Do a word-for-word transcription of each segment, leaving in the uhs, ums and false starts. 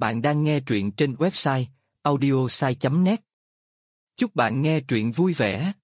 Bạn đang nghe truyện trên website audiosai chấm net. Chúc bạn nghe truyện vui vẻ.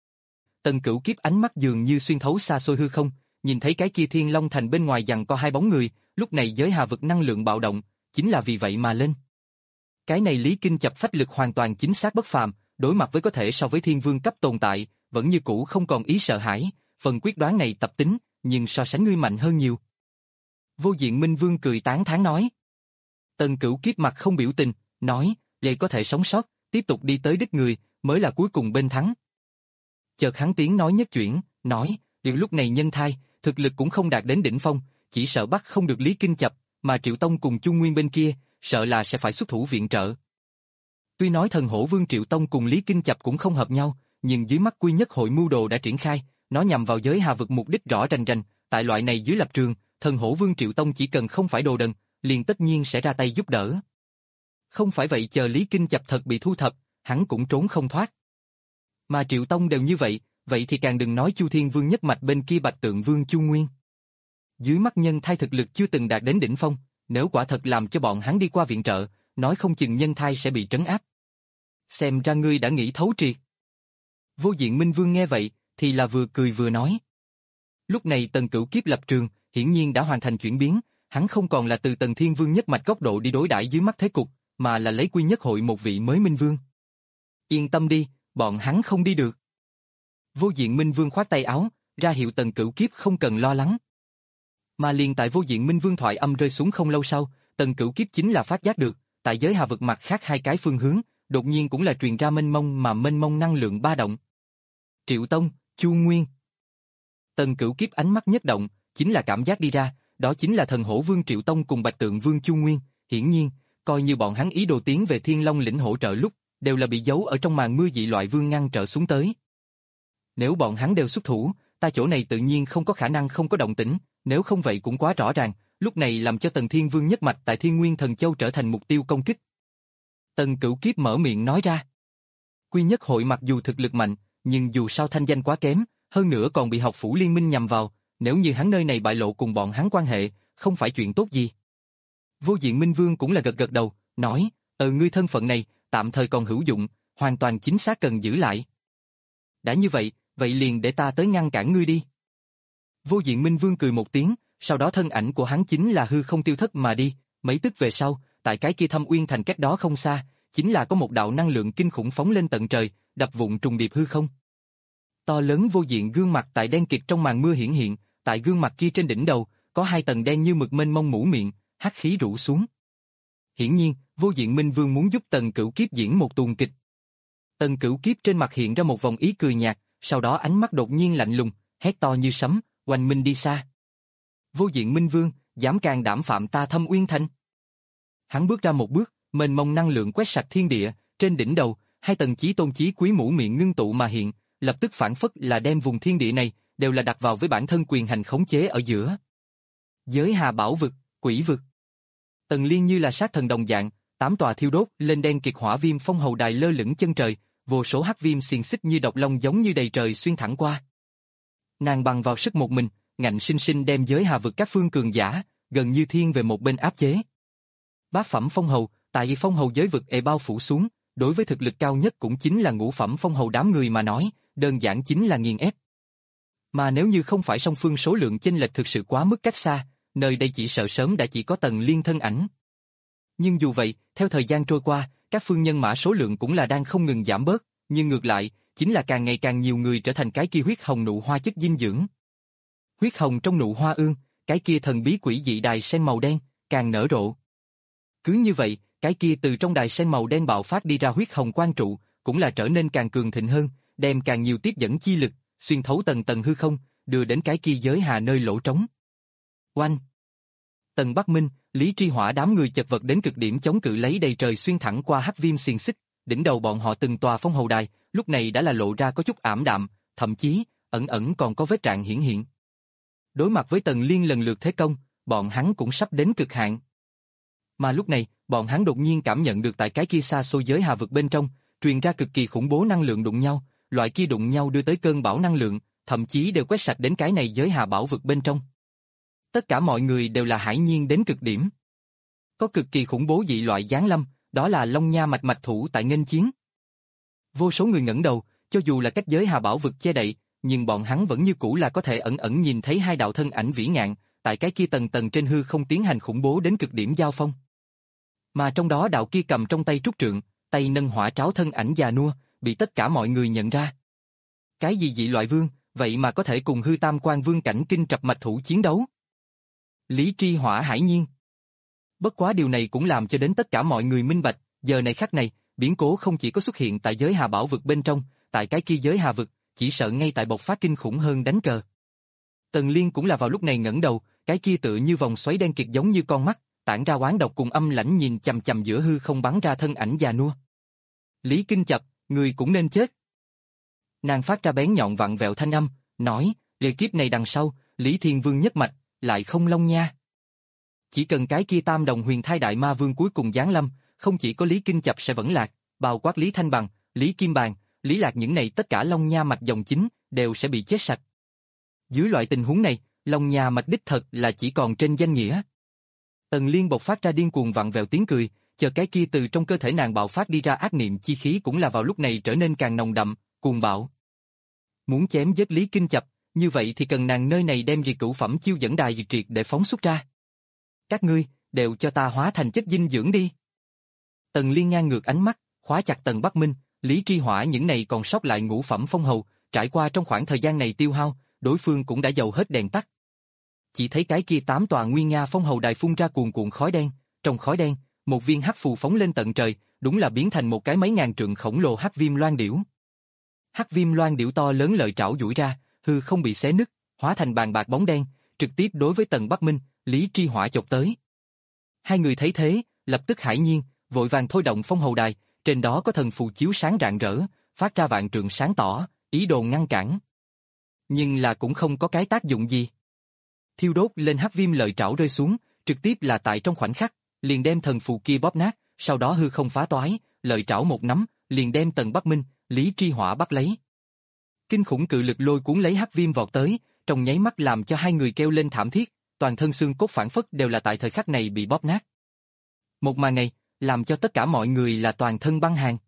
Tần Cửu Kiếp ánh mắt dường như xuyên thấu xa xôi hư không, nhìn thấy cái kia Thiên Long Thành bên ngoài giằng co hai bóng người, lúc này giới hà vực năng lượng bạo động, chính là vì vậy mà lên. Cái này Lý Kinh Chập phách lực hoàn toàn chính xác bất phàm, đối mặt với có thể so với thiên vương cấp tồn tại, vẫn như cũ không còn ý sợ hãi, phần quyết đoán này tập tính, nhưng so sánh ngươi mạnh hơn nhiều. Vô Diện Minh Vương cười tán thán nói. Tần Cửu Kiếp mặt không biểu tình, nói, vậy có thể sống sót, tiếp tục đi tới đích người, mới là cuối cùng bên thắng. Chợt hắn tiếng nói nhất chuyển, nói, điều lúc này nhân thai, thực lực cũng không đạt đến đỉnh phong, chỉ sợ bắt không được Lý Kinh Chập, mà Triệu Tông cùng Chu Nguyên bên kia, sợ là sẽ phải xuất thủ viện trợ. Tuy nói thần hổ vương Triệu Tông cùng Lý Kinh Chập cũng không hợp nhau, nhưng dưới mắt Quy Nhất Hội mưu đồ đã triển khai, nó nhằm vào giới hà vực mục đích rõ rành rành, tại loại này dưới lập trường, thần hổ vương Triệu Tông chỉ cần không phải đồ đần, liền tất nhiên sẽ ra tay giúp đỡ. Không phải vậy chờ Lý Kinh Chập thật bị thu thập, hắn cũng trốn không thoát. Mà Triệu Tông đều như vậy, vậy thì càng đừng nói Chu Thiên Vương nhất mạch bên kia Bạch Tượng Vương Chu Nguyên. Dưới mắt nhân thai thực lực chưa từng đạt đến đỉnh phong, nếu quả thật làm cho bọn hắn đi qua viện trợ, nói không chừng nhân thai sẽ bị trấn áp. Xem ra ngươi đã nghĩ thấu triệt. Vô Diện Minh Vương nghe vậy, thì là vừa cười vừa nói. Lúc này Tần Cửu Kiếp lập trường, hiển nhiên đã hoàn thành chuyển biến, hắn không còn là từ Tần Thiên Vương nhất mạch góc độ đi đối đãi dưới mắt thế cục, mà là lấy Quy Nhất Hội một vị mới Minh Vương. Yên tâm đi, bọn hắn không đi được. Vô Diện Minh Vương khoát tay áo, ra hiệu Tần Cửu Kiếp không cần lo lắng. Mà liền tại Vô Diện Minh Vương thoại âm rơi xuống không lâu sau, Tần Cửu Kiếp chính là phát giác được, tại giới hà vực mặt khác hai cái phương hướng, đột nhiên cũng là truyền ra mênh mông mà mênh mông năng lượng ba động. Triệu Tông, Chu Nguyên. Tần Cửu Kiếp ánh mắt nhất động, chính là cảm giác đi ra, đó chính là thần hổ vương Triệu Tông cùng Bạch Tượng Vương Chu Nguyên, hiển nhiên, coi như bọn hắn ý đồ tiến về Thiên Long lĩnh hỗ trợ lúc, đều là bị giấu ở trong màn mưa dị loại vương ngăn trở xuống tới. Nếu bọn hắn đều xuất thủ, ta chỗ này tự nhiên không có khả năng không có động tĩnh, nếu không vậy cũng quá rõ ràng, lúc này làm cho Tần Thiên Vương nhất mạch tại Thiên Nguyên Thần Châu trở thành mục tiêu công kích. Tần Cửu Kiếp mở miệng nói ra. Quy Nhất Hội mặc dù thực lực mạnh, nhưng dù sao thanh danh quá kém, hơn nữa còn bị học phủ liên minh nhằm vào, nếu như hắn nơi này bại lộ cùng bọn hắn quan hệ, không phải chuyện tốt gì. Vô Diện Minh Vương cũng là gật gật đầu, nói, ờ ngươi thân phận này, tạm thời còn hữu dụng, hoàn toàn chính xác cần giữ lại. Đã như vậy, vậy liền để ta tới ngăn cản ngươi đi. Vô Diện Minh Vương cười một tiếng, sau đó thân ảnh của hắn chính là hư không tiêu thất mà đi, mấy tức về sau, tại cái kia Thâm Uyên Thành cách đó không xa, chính là có một đạo năng lượng kinh khủng phóng lên tận trời, đập vụn trùng điệp hư không. To lớn vô diện gương mặt tại đen kịt trong màn mưa hiển hiện, tại gương mặt kia trên đỉnh đầu, có hai tầng đen như mực mênh mông mũ miệng, hắc khí rủ xuống. Hiển nhiên, Vô Diện Minh Vương muốn giúp Tần Cửu Kiếp diễn một tuồng kịch. Tần Cửu Kiếp trên mặt hiện ra một vòng ý cười nhạt, sau đó ánh mắt đột nhiên lạnh lùng, hét to như sấm, oanh minh đi xa. Vô Diện Minh Vương, dám can đảm phạm ta Thâm Uyên Thành. Hắn bước ra một bước, mênh mông năng lượng quét sạch thiên địa, trên đỉnh đầu, hai tầng chí tôn chí quý mũ miệng ngưng tụ mà hiện, lập tức phản phất là đem vùng thiên địa này, đều là đặt vào với bản thân quyền hành khống chế ở giữa. Giới hà bảo vực, quỷ vực. Tần Liên như là sát thần đồng dạng, tám tòa thiêu đốt lên đen kịt hỏa viêm phong hầu đài lơ lửng chân trời, vô số hắc viêm xiềng xích như độc long giống như đầy trời xuyên thẳng qua. Nàng bằng vào sức một mình, ngạnh sinh sinh đem giới hà vực các phương cường giả, gần như thiên về một bên áp chế. Bát phẩm phong hầu, tại phong hầu giới vực e bao phủ xuống, đối với thực lực cao nhất cũng chính là ngũ phẩm phong hầu đám người mà nói, đơn giản chính là nghiền ép. Mà nếu như không phải song phương số lượng chênh lệch thực sự quá mức cách xa, nơi đây chỉ sợ sớm đã chỉ có Tần Liên thân ảnh. Nhưng dù vậy, theo thời gian trôi qua, các phương nhân mã số lượng cũng là đang không ngừng giảm bớt, nhưng ngược lại, chính là càng ngày càng nhiều người trở thành cái kia huyết hồng nụ hoa chất dinh dưỡng. Huyết hồng trong nụ hoa ương, cái kia thần bí quỷ dị đài sen màu đen, càng nở rộ. Cứ như vậy, cái kia từ trong đài sen màu đen bạo phát đi ra huyết hồng quang trụ, cũng là trở nên càng cường thịnh hơn, đem càng nhiều tiếp dẫn chi lực, xuyên thấu tầng tầng hư không, đưa đến cái kia giới hà nơi lỗ trống. Oanh! Tần Bắc Minh, Lý Tri Hỏa đám người chật vật đến cực điểm chống cự lấy đầy trời xuyên thẳng qua hắc viêm xiềng xích, đỉnh đầu bọn họ từng tòa phong hầu đài, lúc này đã là lộ ra có chút ảm đạm, thậm chí, ẩn ẩn còn có vết rạn hiển hiện. Đối mặt với Tần Liên lần lượt thế công, bọn hắn cũng sắp đến cực hạn. Mà lúc này, bọn hắn đột nhiên cảm nhận được tại cái kia xa xôi giới hà vực bên trong, truyền ra cực kỳ khủng bố năng lượng đụng nhau, loại kia đụng nhau đưa tới cơn bão năng lượng, thậm chí đều quét sạch đến cái này giới hà bảo vực bên trong. Tất cả mọi người đều là hãi nhiên đến cực điểm. Có cực kỳ khủng bố dị loại giáng lâm, đó là Long Nha mạch mạch thủ tại nghênh chiến. Vô số người ngẩng đầu, cho dù là cách giới hà bảo vực che đậy, nhưng bọn hắn vẫn như cũ là có thể ẩn ẩn nhìn thấy hai đạo thân ảnh vĩ ngạn, tại cái kia tầng tầng trên hư không tiến hành khủng bố đến cực điểm giao phong. Mà trong đó đạo kia cầm trong tay trúc trượng, tay nâng hỏa tráo thân ảnh già nua, bị tất cả mọi người nhận ra. Cái gì dị loại vương, vậy mà có thể cùng hư tam quan vương cảnh kinh trập mạch thủ chiến đấu? Lý Tri Hỏa hải nhiên. Bất quá điều này cũng làm cho đến tất cả mọi người minh bạch, giờ này khắc này, biến cố không chỉ có xuất hiện tại giới hà bảo vực bên trong, tại cái kia giới hà vực, chỉ sợ ngay tại bộc phát kinh khủng hơn đánh cờ. Tần Liên cũng là vào lúc này ngẩng đầu, cái kia tựa như vòng xoáy đen kịt giống như con mắt, tản ra oán độc cùng âm lãnh nhìn chằm chằm giữa hư không bắn ra thân ảnh già nua. Lý Kinh Chập, người cũng nên chết. Nàng phát ra bén nhọn vặn vẹo thanh âm, nói, đời kiếp này đằng sau, Lý Thiên Vương nhất mạch, lại không Long Nha. Chỉ cần cái kia tam đồng huyền thai đại ma vương cuối cùng giáng lâm, không chỉ có Lý Kinh Chập sẽ vẫn lạc, bao quát Lý Thanh Bằng, Lý Kim Bàn, Lý Lạc những này tất cả Long Nha mạch dòng chính, đều sẽ bị chết sạch. Dưới loại tình huống này, Long Nha mạch đích thật là chỉ còn trên danh nghĩa. Tần Liên bộc phát ra điên cuồng vặn vẹo tiếng cười, chờ cái kia từ trong cơ thể nàng bạo phát đi ra ác niệm chi khí cũng là vào lúc này trở nên càng nồng đậm, cuồng bạo. Muốn chém giết Lý Kinh Chập, như vậy thì cần nàng nơi này đem dị cửu phẩm chiêu dẫn đài triệt để phóng xuất ra. Các ngươi, đều cho ta hóa thành chất dinh dưỡng đi. Tần Liên ngang ngược ánh mắt, khóa chặt Tần Bắc Minh, Lý Tri Hỏa những này còn sót lại ngũ phẩm phong hầu, trải qua trong khoảng thời gian này tiêu hao, đối phương cũng đã dầu hết đèn tắt. Chỉ thấy cái kia tám tòa nguyên nga phong hầu đài phun ra cuồn cuộn khói đen, trong khói đen, một viên hắc phù phóng lên tận trời, đúng là biến thành một cái mấy ngàn trượng khổng lồ hắc viêm loan điểu. Hắc viêm loan điểu to lớn lợi trảo duỗi ra, hư không bị xé nứt, hóa thành bàn bạc bóng đen, trực tiếp đối với Tần Bắc Minh, Lý Tri Hỏa chộp tới. Hai người thấy thế, lập tức hải nhiên, vội vàng thôi động phong hầu đài, trên đó có thần phù chiếu sáng rạng rỡ, phát ra vạn trượng sáng tỏ, ý đồ ngăn cản. Nhưng là cũng không có cái tác dụng gì. Thiêu đốt lên hắc viêm lợi trảo rơi xuống, trực tiếp là tại trong khoảnh khắc, liền đem thần phù kia bóp nát, sau đó hư không phá toái, lợi trảo một nắm, liền đem Tần Bắc Minh, Lý Tri Hỏa bắt lấy. Kinh khủng cự lực lôi cuốn lấy hắc viêm vọt tới, trong nháy mắt làm cho hai người kêu lên thảm thiết, toàn thân xương cốt phản phất đều là tại thời khắc này bị bóp nát. Một màn này, làm cho tất cả mọi người là toàn thân băng hàng.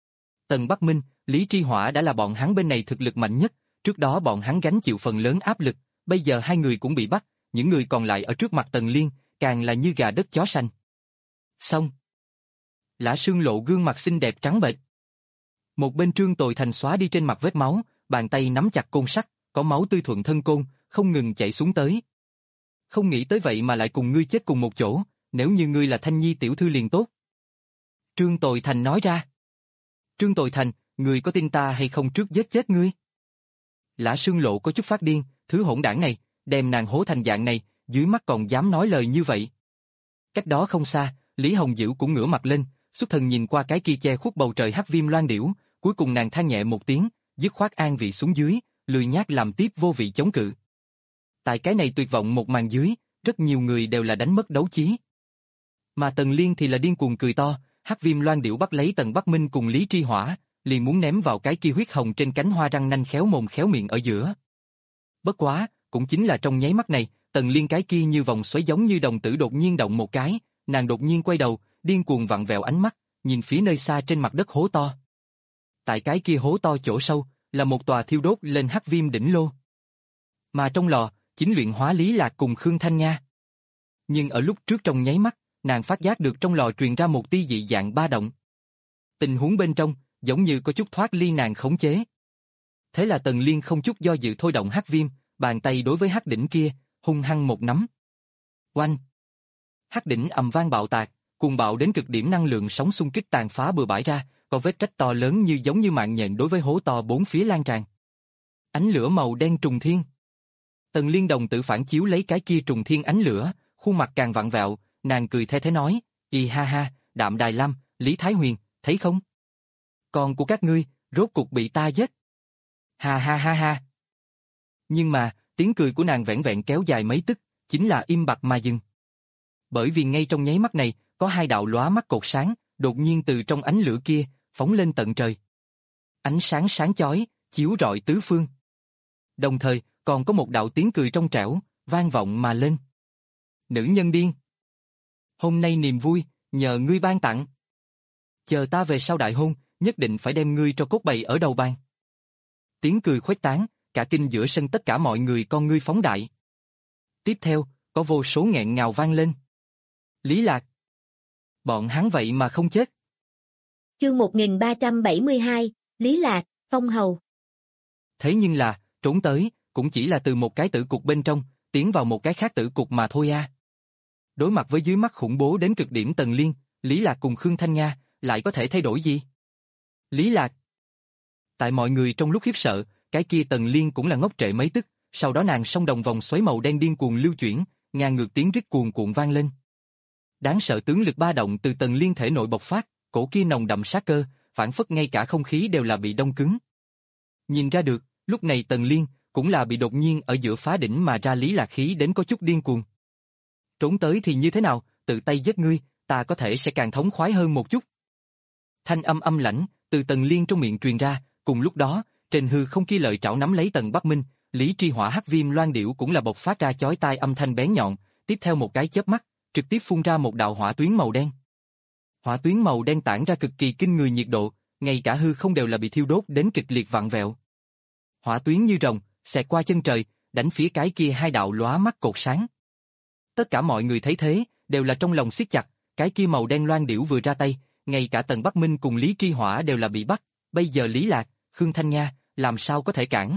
Tần Bắc Minh, Lý Tri Hỏa đã là bọn hắn bên này thực lực mạnh nhất, trước đó bọn hắn gánh chịu phần lớn áp lực, bây giờ hai người cũng bị bắt, những người còn lại ở trước mặt Tần Liên, càng là như gà đất chó sành. Xong. Lã Sương lộ gương mặt xinh đẹp trắng bệch. Một bên Trương Tồi Thành xóa đi trên mặt vết máu, bàn tay nắm chặt côn sắt, có máu tươi thuận thân côn, không ngừng chảy xuống tới. Không nghĩ tới vậy mà lại cùng ngươi chết cùng một chỗ, nếu như ngươi là Thanh Nhi tiểu thư liền tốt. Trương Tồi Thành nói ra. Trương Tồi Thành, ngươi có tin ta hay không trước giết chết ngươi? Lã Sương lộ có chút phát điên, thứ hỗn đảng này, đem nàng hố thành dạng này, dưới mắt còn dám nói lời như vậy. Cách đó không xa, Lý Hồng Dữ cũng ngửa mặt lên, xuất thần nhìn qua cái kia che khuất bầu trời hắc viêm loan điểu, cuối cùng nàng than nhẹ một tiếng, dứt khoát an vị xuống dưới, lười nhác làm tiếp vô vị chống cự. Tại cái này tuyệt vọng một màn dưới, rất nhiều người đều là đánh mất đấu chí. Mà Tần Liên thì là điên cuồng cười to, hắc viêm loan điểu bắt lấy Tần Bắc Minh cùng Lý Tri Hỏa, liền muốn ném vào cái kia huyết hồng trên cánh hoa răng nanh khéo mồm khéo miệng ở giữa. Bất quá, cũng chính là trong nháy mắt này, Tần Liên cái kia như vòng xoáy giống như đồng tử đột nhiên động một cái, nàng đột nhiên quay đầu, điên cuồng vặn vẹo ánh mắt, nhìn phía nơi xa trên mặt đất hố to. Tại cái kia hố to chỗ sâu, là một tòa thiêu đốt lên hắc viêm đỉnh lô. Mà trong lò, chính luyện hóa Lý Lạc cùng Khương Thanh Nga. Nhưng ở lúc trước trong nháy mắt, nàng phát giác được trong lò truyền ra một tia dị dạng ba động. Tình huống bên trong, giống như có chút thoát ly nàng khống chế. Thế là Tần Liên không chút do dự thôi động hắc viêm, bàn tay đối với hắc đỉnh kia, hung hăng một nắm. Oanh! Hắc đỉnh ầm vang bạo tạc, cuồng bạo đến cực điểm năng lượng sóng xung kích tàn phá bừa bãi ra, có vết rách to lớn như giống như mạng nhện đối với hố to bốn phía lan tràn. Ánh lửa màu đen trùng thiên. Tần Liên đồng tự phản chiếu lấy cái kia trùng thiên ánh lửa, khuôn mặt càng vặn vẹo, nàng cười the thế nói, y ha ha, Đạm Đài Lam, Lý Thái Huyền, thấy không? Con của các ngươi, rốt cục bị ta giết. Ha ha ha ha. Nhưng mà, tiếng cười của nàng vẻn vẹn kéo dài mấy tức, chính là im bặt mà dừng. Bởi vì ngay trong nháy mắt này, có hai đạo lóa mắt cột sáng, đột nhiên từ trong ánh lửa kia, phóng lên tận trời. Ánh sáng sáng chói, chiếu rọi tứ phương. Đồng thời, còn có một đạo tiếng cười trong trẻo, vang vọng mà lên. Nữ nhân điên. Hôm nay niềm vui, nhờ ngươi ban tặng. Chờ ta về sau đại hôn, nhất định phải đem ngươi cho cốt bày ở đầu bàn. Tiếng cười khuếch tán, cả kinh giữa sân tất cả mọi người con ngươi phóng đại. Tiếp theo, có vô số nghẹn ngào vang lên. Lý Lạc. Bọn hắn vậy mà không chết. Chương một nghìn ba trăm bảy mươi hai, Lý Lạc, Phong Hầu. Thế nhưng là, trốn tới, cũng chỉ là từ một cái tử cục bên trong, tiến vào một cái khác tử cục mà thôi a. Đối mặt với dưới mắt khủng bố đến cực điểm Tần Liên, Lý Lạc cùng Khương Thanh Nga, lại có thể thay đổi gì? Lý Lạc. Tại mọi người trong lúc khiếp sợ, cái kia Tần Liên cũng là ngốc trệ mấy tức, sau đó nàng song đồng vòng xoáy màu đen điên cuồng lưu chuyển, ngang ngược tiếng rít cuồn cuộn vang lên. Đáng sợ tướng lực ba động từ Tần Liên thể nội bộc phát, cổ kia nồng đậm sát cơ, phản phất ngay cả không khí đều là bị đông cứng. Nhìn ra được, lúc này Tần Liên cũng là bị đột nhiên ở giữa phá đỉnh mà ra Lý Lạc khí đến có chút điên cuồng. Trốn tới thì như thế nào, tự tay giết ngươi, ta có thể sẽ càng thống khoái hơn một chút. Thanh âm âm lãnh từ Tần Liên trong miệng truyền ra, cùng lúc đó, trên hư không kia lợi trảo nắm lấy Tần Bắc Minh, Lý Tri Hỏa hắc viêm loan điểu cũng là bộc phát ra chói tai âm thanh bén nhọn, tiếp theo một cái chớp mắt, trực tiếp phun ra một đạo hỏa tuyến màu đen. Hỏa tuyến màu đen tản ra cực kỳ kinh người nhiệt độ, ngay cả hư không đều là bị thiêu đốt đến kịch liệt vặn vẹo. Hỏa tuyến như rồng, xẹt qua chân trời, đánh phía cái kia hai đạo lóa mắt cột sáng. Tất cả mọi người thấy thế, đều là trong lòng siết chặt, cái kia màu đen loan điểu vừa ra tay, ngay cả Tần Bắc Minh cùng Lý Tri Hỏa đều là bị bắt, bây giờ Lý Lạc, Khương Thanh Nga, làm sao có thể cản.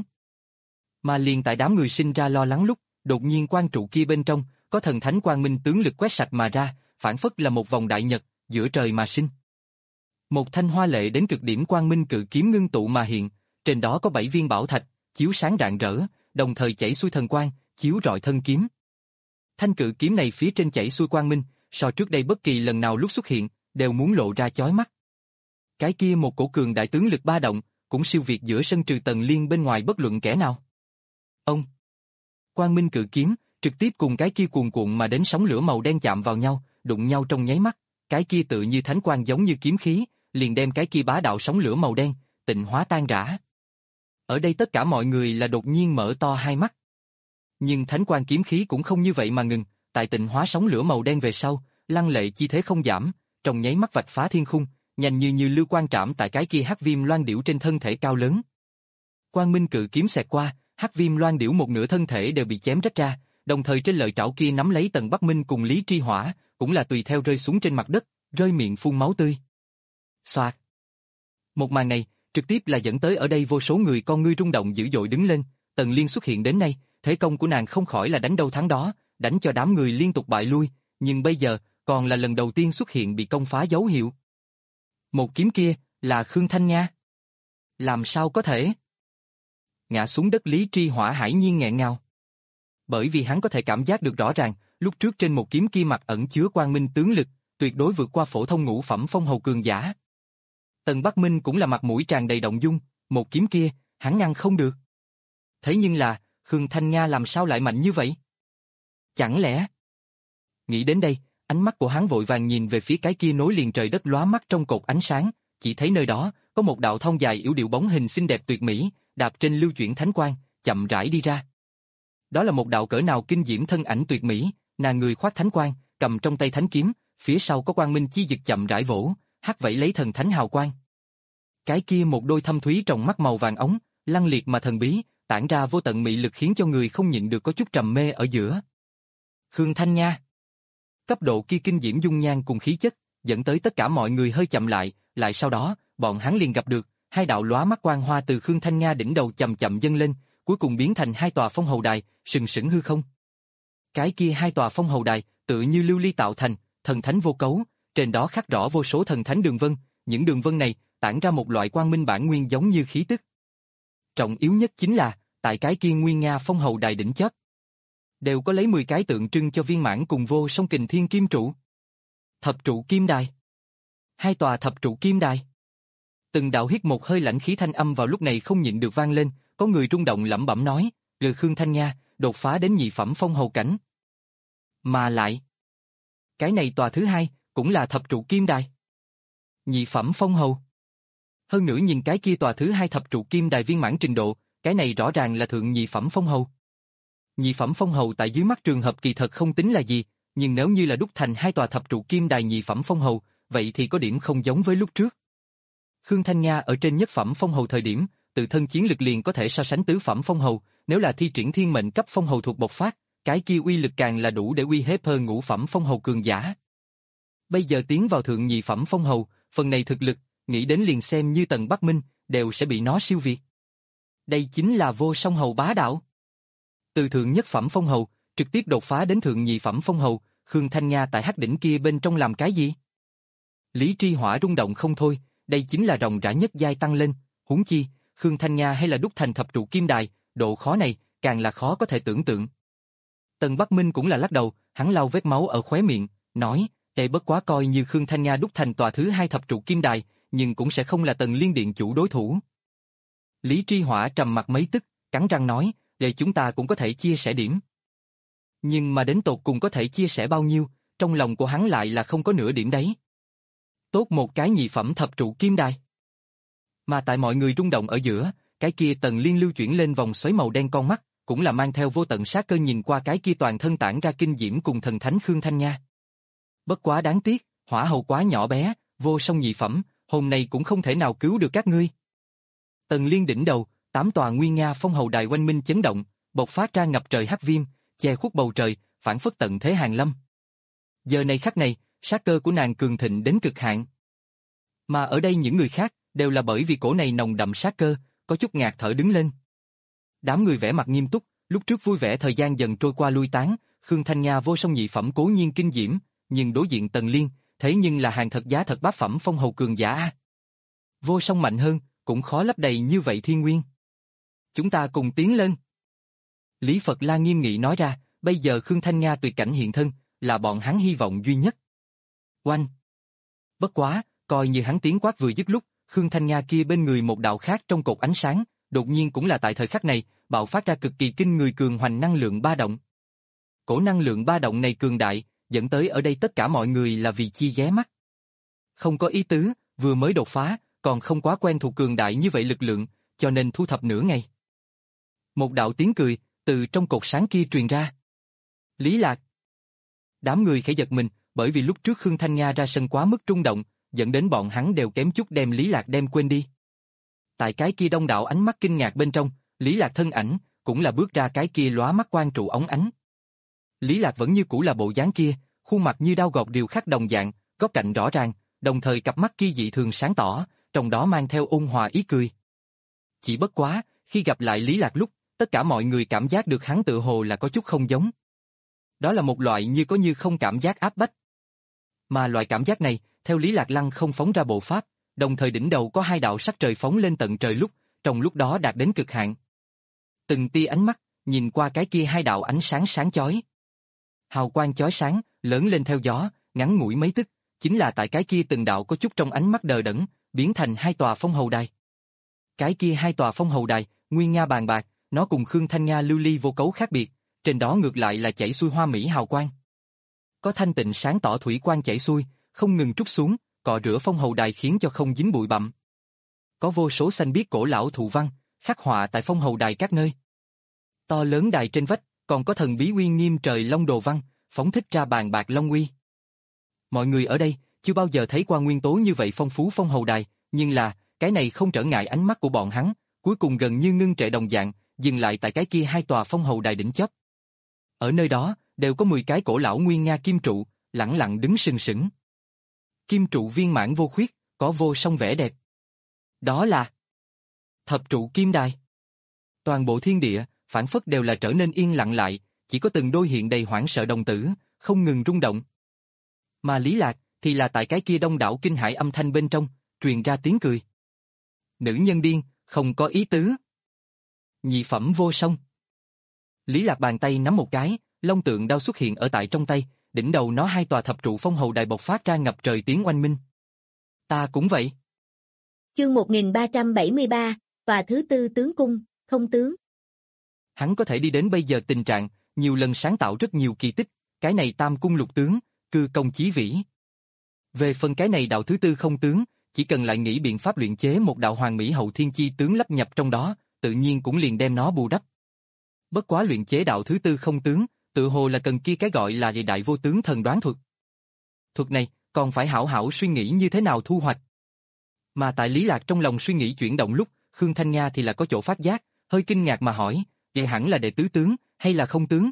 Mà liền tại đám người sinh ra lo lắng lúc, đột nhiên quan trụ kia bên trong, có thần thánh quang minh tướng lực quét sạch mà ra, phản phất là một vòng đại nhật, giữa trời mà sinh. Một thanh hoa lệ đến cực điểm quang minh cự kiếm ngưng tụ mà hiện, trên đó có bảy viên bảo thạch, chiếu sáng rạng rỡ, đồng thời chảy xuôi thần quang, chiếu rọi thân kiếm. Thanh cự kiếm này phía trên chảy xuôi quang minh, so trước đây bất kỳ lần nào lúc xuất hiện, đều muốn lộ ra chói mắt. Cái kia một cổ cường đại tướng lực ba động, cũng siêu việt giữa sân trừ Tần Liên bên ngoài bất luận kẻ nào. Ông Quang minh cự kiếm trực tiếp cùng cái kia cuồn cuộn mà đến sóng lửa màu đen chạm vào nhau, đụng nhau trong nháy mắt, cái kia tự như thánh quang giống như kiếm khí, liền đem cái kia bá đạo sóng lửa màu đen tịnh hóa tan rã. Ở đây tất cả mọi người là đột nhiên mở to hai mắt. Nhưng thánh quang kiếm khí cũng không như vậy mà ngừng, tại tịnh hóa sóng lửa màu đen về sau, lăng lệ chi thế không giảm, trong nháy mắt vạch phá thiên khung, nhanh như như lưu quang trảm tại cái kia hắc viêm loan điểu trên thân thể cao lớn. Quang minh cự kiếm xẹt qua, hắc viêm loan điểu một nửa thân thể đều bị chém rách ra, đồng thời trên lợi trảo kia nắm lấy Tần Bắc Minh cùng Lý Tri Hỏa, cũng là tùy theo rơi xuống trên mặt đất, rơi miệng phun máu tươi. Xoạt. Một màn này, trực tiếp là dẫn tới ở đây vô số người con ngươi rung động dữ dội đứng lên, Tần Liên xuất hiện đến nay, thế công của nàng không khỏi là đánh đâu thắng đó, đánh cho đám người liên tục bại lui, nhưng bây giờ, còn là lần đầu tiên xuất hiện bị công phá dấu hiệu. Một kiếm kia, là Khương Thanh Nga. Làm sao có thể? Ngã xuống đất Lý Tri Hỏa hải nhiên nghẹn ngào. Bởi vì hắn có thể cảm giác được rõ ràng, lúc trước trên một kiếm kia mặt ẩn chứa quang minh tướng lực, tuyệt đối vượt qua phổ thông ngũ phẩm phong hầu cường giả. Tần Bắc Minh cũng là mặt mũi tràn đầy động dung, một kiếm kia, hắn ngăn không được. Thế nhưng là, Khương Thanh Nga làm sao lại mạnh như vậy? Chẳng lẽ? Nghĩ đến đây, ánh mắt của hắn vội vàng nhìn về phía cái kia nối liền trời đất lóa mắt trong cột ánh sáng, chỉ thấy nơi đó, có một đạo thon dài yếu điệu bóng hình xinh đẹp tuyệt mỹ, đạp trên lưu chuyển thánh quang, chậm rãi đi ra. Đó là một đạo cỡ nào kinh diễm thân ảnh tuyệt mỹ, nàng người khoác thánh quang, cầm trong tay thánh kiếm, phía sau có quang minh chi dực chậm rãi vỗ, hắt vẫy lấy thần thánh hào quang. Cái kia một đôi thâm thúy tròng mắt màu vàng ống, lăng liệt mà thần bí, tản ra vô tận mị lực khiến cho người không nhịn được có chút trầm mê ở giữa. Khương Thanh Nga. Cấp độ kia kinh diễm dung nhan cùng khí chất, dẫn tới tất cả mọi người hơi chậm lại, lại sau đó, bọn hắn liền gặp được, hai đạo lóa mắt quang hoa từ Khương Thanh Nga đỉnh đầu chậm chậm dâng lên, cuối cùng biến thành hai tòa phong hầu đài, sừng sững hư không. Cái kia hai tòa phong hầu đài, tự như lưu ly tạo thành, thần thánh vô cấu, trên đó khắc rõ vô số thần thánh đường vân, những đường vân này tản ra một loại quang minh bản nguyên giống như khí tức. Trọng yếu nhất chính là, tại cái kia nguyên nga phong hầu đài đỉnh chót, đều có lấy mười cái tượng trưng cho viên mãn cùng vô song kình thiên kim trụ. Thập trụ kim đài. Hai tòa thập trụ kim đài. Từng đạo hít một hơi lãnh khí thanh âm vào lúc này không nhịn được vang lên, có người rung động lẩm bẩm nói, Lư Khương Thanh Nga, đột phá đến nhị phẩm phong hầu cảnh. Mà lại, cái này tòa thứ hai, cũng là thập trụ kim đài. Nhị phẩm phong hầu. Hơn nữa nhìn cái kia tòa thứ hai thập trụ kim đài viên mãn trình độ, cái này rõ ràng là thượng nhị phẩm phong hầu. Nhị phẩm phong hầu tại dưới mắt trường hợp kỳ thật không tính là gì, nhưng nếu như là đúc thành hai tòa thập trụ kim đài nhị phẩm phong hầu, vậy thì có điểm không giống với lúc trước. Khương Thanh Nga ở trên nhất phẩm phong hầu thời điểm, tự thân chiến lực liền có thể so sánh tứ phẩm phong hầu, nếu là thi triển thiên mệnh cấp phong hầu thuộc bộc phát, cái kia uy lực càng là đủ để uy hiếp hơn ngũ phẩm phong hầu cường giả. Bây giờ tiến vào thượng nhị phẩm phong hầu, phần này thực lực, nghĩ đến liền xem như Tần Bắc Minh, đều sẽ bị nó siêu việt. Đây chính là vô song hầu bá đạo. Từ thượng nhất phẩm phong hầu, trực tiếp đột phá đến thượng nhị phẩm phong hầu, Khương Thanh Nga tại hắc đỉnh kia bên trong làm cái gì? Lý Tri Hỏa rung động không thôi, đây chính là ròng rã nhất giai tăng lên, huống chi, Khương Thanh Nga hay là đúc thành thập trụ kim đài, độ khó này, càng là khó có thể tưởng tượng. Tần Bắc Minh cũng là lắc đầu, hắn lau vết máu ở khóe miệng, nói, đây bất quá coi như Khương Thanh Nga đúc thành tòa thứ hai thập trụ kim đài, nhưng cũng sẽ không là Tần Liên Điện chủ đối thủ. Lý Tri Hỏa trầm mặt mấy tức, cắn răng nói, để chúng ta cũng có thể chia sẻ điểm. Nhưng mà đến tột cùng có thể chia sẻ bao nhiêu, trong lòng của hắn lại là không có nửa điểm đấy. Tốt một cái nhị phẩm thập trụ kim đài. Mà tại mọi người rung động ở giữa, cái kia Tần Liên lưu chuyển lên vòng xoáy màu đen con mắt, cũng là mang theo vô tận sát cơ nhìn qua cái kia toàn thân tản ra kinh diễm cùng thần thánh Khương Thanh Nga. Bất quá đáng tiếc, hỏa hầu quá nhỏ bé, vô song nhị phẩm, hôm nay cũng không thể nào cứu được các ngươi. Tần Liên đỉnh đầu, tám tòa nguy nga phong hầu đài oanh minh chấn động, bộc phát ra ngập trời hắc viêm, che khuất bầu trời, phản phất tận thế hàng lâm. Giờ này khắc này, sát cơ của nàng cường thịnh đến cực hạn. Mà ở đây những người khác, đều là bởi vì cổ này nồng đậm sát cơ, có chút ngạt thở đứng lên. Đám người vẻ mặt nghiêm túc, lúc trước vui vẻ thời gian dần trôi qua lui tán, Khương Thanh Nga vô song nhị phẩm cố nhiên kinh diễm, nhưng đối diện Tần Liên, thế nhưng là hàng thật giá thật bát phẩm phong hầu cường giả a. Vô song mạnh hơn, cũng khó lấp đầy như vậy thiên nguyên. Chúng ta cùng tiến lên. Lý Phật La nghiêm nghị nói ra, bây giờ Khương Thanh Nga tuyệt cảnh hiện thân, là bọn hắn hy vọng duy nhất. Oanh! Bất quá, coi như hắn tiếng quát vừa dứt lúc, Khương Thanh Nga kia bên người một đạo khác trong cột ánh sáng, đột nhiên cũng là tại thời khắc này, bạo phát ra cực kỳ kinh người cường hoành năng lượng ba động. Cổ năng lượng ba động này cường đại, dẫn tới ở đây tất cả mọi người là vì chi ghé mắt. Không có ý tứ, vừa mới đột phá, còn không quá quen thuộc cường đại như vậy lực lượng, cho nên thu thập nửa ngày. Một đạo tiếng cười, từ trong cột sáng kia truyền ra. Lý Lạc. Đám người khẽ giật mình, bởi vì lúc trước Khương Thanh Nga ra sân quá mức trung động, dẫn đến bọn hắn đều kém chút đem Lý Lạc đem quên đi. Tại cái kia đông đảo ánh mắt kinh ngạc bên trong, Lý Lạc thân ảnh, cũng là bước ra cái kia lóa mắt quang trụ óng ánh. Lý Lạc vẫn như cũ là bộ dáng kia, khuôn mặt như đao gọt điều khắc đồng dạng, góc cạnh rõ ràng, đồng thời cặp mắt kia dị thường sáng tỏ, trong đó mang theo ôn hòa ý cười. Chỉ bất quá, khi gặp lại Lý Lạc lúc, tất cả mọi người cảm giác được hắn tự hồ là có chút không giống. Đó là một loại như có như không cảm giác áp bách. Mà loại cảm giác này, theo Lý Lạc lăng không phóng ra bộ pháp, đồng thời đỉnh đầu có hai đạo sắc trời phóng lên tận trời lúc, trong lúc đó đạt đến cực hạn. Từng tia ánh mắt, nhìn qua cái kia hai đạo ánh sáng sáng chói. Hào quang chói sáng, lớn lên theo gió, ngắn ngủi mấy tức, chính là tại cái kia từng đạo có chút trong ánh mắt đờ đẫn, biến thành hai tòa phong hầu đài. Cái kia hai tòa phong hầu đài, nguy nga bàn bạc, nó cùng Khương Thanh Nga lưu ly vô cấu khác biệt, trên đó ngược lại là chảy xuôi hoa mỹ hào quang. Có thanh tịnh sáng tỏ thủy quang chảy xuôi, không ngừng trút xuống, cọ rửa phong hầu đài khiến cho không dính bụi bặm. Có vô số xanh biếc cổ lão thụ văn, khắc họa tại phong hầu đài các nơi. To lớn đài trên vách, còn có thần bí uy nghiêm trời long đồ văn, phóng thích ra bàn bạc long uy. Mọi người ở đây, chưa bao giờ thấy qua nguyên tố như vậy phong phú phong hầu đài, nhưng là, cái này không trở ngại ánh mắt của bọn hắn, cuối cùng gần như ngưng trệ đồng dạng, dừng lại tại cái kia hai tòa phong hầu đài đỉnh chóp. Ở nơi đó, đều có mười cái cổ lão nguyên nga kim trụ, lẳng lặng đứng sừng sững. Kim trụ viên mãn vô khuyết, có vô song vẻ đẹp. Đó là thập trụ kim đài. Toàn bộ thiên địa, phản phất đều là trở nên yên lặng lại, chỉ có từng đôi hiện đầy hoảng sợ đồng tử, không ngừng rung động. Mà Lý Lạc, thì là tại cái kia đông đảo kinh hải âm thanh bên trong, truyền ra tiếng cười. Nữ nhân điên, không có ý tứ. Nhị phẩm vô song. Lý Lạc bàn tay nắm một cái, long tượng đao xuất hiện ở tại trong tay, đỉnh đầu nó hai tòa thập trụ phong hầu đài bộc phát ra ngập trời tiếng oanh minh. Ta cũng vậy. Chương một nghìn ba trăm bảy mươi ba, tòa thứ tư tướng cung, không tướng. Hắn có thể đi đến bây giờ tình trạng, nhiều lần sáng tạo rất nhiều kỳ tích, cái này tam cung lục tướng, cư công chí vĩ. Về phần cái này đạo thứ tư không tướng, chỉ cần lại nghĩ biện pháp luyện chế một đạo hoàng mỹ hậu thiên chi tướng lắp nhập trong đó, tự nhiên cũng liền đem nó bù đắp. Bất quá luyện chế đạo thứ tư không tướng, tự hồ là cần kia cái gọi là đại vô tướng thần đoán thuật. Thuật này, còn phải hảo hảo suy nghĩ như thế nào thu hoạch. Mà tại Lý Lạc trong lòng suy nghĩ chuyển động lúc, Khương Thanh Nga thì là có chỗ phát giác, hơi kinh ngạc mà hỏi, vậy hẳn là đệ tứ tướng, hay là không tướng?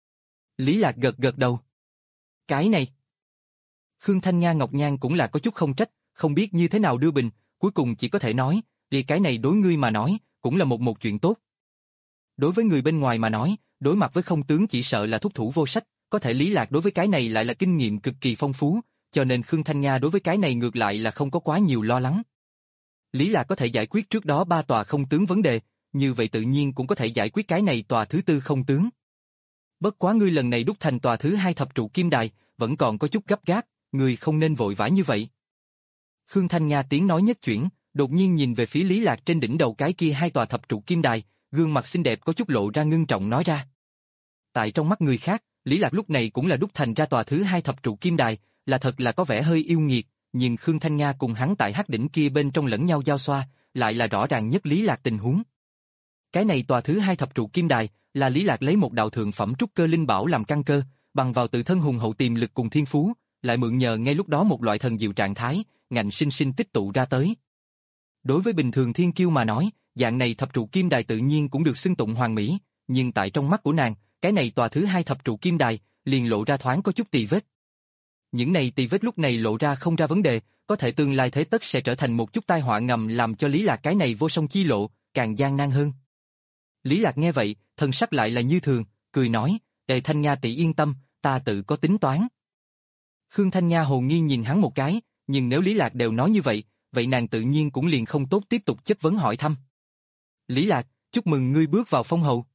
Lý Lạc gật gật đầu. Cái này. Khương Thanh Nga Ngọc Nhan cũng là có chút không trách, không biết như thế nào đưa bình, cuối cùng chỉ có thể nói, vì cái này đối ngươi mà nói, cũng là một một chuyện tốt. Đối với người bên ngoài mà nói, đối mặt với không tướng chỉ sợ là thúc thủ vô sách, có thể Lý Lạc đối với cái này lại là kinh nghiệm cực kỳ phong phú, cho nên Khương Thanh Nga đối với cái này ngược lại là không có quá nhiều lo lắng. Lý Lạc có thể giải quyết trước đó ba tòa không tướng vấn đề, như vậy tự nhiên cũng có thể giải quyết cái này tòa thứ tư không tướng. Bất quá ngươi lần này đúc thành tòa thứ hai thập trụ kim đài, vẫn còn có chút gấp gáp, ngươi không nên vội vã như vậy. Khương Thanh Nga tiếng nói nhất chuyển, đột nhiên nhìn về phía Lý Lạc trên đỉnh đầu cái kia hai tòa thập trụ kim đài, gương mặt xinh đẹp có chút lộ ra ngưng trọng nói ra. Tại trong mắt người khác, Lý Lạc lúc này cũng là đúc thành ra tòa thứ hai thập trụ kim đài, là thật là có vẻ hơi yêu nghiệt, nhưng Khương Thanh Nga cùng hắn tại hắc đỉnh kia bên trong lẫn nhau giao xoa, lại là rõ ràng nhất Lý Lạc tình huống. Cái này tòa thứ hai thập trụ kim đài, là Lý Lạc lấy một đạo thượng phẩm trúc cơ linh bảo làm căn cơ, bằng vào tự thân hùng hậu tiềm lực cùng thiên phú, lại mượn nhờ ngay lúc đó một loại thần diệu trạng thái, ngạnh sinh sinh tích tụ ra tới. Đối với bình thường thiên kiêu mà nói, dạng này thập trụ kim đài tự nhiên cũng được xưng tụng hoàn mỹ, nhưng tại trong mắt của nàng, cái này tòa thứ hai thập trụ kim đài, liền lộ ra thoáng có chút tì vết. Những này tì vết lúc này lộ ra không ra vấn đề, có thể tương lai thế tất sẽ trở thành một chút tai họa ngầm làm cho Lý Lạc cái này vô song chi lộ, càng gian nan hơn. Lý Lạc nghe vậy, thần sắc lại là như thường, cười nói, Đệ Thanh Nga tỷ yên tâm, ta tự có tính toán. Khương Thanh Nga hồ nghi nhìn hắn một cái, nhưng nếu Lý Lạc đều nói như vậy, vậy nàng tự nhiên cũng liền không tốt tiếp tục chất vấn hỏi thăm. Lý Lạc, chúc mừng ngươi bước vào phong hầu.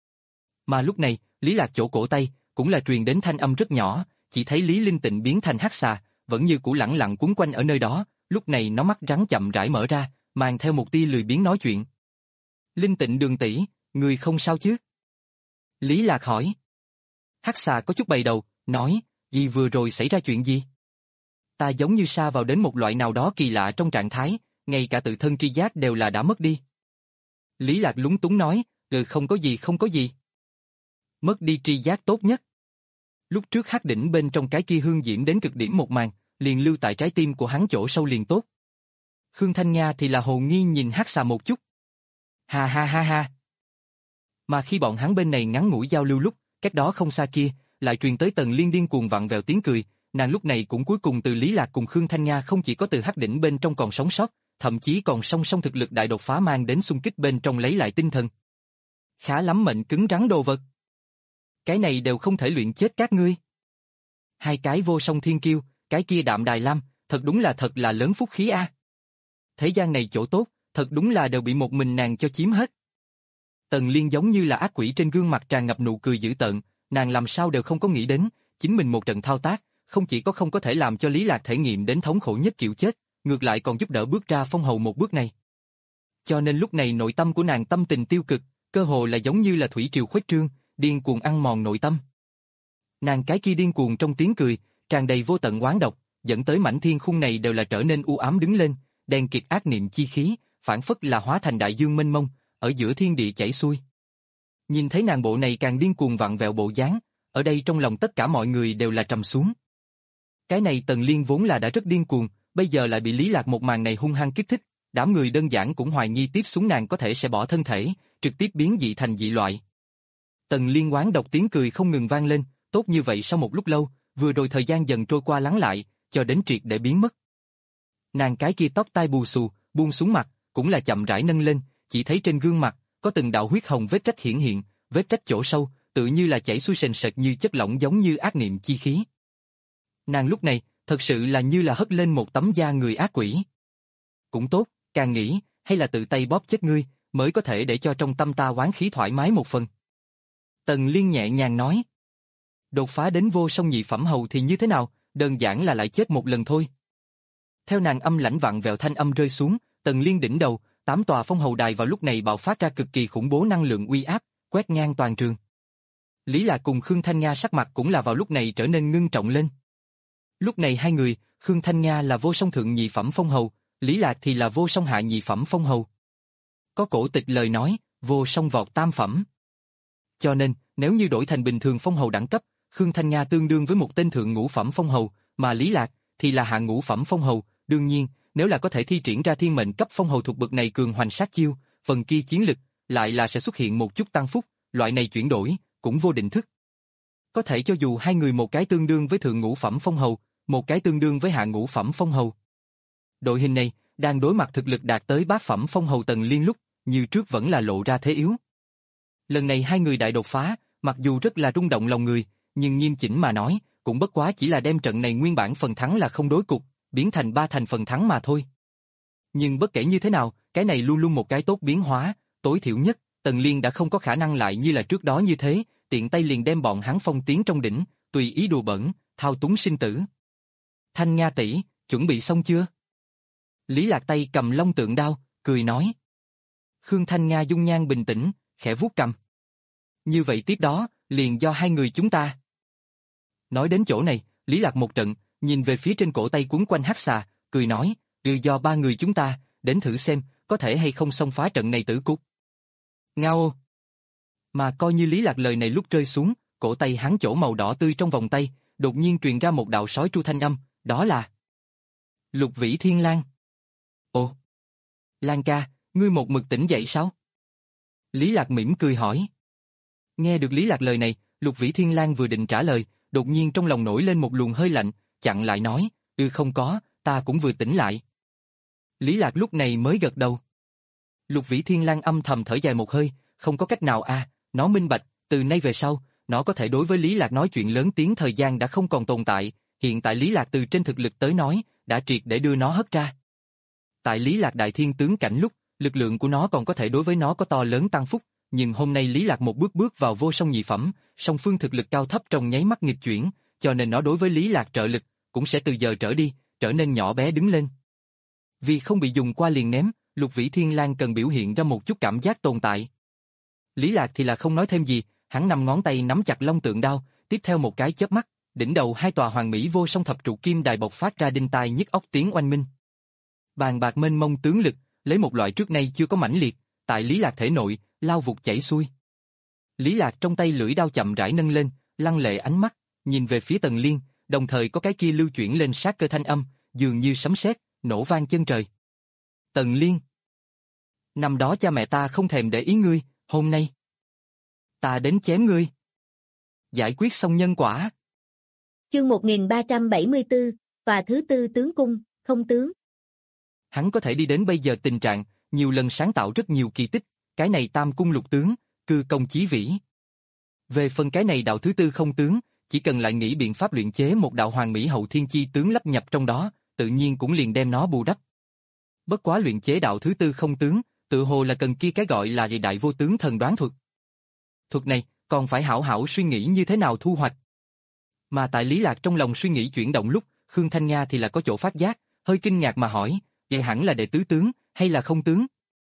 Mà lúc này, Lý Lạc chỗ cổ tay, cũng là truyền đến thanh âm rất nhỏ, chỉ thấy Lý Linh Tịnh biến thành hắc xà, vẫn như cũ lẳng lặng quấn quanh ở nơi đó, lúc này nó mắt rắn chậm rãi mở ra, mang theo một tia lười biếng nói chuyện. Linh Tịnh đường tỷ, ngươi không sao chứ? Lý Lạc hỏi. Hắc xà có chút bày đầu, nói, gì vừa rồi xảy ra chuyện gì? Ta giống như sa vào đến một loại nào đó kỳ lạ trong trạng thái, ngay cả tự thân tri giác đều là đã mất đi. Lý Lạc lúng túng nói, ừ không có gì không có gì. Mất đi tri giác tốt nhất. Lúc trước hắc đỉnh bên trong cái kia hương diễm đến cực điểm một màn, liền lưu tại trái tim của hắn chỗ sâu liền tốt. Khương Thanh Nga thì là hồ nghi nhìn hắc xà một chút. Ha ha ha ha. Mà khi bọn hắn bên này ngắn ngủi giao lưu lúc, cách đó không xa kia, lại truyền tới Tần Liên điên cuồng vặn vẹo tiếng cười, nàng lúc này cũng cuối cùng từ Lý Lạc cùng Khương Thanh Nga không chỉ có từ hắc đỉnh bên trong còn sống sót, thậm chí còn song song thực lực đại đột phá mang đến xung kích bên trong lấy lại tinh thần. Khá lắm mệnh cứng rắn đồ vật. Cái này đều không thể luyện chết các ngươi. Hai cái vô song thiên kiêu, cái kia Đạm Đài Lam, thật đúng là thật là lớn phúc khí a. Thế gian này chỗ tốt, thật đúng là đều bị một mình nàng cho chiếm hết. Tần Liên giống như là ác quỷ trên gương mặt tràn ngập nụ cười dữ tợn, nàng làm sao đều không có nghĩ đến, chính mình một trận thao tác, không chỉ có không có thể làm cho Lý Lạc thể nghiệm đến thống khổ nhất kiểu chết, ngược lại còn giúp đỡ bước ra phong hầu một bước này. Cho nên lúc này nội tâm của nàng tâm tình tiêu cực, cơ hồ là giống như là thủy triều khuếch trương, điên cuồng ăn mòn nội tâm. Nàng cái kia điên cuồng trong tiếng cười, tràn đầy vô tận oán độc, dẫn tới mảnh thiên khung này đều là trở nên u ám đứng lên, đen kịt ác niệm chi khí, phản phất là hóa thành đại dương mênh mông, ở giữa thiên địa chảy xuôi. Nhìn thấy nàng bộ này càng điên cuồng vặn vẹo bộ dáng, ở đây trong lòng tất cả mọi người đều là trầm xuống. Cái này Tần Liên vốn là đã rất điên cuồng, bây giờ lại bị Lý Lạc một màn này hung hăng kích thích, đám người đơn giản cũng hoài nghi tiếp xuống nàng có thể sẽ bỏ thân thể, trực tiếp biến dị thành dị loại. Tần Liên oán độc tiếng cười không ngừng vang lên, tốt như vậy sau một lúc lâu, vừa rồi thời gian dần trôi qua lắng lại, cho đến triệt để biến mất. Nàng cái kia tóc tai bù xù, buông xuống mặt, cũng là chậm rãi nâng lên, chỉ thấy trên gương mặt có từng đạo huyết hồng vết rách hiển hiện, vết rách chỗ sâu, tự như là chảy xuôi sền sệt như chất lỏng giống như ác niệm chi khí. Nàng lúc này, thật sự là như là hất lên một tấm da người ác quỷ. Cũng tốt, càng nghĩ, hay là tự tay bóp chết ngươi, mới có thể để cho trong tâm ta oán khí thoải mái một phần. Tần Liên nhẹ nhàng nói. Đột phá đến vô song nhị phẩm hầu thì như thế nào, đơn giản là lại chết một lần thôi. Theo nàng âm lãnh vặn vẹo thanh âm rơi xuống, Tần Liên đỉnh đầu, tám tòa phong hầu đài vào lúc này bạo phát ra cực kỳ khủng bố năng lượng uy áp, quét ngang toàn trường. Lý Lạc cùng Khương Thanh Nga sắc mặt cũng là vào lúc này trở nên ngưng trọng lên. Lúc này hai người, Khương Thanh Nga là vô song thượng nhị phẩm phong hầu, Lý Lạc thì là vô song hạ nhị phẩm phong hầu. Có cổ tịch lời nói, vô song vọt tam phẩm. Cho nên, nếu như đổi thành bình thường phong hầu đẳng cấp, Khương Thanh Nga tương đương với một tên thượng ngũ phẩm phong hầu, mà Lý Lạc thì là hạ ngũ phẩm phong hầu, đương nhiên, nếu là có thể thi triển ra thiên mệnh cấp phong hầu thuộc bậc này cường hoành sát chiêu, phần kia chiến lực lại là sẽ xuất hiện một chút tăng phúc, loại này chuyển đổi cũng vô định thức. Có thể cho dù hai người một cái tương đương với thượng ngũ phẩm phong hầu, một cái tương đương với hạ ngũ phẩm phong hầu. Đội hình này đang đối mặt thực lực đạt tới bát phẩm phong hầu Tần Liên lúc, như trước vẫn là lộ ra thế yếu. Lần này hai người đại đột phá, mặc dù rất là rung động lòng người, nhưng nghiêm chỉnh mà nói, cũng bất quá chỉ là đem trận này nguyên bản phần thắng là không đối cục, biến thành ba thành phần thắng mà thôi. Nhưng bất kể như thế nào, cái này luôn luôn một cái tốt biến hóa, tối thiểu nhất, Tần Liên đã không có khả năng lại như là trước đó như thế, tiện tay liền đem bọn hắn phong tiến trong đỉnh, tùy ý đùa bẩn, thao túng sinh tử. Thanh Nga tỷ, chuẩn bị xong chưa? Lý Lạc tay cầm long tượng đao, cười nói. Khương Thanh Nga dung nhan bình tĩnh, khẽ vuốt cầm. Như vậy tiếp đó, liền do hai người chúng ta. Nói đến chỗ này, Lý Lạc một trận, nhìn về phía trên cổ tay quấn quanh hắc xà, cười nói, đưa do ba người chúng ta, đến thử xem, có thể hay không xông phá trận này tử cục. Ngao! Mà coi như Lý Lạc lời này lúc rơi xuống, cổ tay hắn chỗ màu đỏ tươi trong vòng tay, đột nhiên truyền ra một đạo sói tru thanh âm, đó là Lục Vĩ Thiên Lang. Ồ! Lan ca, ngươi một mực tỉnh dậy sao? Lý Lạc mỉm cười hỏi. Nghe được Lý Lạc lời này, Lục Vĩ Thiên Lang vừa định trả lời, đột nhiên trong lòng nổi lên một luồng hơi lạnh, chặn lại nói, ừ không có, ta cũng vừa tỉnh lại. Lý Lạc lúc này mới gật đầu. Lục Vĩ Thiên Lang âm thầm thở dài một hơi, không có cách nào à, nó minh bạch, từ nay về sau, nó có thể đối với Lý Lạc nói chuyện lớn tiếng thời gian đã không còn tồn tại, hiện tại Lý Lạc từ trên thực lực tới nói, đã triệt để đưa nó hất ra. Tại Lý Lạc đại thiên tướng cảnh lúc, lực lượng của nó còn có thể đối với nó có to lớn tăng phúc, nhưng hôm nay Lý Lạc một bước bước vào vô song nhị phẩm, song phương thực lực cao thấp trong nháy mắt nghịch chuyển, cho nên nó đối với Lý Lạc trợ lực, cũng sẽ từ giờ trở đi, trở nên nhỏ bé đứng lên. Vì không bị dùng qua liền ném, Lục Vĩ Thiên Lang cần biểu hiện ra một chút cảm giác tồn tại. Lý Lạc thì là không nói thêm gì, hắn năm ngón tay nắm chặt long tượng đao, tiếp theo một cái chớp mắt, đỉnh đầu hai tòa hoàng mỹ vô song thập trụ kim đài bộc phát ra đinh tai nhức óc tiếng oanh minh. Bàn bạc mênh mông tướng lực, lấy một loại trước nay chưa có mãnh liệt, tại Lý Lạc thể nội, lao vụt chảy xuôi. Lý Lạc trong tay lưỡi đao chậm rãi nâng lên, lăng lệ ánh mắt, nhìn về phía Tần Liên, đồng thời có cái kia lưu chuyển lên sát cơ thanh âm, dường như sấm sét, nổ vang chân trời. Tần Liên, năm đó cha mẹ ta không thèm để ý ngươi, hôm nay ta đến chém ngươi. Giải quyết xong nhân quả. Chương một nghìn ba trăm bảy mươi tư, tòa thứ tư tướng cung, không tướng. Hắn có thể đi đến bây giờ tình trạng, nhiều lần sáng tạo rất nhiều kỳ tích, cái này tam cung lục tướng, cư công chí vĩ. Về phần cái này đạo thứ tư không tướng, chỉ cần lại nghĩ biện pháp luyện chế một đạo hoàng mỹ hậu thiên chi tướng lắp nhập trong đó, tự nhiên cũng liền đem nó bù đắp. Bất quá luyện chế đạo thứ tư không tướng, tự hồ là cần kia cái gọi là đại vô tướng thần đoán thuật. Thuật này, còn phải hảo hảo suy nghĩ như thế nào thu hoạch. Mà tại Lý Lạc trong lòng suy nghĩ chuyển động lúc, Khương Thanh Nga thì là có chỗ phát giác, hơi kinh ngạc mà hỏi, vậy hẳn là đệ tứ tướng, hay là không tướng?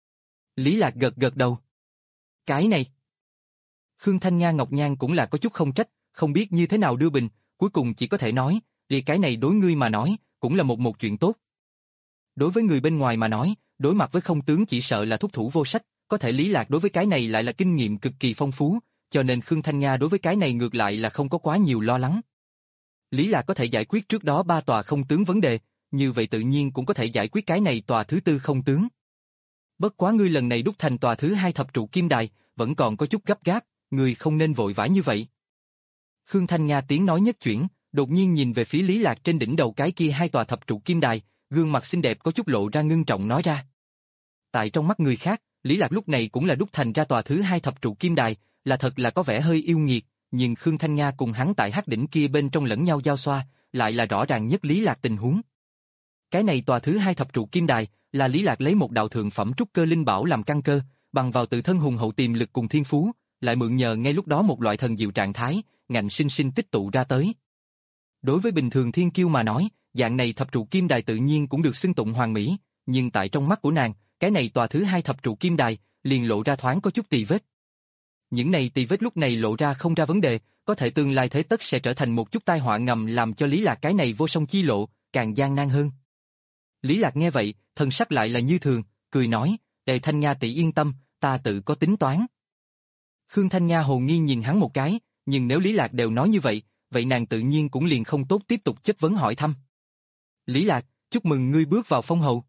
Lý Lạc gật gật đầu. Cái này. Khương Thanh Nga Ngọc Nhan cũng là có chút không trách, không biết như thế nào đưa bình, cuối cùng chỉ có thể nói, vì cái này đối ngươi mà nói, cũng là một một chuyện tốt. Đối với người bên ngoài mà nói, đối mặt với không tướng chỉ sợ là thúc thủ vô sách, có thể Lý Lạc đối với cái này lại là kinh nghiệm cực kỳ phong phú, cho nên Khương Thanh Nga đối với cái này ngược lại là không có quá nhiều lo lắng. Lý Lạc có thể giải quyết trước đó ba tòa không tướng vấn đề, như vậy tự nhiên cũng có thể giải quyết cái này tòa thứ tư không tướng. Bất quá ngươi lần này đúc thành tòa thứ hai thập trụ kim đài, vẫn còn có chút gấp gáp, ngươi không nên vội vã như vậy. Khương Thanh Nga tiếng nói nhất chuyển, đột nhiên nhìn về phía Lý Lạc trên đỉnh đầu cái kia hai tòa thập trụ kim đài, gương mặt xinh đẹp có chút lộ ra ngưng trọng nói ra. Tại trong mắt người khác, Lý Lạc lúc này cũng là đúc thành ra tòa thứ hai thập trụ kim đài, là thật là có vẻ hơi yêu nghiệt, nhưng Khương Thanh Nga cùng hắn tại hắc đỉnh kia bên trong lẫn nhau giao xoa, lại là rõ ràng nhất Lý Lạc tình huống. Cái này tòa thứ hai thập trụ kim đài, là Lý Lạc lấy một đạo thượng phẩm trúc cơ linh bảo làm căn cơ, bằng vào tự thân hùng hậu tiềm lực cùng thiên phú, lại mượn nhờ ngay lúc đó một loại thần diệu trạng thái, ngạnh sinh sinh tích tụ ra tới. Đối với bình thường thiên kiêu mà nói, dạng này thập trụ kim đài tự nhiên cũng được xưng tụng hoàn mỹ, nhưng tại trong mắt của nàng, cái này tòa thứ hai thập trụ kim đài, liền lộ ra thoáng có chút tì vết. Những này tì vết lúc này lộ ra không ra vấn đề, có thể tương lai thế tất sẽ trở thành một chút tai họa ngầm làm cho Lý Lạc cái này vô song chi lộ, càng gian nan hơn. Lý Lạc nghe vậy, thần sắc lại là như thường, cười nói, Đệ Thanh Nga tỷ yên tâm, ta tự có tính toán. Khương Thanh Nga hồ nghi nhìn hắn một cái, nhưng nếu Lý Lạc đều nói như vậy, vậy nàng tự nhiên cũng liền không tốt tiếp tục chất vấn hỏi thăm. Lý Lạc, chúc mừng ngươi bước vào phong hầu.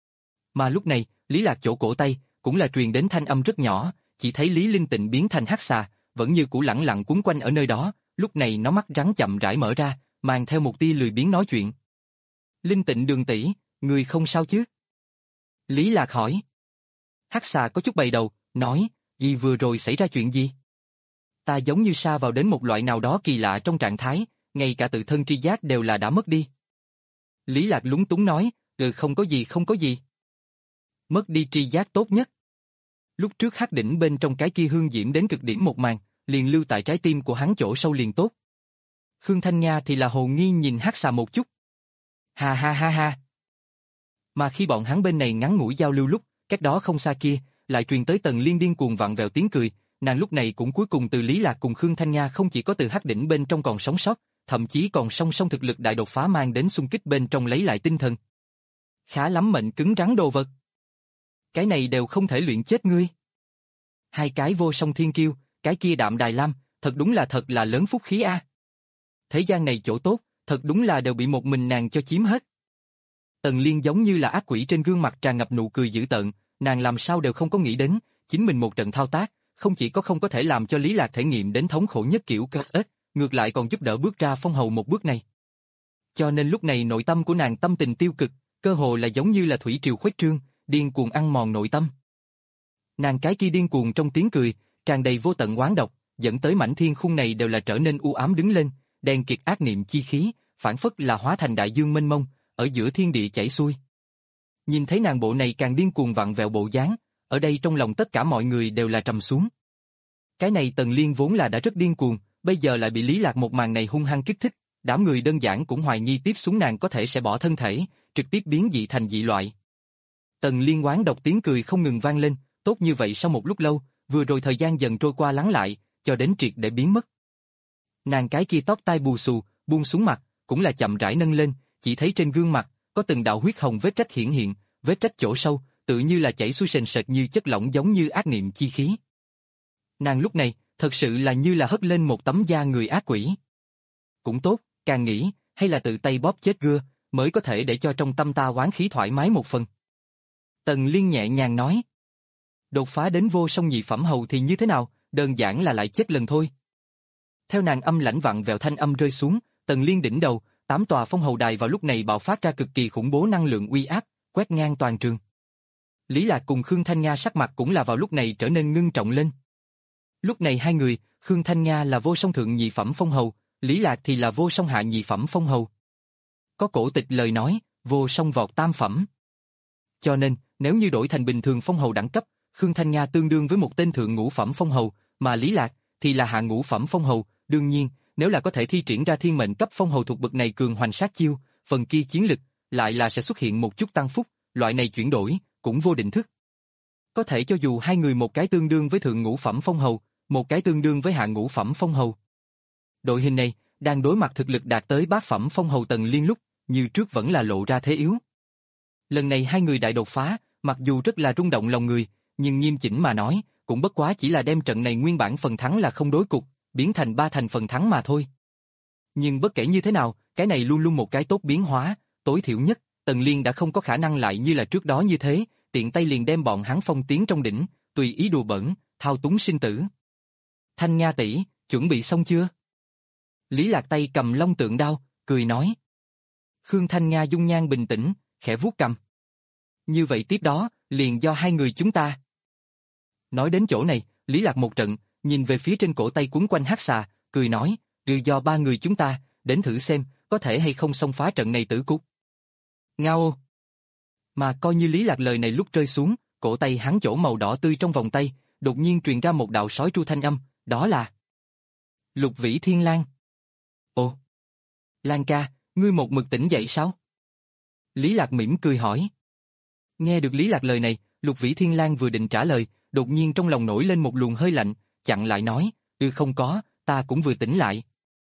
Mà lúc này, Lý Lạc chỗ cổ tay, cũng là truyền đến thanh âm rất nhỏ, chỉ thấy Lý Linh Tịnh biến thành hắc xà, vẫn như cũ lẳng lặng quấn quanh ở nơi đó, lúc này nó mắt rắn chậm rãi mở ra, mang theo một tia lười biếng nói chuyện. Linh Tịnh đường tỷ, người không sao chứ? Lý Lạc hỏi. Hắc xà có chút bày đầu, nói, gì vừa rồi xảy ra chuyện gì? Ta giống như sa vào đến một loại nào đó kỳ lạ trong trạng thái, ngay cả tự thân tri giác đều là đã mất đi. Lý Lạc lúng túng nói, ừ không có gì không có gì. Mất đi tri giác tốt nhất. Lúc trước hắc đỉnh bên trong cái kia hương diễm đến cực điểm một màn, liền lưu tại trái tim của hắn chỗ sâu liền tốt. Khương Thanh Nga thì là hồ nghi nhìn hắc xà một chút. Ha ha ha ha. Mà khi bọn hắn bên này ngắn ngủi giao lưu lúc, cách đó không xa kia, lại truyền tới Tần Liên điên cuồng vặn vẹo tiếng cười, nàng lúc này cũng cuối cùng từ Lý Lạc cùng Khương Thanh Nga không chỉ có từ hắc đỉnh bên trong còn sống sót, thậm chí còn song song thực lực đại đột phá mang đến xung kích bên trong lấy lại tinh thần. Khá lắm mệnh cứng rắn đồ vật. Cái này đều không thể luyện chết ngươi. Hai cái vô song thiên kiêu, cái kia đạm đài lam, thật đúng là thật là lớn phúc khí a. Thế gian này chỗ tốt, thật đúng là đều bị một mình nàng cho chiếm hết. Tần Liên giống như là ác quỷ trên gương mặt tràn ngập nụ cười dữ tợn, nàng làm sao đều không có nghĩ đến, chính mình một trận thao tác, không chỉ có không có thể làm cho Lý Lạc thể nghiệm đến thống khổ nhất kiểu cơ ếch, ngược lại còn giúp đỡ bước ra phong hầu một bước này. Cho nên lúc này nội tâm của nàng tâm tình tiêu cực, cơ hồ là giống như là thủy triều khuếch trương, điên cuồng ăn mòn nội tâm. Nàng cái kia điên cuồng trong tiếng cười, tràn đầy vô tận oán độc, dẫn tới mảnh thiên khung này đều là trở nên u ám đứng lên, đen kịt ác niệm chi khí, phản phất là hóa thành đại dương mênh mông, ở giữa thiên địa chảy xuôi. Nhìn thấy nàng bộ này càng điên cuồng vặn vẹo bộ dáng, ở đây trong lòng tất cả mọi người đều là trầm xuống. Cái này Tần Liên vốn là đã rất điên cuồng, bây giờ lại bị Lý Lạc một màn này hung hăng kích thích, đám người đơn giản cũng hoài nghi tiếp xuống nàng có thể sẽ bỏ thân thể, trực tiếp biến dị thành dị loại. Tần Liên oán độc tiếng cười không ngừng vang lên, tốt như vậy sau một lúc lâu, vừa rồi thời gian dần trôi qua lắng lại, cho đến triệt để biến mất. Nàng cái kia tóc tai bù xù, buông xuống mặt, cũng là chậm rãi nâng lên, chỉ thấy trên gương mặt có từng đạo huyết hồng vết rách hiển hiện, vết rách chỗ sâu, tự như là chảy xuôi sền sệt như chất lỏng giống như ác niệm chi khí. Nàng lúc này, thật sự là như là hất lên một tấm da người ác quỷ. Cũng tốt, càng nghĩ, hay là tự tay bóp chết gưa, mới có thể để cho trong tâm ta oán khí thoải mái một phần. Tần Liên nhẹ nhàng nói. Đột phá đến vô song nhị phẩm hầu thì như thế nào, đơn giản là lại chết lần thôi. Theo nàng âm lãnh vặn vẹo thanh âm rơi xuống, Tần Liên đỉnh đầu, tám tòa phong hầu đài vào lúc này bạo phát ra cực kỳ khủng bố năng lượng uy áp, quét ngang toàn trường. Lý Lạc cùng Khương Thanh Nga sắc mặt cũng là vào lúc này trở nên ngưng trọng lên. Lúc này hai người, Khương Thanh Nga là vô song thượng nhị phẩm phong hầu, Lý Lạc thì là vô song hạ nhị phẩm phong hầu. Có cổ tịch lời nói, vô song vọt tam phẩm. Cho nên, nếu như đổi thành bình thường phong hầu đẳng cấp, Khương Thanh Nga tương đương với một tên thượng ngũ phẩm phong hầu, mà Lý Lạc thì là hạ ngũ phẩm phong hầu, đương nhiên, nếu là có thể thi triển ra thiên mệnh cấp phong hầu thuộc bậc này cường hoành sát chiêu, phần kia chiến lực lại là sẽ xuất hiện một chút tăng phúc, loại này chuyển đổi cũng vô định thức. Có thể cho dù hai người một cái tương đương với thượng ngũ phẩm phong hầu, một cái tương đương với hạ ngũ phẩm phong hầu. Đội hình này đang đối mặt thực lực đạt tới bát phẩm phong hầu Tần Liên lúc, như trước vẫn là lộ ra thế yếu. Lần này hai người đại đột phá, mặc dù rất là rung động lòng người, nhưng nghiêm chỉnh mà nói, cũng bất quá chỉ là đem trận này nguyên bản phần thắng là không đối cục, biến thành ba thành phần thắng mà thôi. Nhưng bất kể như thế nào, cái này luôn luôn một cái tốt biến hóa, tối thiểu nhất, Tần Liên đã không có khả năng lại như là trước đó như thế, tiện tay liền đem bọn hắn phong tiến trong đỉnh, tùy ý đùa bẩn, thao túng sinh tử. Thanh Nga tỷ, chuẩn bị xong chưa? Lý Lạc tay cầm long tượng đao, cười nói. Khương Thanh Nga dung nhan bình tĩnh, khẽ vuốt cầm. Như vậy tiếp đó, liền do hai người chúng ta. Nói đến chỗ này, Lý Lạc một trận, nhìn về phía trên cổ tay quấn quanh hắc xà, cười nói, đưa do ba người chúng ta, đến thử xem, có thể hay không xông phá trận này tử cục. Ngao. Mà coi như Lý Lạc lời này lúc rơi xuống, cổ tay hắn chỗ màu đỏ tươi trong vòng tay, đột nhiên truyền ra một đạo sói tru thanh âm, đó là Lục Vĩ Thiên Lang. Ồ, Lan ca, ngươi một mực tỉnh dậy sao? Lý Lạc mỉm cười hỏi. Nghe được Lý Lạc lời này, Lục Vĩ Thiên Lang vừa định trả lời, đột nhiên trong lòng nổi lên một luồng hơi lạnh, chặn lại nói, ừ không có, ta cũng vừa tỉnh lại.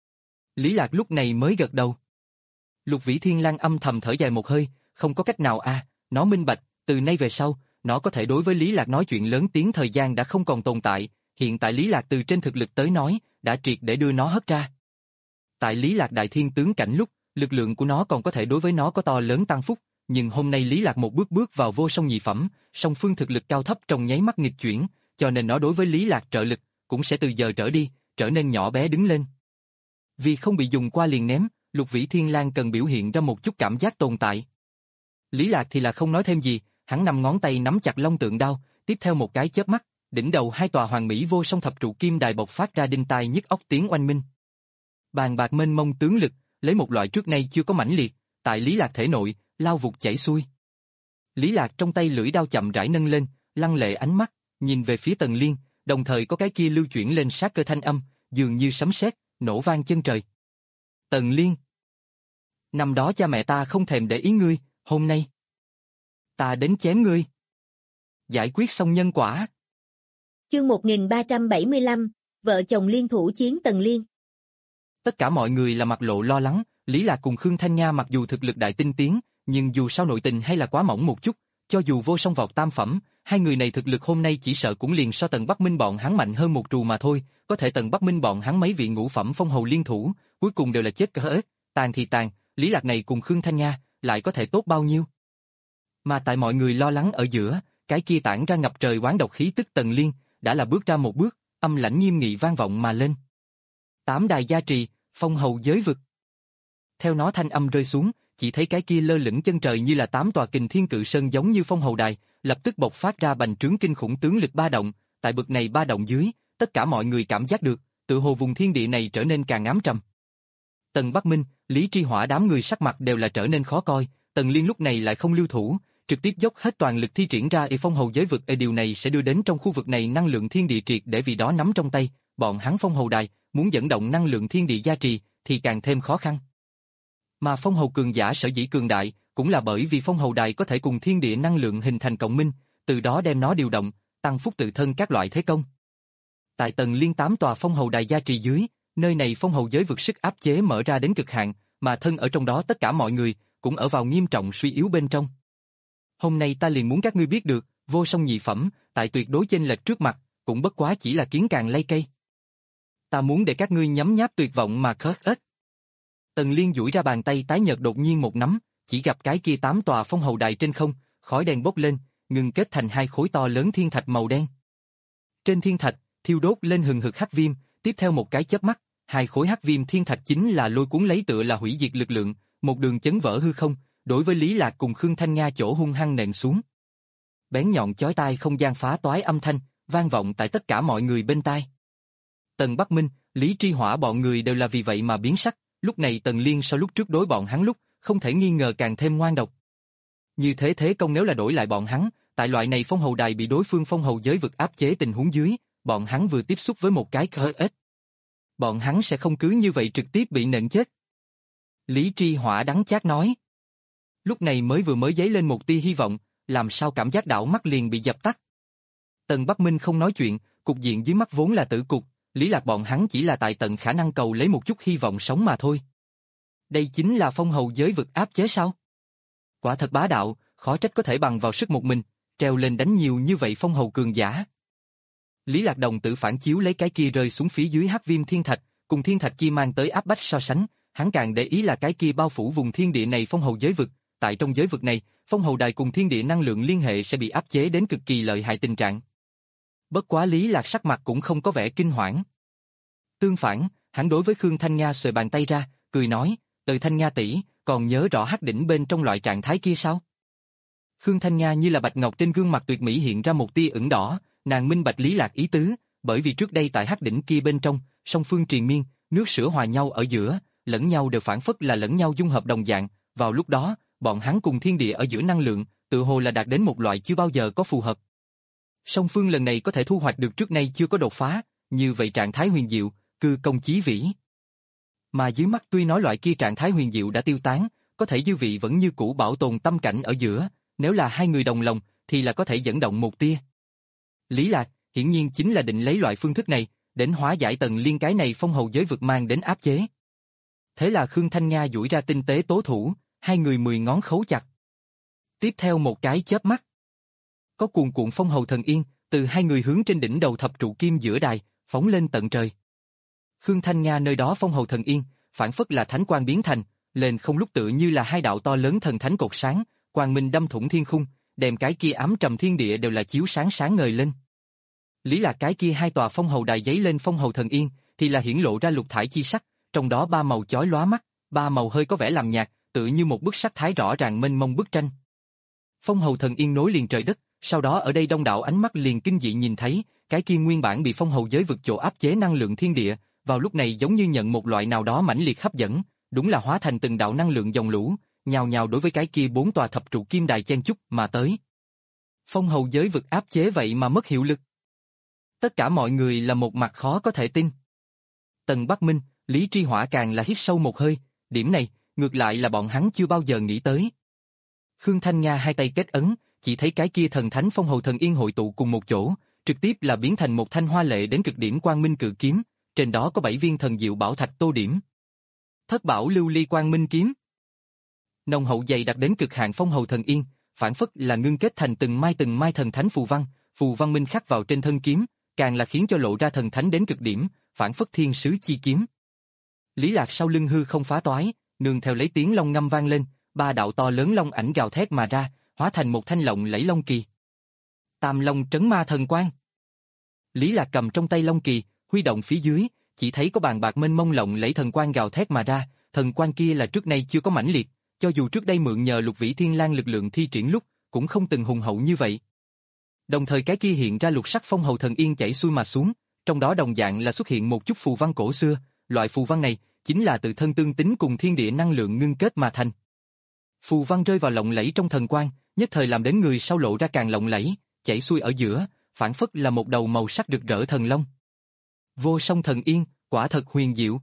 Lý Lạc lúc này mới gật đầu. Lục Vĩ Thiên Lang âm thầm thở dài một hơi, không có cách nào à, nó minh bạch, từ nay về sau, nó có thể đối với Lý Lạc nói chuyện lớn tiếng thời gian đã không còn tồn tại, hiện tại Lý Lạc từ trên thực lực tới nói, đã triệt để đưa nó hất ra. Tại Lý Lạc đại thiên tướng cảnh lúc, lực lượng của nó còn có thể đối với nó có to lớn tăng phúc, nhưng hôm nay Lý Lạc một bước bước vào vô song nhị phẩm, song phương thực lực cao thấp trong nháy mắt nghịch chuyển, cho nên nó đối với Lý Lạc trợ lực cũng sẽ từ giờ trở đi trở nên nhỏ bé đứng lên. Vì không bị dùng qua liền ném, Lục Vĩ Thiên Lang cần biểu hiện ra một chút cảm giác tồn tại. Lý Lạc thì là không nói thêm gì, hắn năm ngón tay nắm chặt long tượng đao, tiếp theo một cái chớp mắt, đỉnh đầu hai tòa hoàng mỹ vô song thập trụ kim đài bộc phát ra đinh tai nhức óc tiếng oanh minh. Bàn bạc mênh mông tướng lực, lấy một loại trước nay chưa có mãnh liệt, tại Lý Lạc thể nội, lao vụt chảy xuôi. Lý Lạc trong tay lưỡi đao chậm rãi nâng lên, lăng lệ ánh mắt, nhìn về phía Tần Liên, đồng thời có cái kia lưu chuyển lên sát cơ thanh âm, dường như sấm sét, nổ vang chân trời. Tần Liên, năm đó cha mẹ ta không thèm để ý ngươi, hôm nay ta đến chém ngươi. Giải quyết xong nhân quả. Chương một nghìn ba trăm bảy mươi lăm, vợ chồng liên thủ chiến Tần Liên. Tất cả mọi người là mặt lộ lo lắng, Lý Lạc cùng Khương Thanh Nha mặc dù thực lực đại tinh tiến, nhưng dù sao nội tình hay là quá mỏng một chút, cho dù vô song vọt tam phẩm, hai người này thực lực hôm nay chỉ sợ cũng liền so Tần Bắc Minh bọn hắn mạnh hơn một trù mà thôi, có thể Tần Bắc Minh bọn hắn mấy vị ngũ phẩm phong hầu liên thủ, cuối cùng đều là chết cỡ ếch, tàn thì tàn, Lý Lạc này cùng Khương Thanh Nha, lại có thể tốt bao nhiêu. Mà tại mọi người lo lắng ở giữa, cái kia tản ra ngập trời oán độc khí tức Tần Liên, đã là bước ra một bước, âm lãnh nghiêm nghị vang vọng mà lên. Tám đài gia trì, phong hầu giới vực. Theo nó thanh âm rơi xuống, chỉ thấy cái kia lơ lửng chân trời như là tám tòa kình thiên cự sơn giống như phong hầu đài, lập tức bộc phát ra bành trướng kinh khủng tướng lực ba động, tại bực này ba động dưới, tất cả mọi người cảm giác được, tự hồ vùng thiên địa này trở nên càng ám trầm. Tần Bắc Minh, Lý Tri Hỏa đám người sắc mặt đều là trở nên khó coi, Tần Liên lúc này lại không lưu thủ, trực tiếp dốc hết toàn lực thi triển ra y phong hầu giới vực, e điều này sẽ đưa đến trong khu vực này năng lượng thiên địa triệt để vì đó nắm trong tay, bọn hắn phong hầu đài, muốn dẫn động năng lượng thiên địa gia trì thì càng thêm khó khăn. Mà phong hầu cường giả sở dĩ cường đại, cũng là bởi vì phong hầu đài có thể cùng thiên địa năng lượng hình thành cộng minh, từ đó đem nó điều động, tăng phúc tự thân các loại thế công. Tại Tần Liên tám tòa phong hầu đài gia trì dưới, nơi này phong hầu giới vực sức áp chế mở ra đến cực hạn, mà thân ở trong đó tất cả mọi người cũng ở vào nghiêm trọng suy yếu bên trong. Hôm nay ta liền muốn các ngươi biết được, vô song nhị phẩm, tại tuyệt đối chênh lệch trước mặt, cũng bất quá chỉ là kiến càng lay cây. Ta muốn để các ngươi nhấm nháp tuyệt vọng mà khớt ếch. Tần Liên duỗi ra bàn tay tái nhợt đột nhiên một nắm, chỉ gặp cái kia tám tòa phong hầu đài trên không, khói đen bốc lên, ngừng kết thành hai khối to lớn thiên thạch màu đen. Trên thiên thạch, thiêu đốt lên hừng hực hắc viêm, tiếp theo một cái chớp mắt, hai khối hắc viêm thiên thạch chính là lôi cuốn lấy tựa là hủy diệt lực lượng, một đường chấn vỡ hư không, đối với Lý Lạc cùng Khương Thanh Nga chỗ hung hăng nện xuống. Bén nhọn chói tai không gian phá toái âm thanh, vang vọng tại tất cả mọi người bên tai. Tần Bắc Minh, Lý Tri Hỏa bọn người đều là vì vậy mà biến sắc, lúc này Tần Liên so lúc trước đối bọn hắn lúc, không thể nghi ngờ càng thêm ngoan độc. Như thế thế công nếu là đổi lại bọn hắn, tại loại này phong hầu đài bị đối phương phong hầu giới vực áp chế tình huống dưới, bọn hắn vừa tiếp xúc với một cái khớ ếch. Bọn hắn sẽ không cứ như vậy trực tiếp bị nện chết. Lý Tri Hỏa đắng chát nói. Lúc này mới vừa mới dấy lên một tia hy vọng, làm sao cảm giác đảo mắt liền bị dập tắt. Tần Bắc Minh không nói chuyện, cục diện dưới mắt vốn là tử cục, Lý Lạc bọn hắn chỉ là tại tận khả năng cầu lấy một chút hy vọng sống mà thôi. Đây chính là phong hầu giới vực áp chế sao? Quả thật bá đạo, khó trách có thể bằng vào sức một mình, treo lên đánh nhiều như vậy phong hầu cường giả. Lý Lạc đồng tử phản chiếu lấy cái kia rơi xuống phía dưới hắc viêm thiên thạch, cùng thiên thạch kia mang tới áp bách so sánh, hắn càng để ý là cái kia bao phủ vùng thiên địa này phong hầu giới vực, tại trong giới vực này, phong hầu đài cùng thiên địa năng lượng liên hệ sẽ bị áp chế đến cực kỳ lợi hại tình trạng. Bất quá Lý Lạc sắc mặt cũng không có vẻ kinh hoảng. Tương phản, hắn đối với Khương Thanh Nga xuề bàn tay ra, cười nói, "Từ Thanh Nga tỷ, còn nhớ rõ hắc đỉnh bên trong loại trạng thái kia sao?" Khương Thanh Nga như là bạch ngọc trên gương mặt tuyệt mỹ hiện ra một tia ửng đỏ, nàng minh bạch Lý Lạc ý tứ, bởi vì trước đây tại hắc đỉnh kia bên trong, song phương triền miên, nước sữa hòa nhau ở giữa, lẫn nhau đều phản phất là lẫn nhau dung hợp đồng dạng, vào lúc đó, bọn hắn cùng thiên địa ở giữa năng lượng, tự hồ là đạt đến một loại chưa bao giờ có phù hợp. Song phương lần này có thể thu hoạch được trước nay chưa có đột phá, như vậy trạng thái huyền diệu, cư công chí vĩ. Mà dưới mắt tuy nói loại kia trạng thái huyền diệu đã tiêu tán, có thể dư vị vẫn như cũ bảo tồn tâm cảnh ở giữa, nếu là hai người đồng lòng, thì là có thể dẫn động một tia. Lý Lạc, hiển nhiên chính là định lấy loại phương thức này, đến hóa giải Tần Liên cái này phong hầu giới vực mang đến áp chế. Thế là Khương Thanh Nga duỗi ra tinh tế tố thủ, hai người mười ngón khấu chặt. Tiếp theo một cái chớp mắt, có cuồn cuộn phong hầu thần yên Từ hai người hướng trên đỉnh đầu thập trụ kim giữa đài, phóng lên tận trời. Khương Thanh Nga nơi đó phong hầu thần yên, phản phất là thánh quang biến thành, lên không lúc tựa như là hai đạo to lớn thần thánh cột sáng, quang minh đâm thủng thiên khung, đem cái kia ám trầm thiên địa đều là chiếu sáng sáng ngời lên. Lý Lạc cái kia hai tòa phong hầu đài giấy lên phong hầu thần yên, thì là hiển lộ ra lục thải chi sắc, trong đó ba màu chói lóa mắt, ba màu hơi có vẻ làm nhạt, tựa như một bức sắc thái rõ ràng mênh mông bức tranh. Phong hầu thần yên nối liền trời đất, sau đó ở đây đông đảo ánh mắt liền kinh dị nhìn thấy, cái kia nguyên bản bị phong hầu giới vực chỗ áp chế năng lượng thiên địa, vào lúc này giống như nhận một loại nào đó mãnh liệt hấp dẫn, đúng là hóa thành từng đạo năng lượng dòng lũ, nhào nhào đối với cái kia bốn tòa thập trụ kim đài chen chúc mà tới. Phong hầu giới vực áp chế vậy mà mất hiệu lực. Tất cả mọi người là một mặt khó có thể tin. Tần Bắc Minh, Lý Tri Hỏa càng là hít sâu một hơi, điểm này, ngược lại là bọn hắn chưa bao giờ nghĩ tới. Khương Thanh Nga hai tay kết ấn, chỉ thấy cái kia thần thánh phong hầu thần yên hội tụ cùng một chỗ, trực tiếp là biến thành một thanh hoa lệ đến cực điểm quang minh cự kiếm, trên đó có bảy viên thần diệu bảo thạch tô điểm. Thất bảo lưu ly quang minh kiếm. Nồng hậu dày đặc đến cực hạn phong hầu thần yên, phản phất là ngưng kết thành từng mai từng mai thần thánh phù văn, phù văn minh khắc vào trên thân kiếm, càng là khiến cho lộ ra thần thánh đến cực điểm, phản phất thiên sứ chi kiếm. Lý Lạc sau lưng hư không phá toái, nương theo lấy tiếng long ngâm vang lên, ba đạo to lớn long ảnh gào thét mà ra, hóa thành một thanh lộng lẫy long kỳ. Tam Long trấn ma thần quang. Lý Lạc cầm trong tay long kỳ, huy động phía dưới, chỉ thấy có bàn bạc mênh mông lộng lẫy thần quang gào thét mà ra, thần quang kia là trước nay chưa có mãnh liệt, cho dù trước đây mượn nhờ Lục Vĩ Thiên Lang lực lượng thi triển lúc, cũng không từng hùng hậu như vậy. Đồng thời cái kia hiện ra lục sắc phong hầu thần yên chảy xuôi mà xuống, trong đó đồng dạng là xuất hiện một chút phù văn cổ xưa, loại phù văn này chính là tự thân tương tính cùng thiên địa năng lượng ngưng kết mà thành. Phù văn rơi vào lộng lẫy trong thần quang, nhất thời làm đến người sau lộ ra càng lộng lẫy, chảy xuôi ở giữa, phản phất là một đầu màu sắc rực rỡ thần long. Vô song thần yên, quả thật huyền diệu.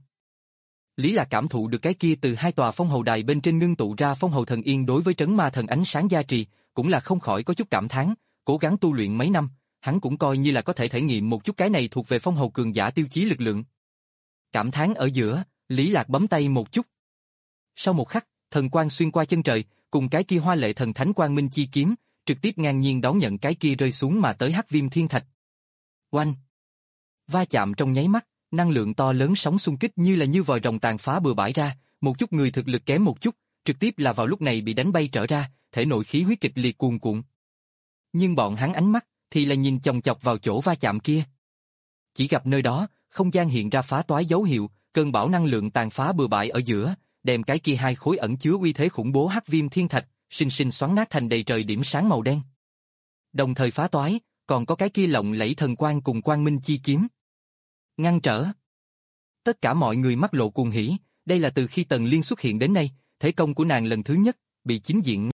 Lý Lạc cảm thụ được cái kia từ hai tòa phong hầu đài bên trên ngưng tụ ra phong hầu thần yên đối với trấn ma thần ánh sáng gia trì, cũng là không khỏi có chút cảm thán, cố gắng tu luyện mấy năm, hắn cũng coi như là có thể thể nghiệm một chút cái này thuộc về phong hầu cường giả tiêu chí lực lượng. Cảm thán ở giữa, Lý Lạc bấm tay một chút. Sau một khắc, thần quang xuyên qua chân trời, cùng cái kia hoa lệ thần thánh quang minh chi kiếm, trực tiếp ngang nhiên đón nhận cái kia rơi xuống mà tới hắc viêm thiên thạch. Oanh! Va chạm trong nháy mắt, năng lượng to lớn sóng xung kích như là như vòi rồng tàn phá bừa bãi ra, một chút người thực lực kém một chút, trực tiếp là vào lúc này bị đánh bay trở ra, thể nội khí huyết kịch liệt cuồn cuộn. Nhưng bọn hắn ánh mắt thì là nhìn chòng chọc vào chỗ va chạm kia. Chỉ gặp nơi đó, không gian hiện ra phá toái dấu hiệu, cơn bão năng lượng tàn phá bừa bãi ở giữa, đem cái kia hai khối ẩn chứa uy thế khủng bố hắc viêm thiên thạch, sinh sinh xoắn nát thành đầy trời điểm sáng màu đen. Đồng thời phá toái, còn có cái kia lộng lẫy thần quang cùng quang minh chi kiếm. Ngăn trở. Tất cả mọi người mắt lộ cuồng hỉ, đây là từ khi Tần Liên xuất hiện đến nay, thế công của nàng lần thứ nhất, bị chính diện.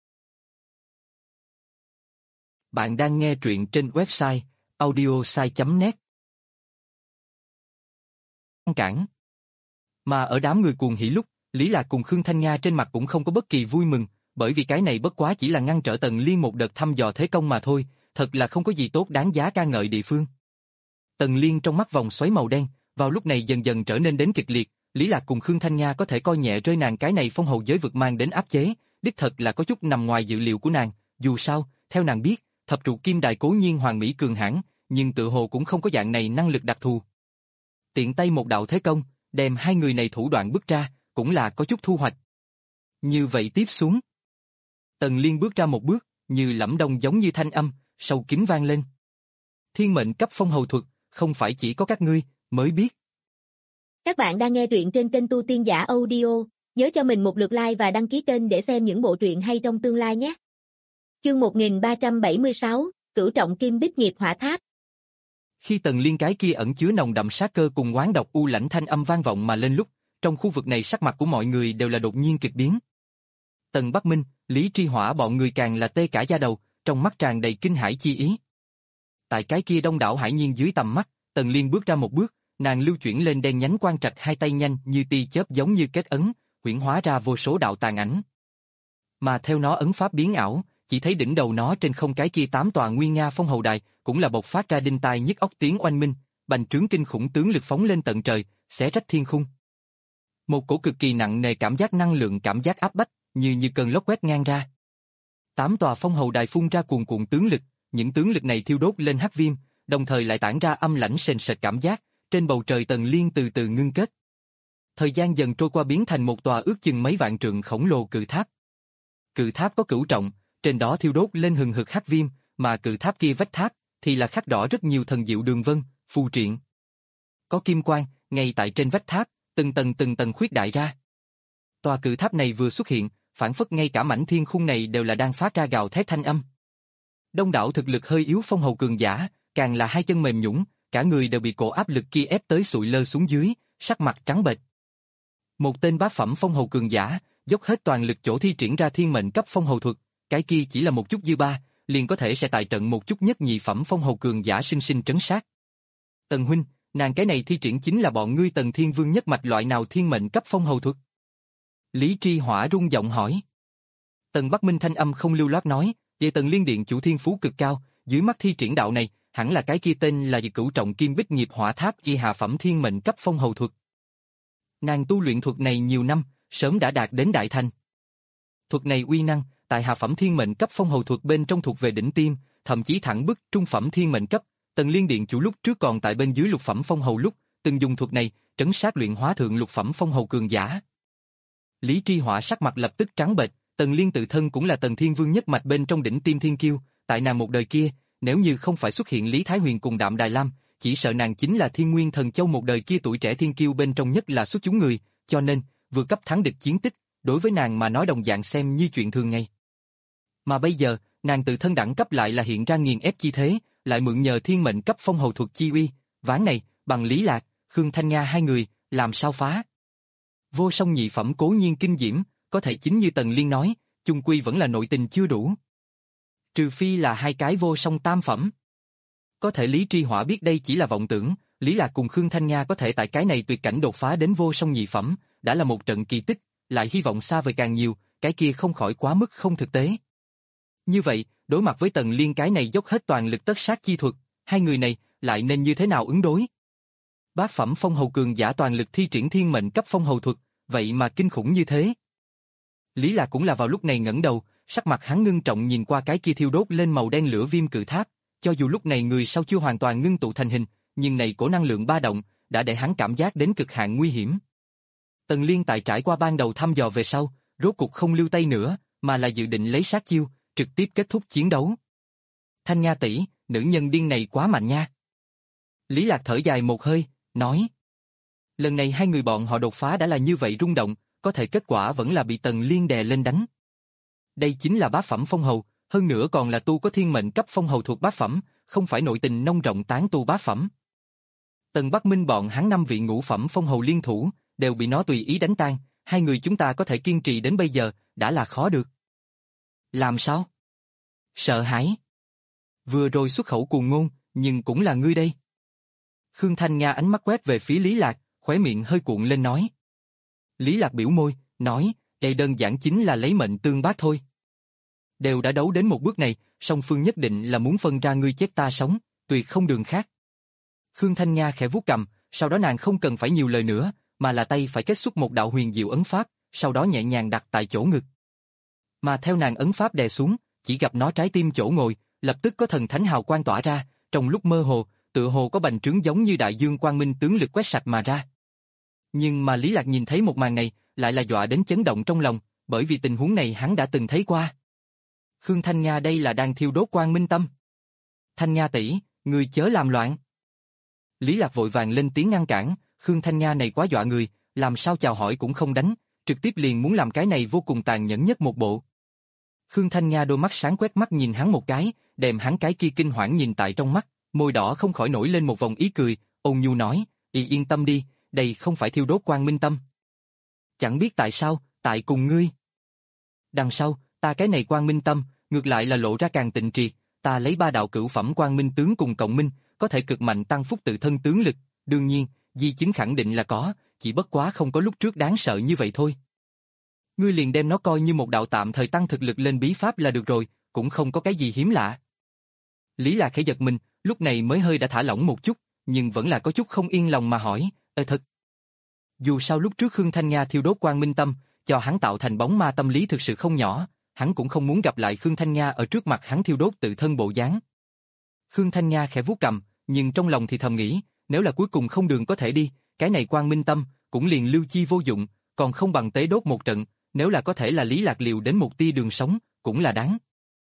Bạn đang nghe truyện trên website audiosai chấm net. Cản. Mà ở đám người cuồng hỉ lúc, Lý Lạc cùng Khương Thanh Nga trên mặt cũng không có bất kỳ vui mừng, bởi vì cái này bất quá chỉ là ngăn trở Tần Liên một đợt thăm dò thế công mà thôi, thật là không có gì tốt đáng giá ca ngợi địa phương. Tần Liên trong mắt vòng xoáy màu đen, vào lúc này dần dần trở nên đến kịch liệt, Lý Lạc cùng Khương Thanh Nga có thể coi nhẹ rơi nàng cái này phong hầu giới vực mang đến áp chế, đích thật là có chút nằm ngoài dự liệu của nàng, dù sao, theo nàng biết, thập trụ kim đài cố nhiên hoàng mỹ cường hãn, nhưng tự hồ cũng không có dạng này năng lực đặc thù. Tiện tay một đạo thế công, đem hai người này thủ đoạn bước ra, cũng là có chút thu hoạch. Như vậy tiếp xuống. Tần Liên bước ra một bước, như lẫm đông giống như thanh âm, sâu kín vang lên. Thiên mệnh cấp phong hầu thuật, không phải chỉ có các ngươi mới biết. Các bạn đang nghe truyện trên kênh Tu Tiên Giả Audio, nhớ cho mình một lượt like và đăng ký kênh để xem những bộ truyện hay trong tương lai nhé. Chương một nghìn ba trăm bảy mươi sáu, Cửu Trọng Kim Bích Nghiệp Hỏa Tháp. Khi Tần Liên cái kia ẩn chứa nồng đậm sát cơ cùng oán độc u lãnh thanh âm vang vọng mà lên lúc, trong khu vực này sắc mặt của mọi người đều là đột nhiên kịch biến. Tần Bắc Minh, Lý Tri Hỏa bọn người càng là tê cả da đầu, trong mắt tràn đầy kinh hãi chi ý. Tại cái kia đông đảo hải nhiên dưới tầm mắt, Tần Liên bước ra một bước, nàng lưu chuyển lên đen nhánh quang trạch hai tay nhanh như tia chớp giống như kết ấn, huyễn hóa ra vô số đạo tàn ảnh. Mà theo nó ấn pháp biến ảo, chỉ thấy đỉnh đầu nó trên không cái kia tám tòa nguyên nga phong hầu đài, cũng là bộc phát ra đinh tai nhức óc tiếng oanh minh, bành trướng kinh khủng tướng lực phóng lên tận trời, xé rách thiên khung. Một cổ cực kỳ nặng nề cảm giác năng lượng cảm giác áp bách, như như cơn lốc quét ngang ra. Tám tòa phong hầu đài phun ra cuồn cuộn tướng lực, những tướng lực này thiêu đốt lên hắc viêm, đồng thời lại tản ra âm lãnh sền sệt cảm giác, trên bầu trời Tần Liên từ từ ngưng kết. Thời gian dần trôi qua biến thành một tòa ước chừng mấy vạn trượng khổng lồ cự tháp. Cự tháp có cửu trọng, trên đó thiêu đốt lên hừng hực hắc viêm, mà cự tháp kia vách tháp thì là khắc đỏ rất nhiều thần diệu đường vân, phù triện. Có kim quang, ngay tại trên vách tháp, từng tầng từng tầng khuyết đại ra. Tòa cự tháp này vừa xuất hiện, phản phất ngay cả mảnh thiên khung này đều là đang phát ra gào thét thanh âm. Đông đảo thực lực hơi yếu phong hầu cường giả, càng là hai chân mềm nhũn, cả người đều bị cổ áp lực kia ép tới sụi lơ xuống dưới, sắc mặt trắng bệch. Một tên bá phẩm phong hầu cường giả, dốc hết toàn lực chỗ thi triển ra thiên mệnh cấp phong hầu thuật, cái kia chỉ là một chút dư ba, liền có thể sẽ tại trận một chút nhất nhị phẩm phong hầu cường giả sinh sinh trấn sát. Tần huynh, nàng cái này thi triển chính là bọn ngươi Tần Thiên Vương nhất mạch loại nào thiên mệnh cấp phong hầu thuật? Lý Tri Hỏa rung giọng hỏi. Tần Bắc Minh thanh âm không lưu loát nói, về Tần Liên Điện chủ thiên phú cực cao, dưới mắt thi triển đạo này, hẳn là cái kia tên là Cửu Trọng Kim Bích Nghiệp Hỏa Tháp y hạ phẩm thiên mệnh cấp phong hầu thuật. Nàng tu luyện thuật này nhiều năm, sớm đã đạt đến đại thành. Thuật này uy năng, tại hạ phẩm thiên mệnh cấp phong hầu thuật bên trong thuộc về đỉnh tiêm, thậm chí thẳng bức trung phẩm thiên mệnh cấp. Tần Liên Điện chủ lúc trước còn tại bên dưới lục phẩm phong hầu lúc, từng dùng thuật này trấn sát luyện hóa thượng lục phẩm phong hầu cường giả. Lý Tri Hỏa sắc mặt lập tức trắng bệch, Tần Liên tự thân cũng là Tần Thiên Vương nhất mạch bên trong đỉnh tiêm thiên kiêu, tại nàng một đời kia, nếu như không phải xuất hiện Lý Thái Huyền cùng Đạm Đài Lam, chỉ sợ nàng chính là Thiên Nguyên Thần Châu một đời kia tuổi trẻ thiên kiêu bên trong nhất là xuất chúng người, cho nên, vừa cấp thắng địch chiến tích, đối với nàng mà nói đồng dạng xem như chuyện thường ngày. Mà bây giờ, nàng tự thân đẳng cấp lại là hiện ra nghiền ép chi thế, lại mượn nhờ thiên mệnh cấp phong hầu thuật chi uy, ván này, bằng Lý Lạc, Khương Thanh Nga hai người, làm sao phá? Vô song nhị phẩm cố nhiên kinh diễm, có thể chính như Tần Liên nói, chung quy vẫn là nội tình chưa đủ. Trừ phi là hai cái vô song tam phẩm. Có thể Lý Tri Hỏa biết đây chỉ là vọng tưởng, Lý Lạc cùng Khương Thanh Nga có thể tại cái này tuyệt cảnh đột phá đến vô song nhị phẩm, đã là một trận kỳ tích, lại hy vọng xa vời càng nhiều, cái kia không khỏi quá mức không thực tế. Như vậy, đối mặt với Tần Liên cái này dốc hết toàn lực tất sát chi thuật, hai người này lại nên như thế nào ứng đối? Bát phẩm phong hầu cường giả toàn lực thi triển thiên mệnh cấp phong hầu thuật, vậy mà kinh khủng như thế. Lý Lạc cũng là vào lúc này ngẩng đầu, sắc mặt hắn ngưng trọng nhìn qua cái kia thiêu đốt lên màu đen lửa viêm cự tháp, cho dù lúc này người sau chưa hoàn toàn ngưng tụ thành hình, nhưng này cổ năng lượng ba động đã để hắn cảm giác đến cực hạn nguy hiểm. Tần Liên tại trải qua ban đầu thăm dò về sau, rốt cục không lưu tay nữa, mà là dự định lấy sát chiêu, trực tiếp kết thúc chiến đấu. Thanh Nga tỷ, nữ nhân điên này quá mạnh nha. Lý Lạc thở dài một hơi, nói. Lần này hai người bọn họ đột phá đã là như vậy rung động, có thể kết quả vẫn là bị Tần Liên đè lên đánh. Đây chính là bát phẩm phong hầu, hơn nữa còn là tu có thiên mệnh cấp phong hầu thuộc bát phẩm, không phải nội tình nông rộng tán tu bát phẩm. Tần Bắc Minh bọn hắn năm vị ngũ phẩm phong hầu liên thủ, đều bị nó tùy ý đánh tan, hai người chúng ta có thể kiên trì đến bây giờ, đã là khó được. Làm sao? Sợ hãi. Vừa rồi xuất khẩu cuồng ngôn, nhưng cũng là ngươi đây. Khương Thanh Nga ánh mắt quét về phía Lý Lạc, khóe miệng hơi cuộn lên nói. Lý Lạc biểu môi, nói, đây đơn giản chính là lấy mệnh tương bác thôi. Đều đã đấu đến một bước này, song phương nhất định là muốn phân ra ngươi chết ta sống, tuyệt không đường khác. Khương Thanh Nga khẽ vuốt cầm, sau đó nàng không cần phải nhiều lời nữa, mà là tay phải kết xuất một đạo huyền diệu ấn pháp, sau đó nhẹ nhàng đặt tại chỗ ngực. Mà theo nàng ấn pháp đè xuống, chỉ gặp nó trái tim chỗ ngồi, lập tức có thần thánh hào quang tỏa ra, trong lúc mơ hồ, tựa hồ có bành trướng giống như đại dương quang minh tướng lực quét sạch mà ra. Nhưng mà Lý Lạc nhìn thấy một màn này, lại là dọa đến chấn động trong lòng, bởi vì tình huống này hắn đã từng thấy qua. Khương Thanh Nga đây là đang thiêu đốt quang minh tâm. Thanh Nga tỷ, ngươi chớ làm loạn. Lý Lạc vội vàng lên tiếng ngăn cản, Khương Thanh Nga này quá dọa người, làm sao chào hỏi cũng không đánh, trực tiếp liền muốn làm cái này vô cùng tàn nhẫn nhất một bộ. Khương Thanh Nga đôi mắt sáng quét mắt nhìn hắn một cái, đem hắn cái kia kinh hoảng nhìn tại trong mắt, môi đỏ không khỏi nổi lên một vòng ý cười, ôn nhu nói, y yên tâm đi, đây không phải thiêu đốt quang minh tâm. Chẳng biết tại sao, tại cùng ngươi. Đằng sau, ta cái này quang minh tâm, ngược lại là lộ ra càng tịnh triệt, ta lấy ba đạo cửu phẩm quang minh tướng cùng cộng minh, có thể cực mạnh tăng phúc tự thân tướng lực, đương nhiên, di chứng khẳng định là có, chỉ bất quá không có lúc trước đáng sợ như vậy thôi. Ngươi liền đem nó coi như một đạo tạm thời tăng thực lực lên bí pháp là được rồi, cũng không có cái gì hiếm lạ. Lý Lạc khẽ giật mình, lúc này mới hơi đã thả lỏng một chút, nhưng vẫn là có chút không yên lòng mà hỏi, ơ thật. Dù sao lúc trước Khương Thanh Nga thiêu đốt quang minh tâm, cho hắn tạo thành bóng ma tâm lý thực sự không nhỏ, hắn cũng không muốn gặp lại Khương Thanh Nga ở trước mặt hắn thiêu đốt tự thân bộ dáng, Khương Thanh Nga khẽ vuốt cằm, nhưng trong lòng thì thầm nghĩ, nếu là cuối cùng không đường có thể đi, cái này Quang Minh Tâm cũng liền lưu chi vô dụng, còn không bằng tế đốt một trận, nếu là có thể là Lý Lạc liều đến một tia đường sống, cũng là đáng.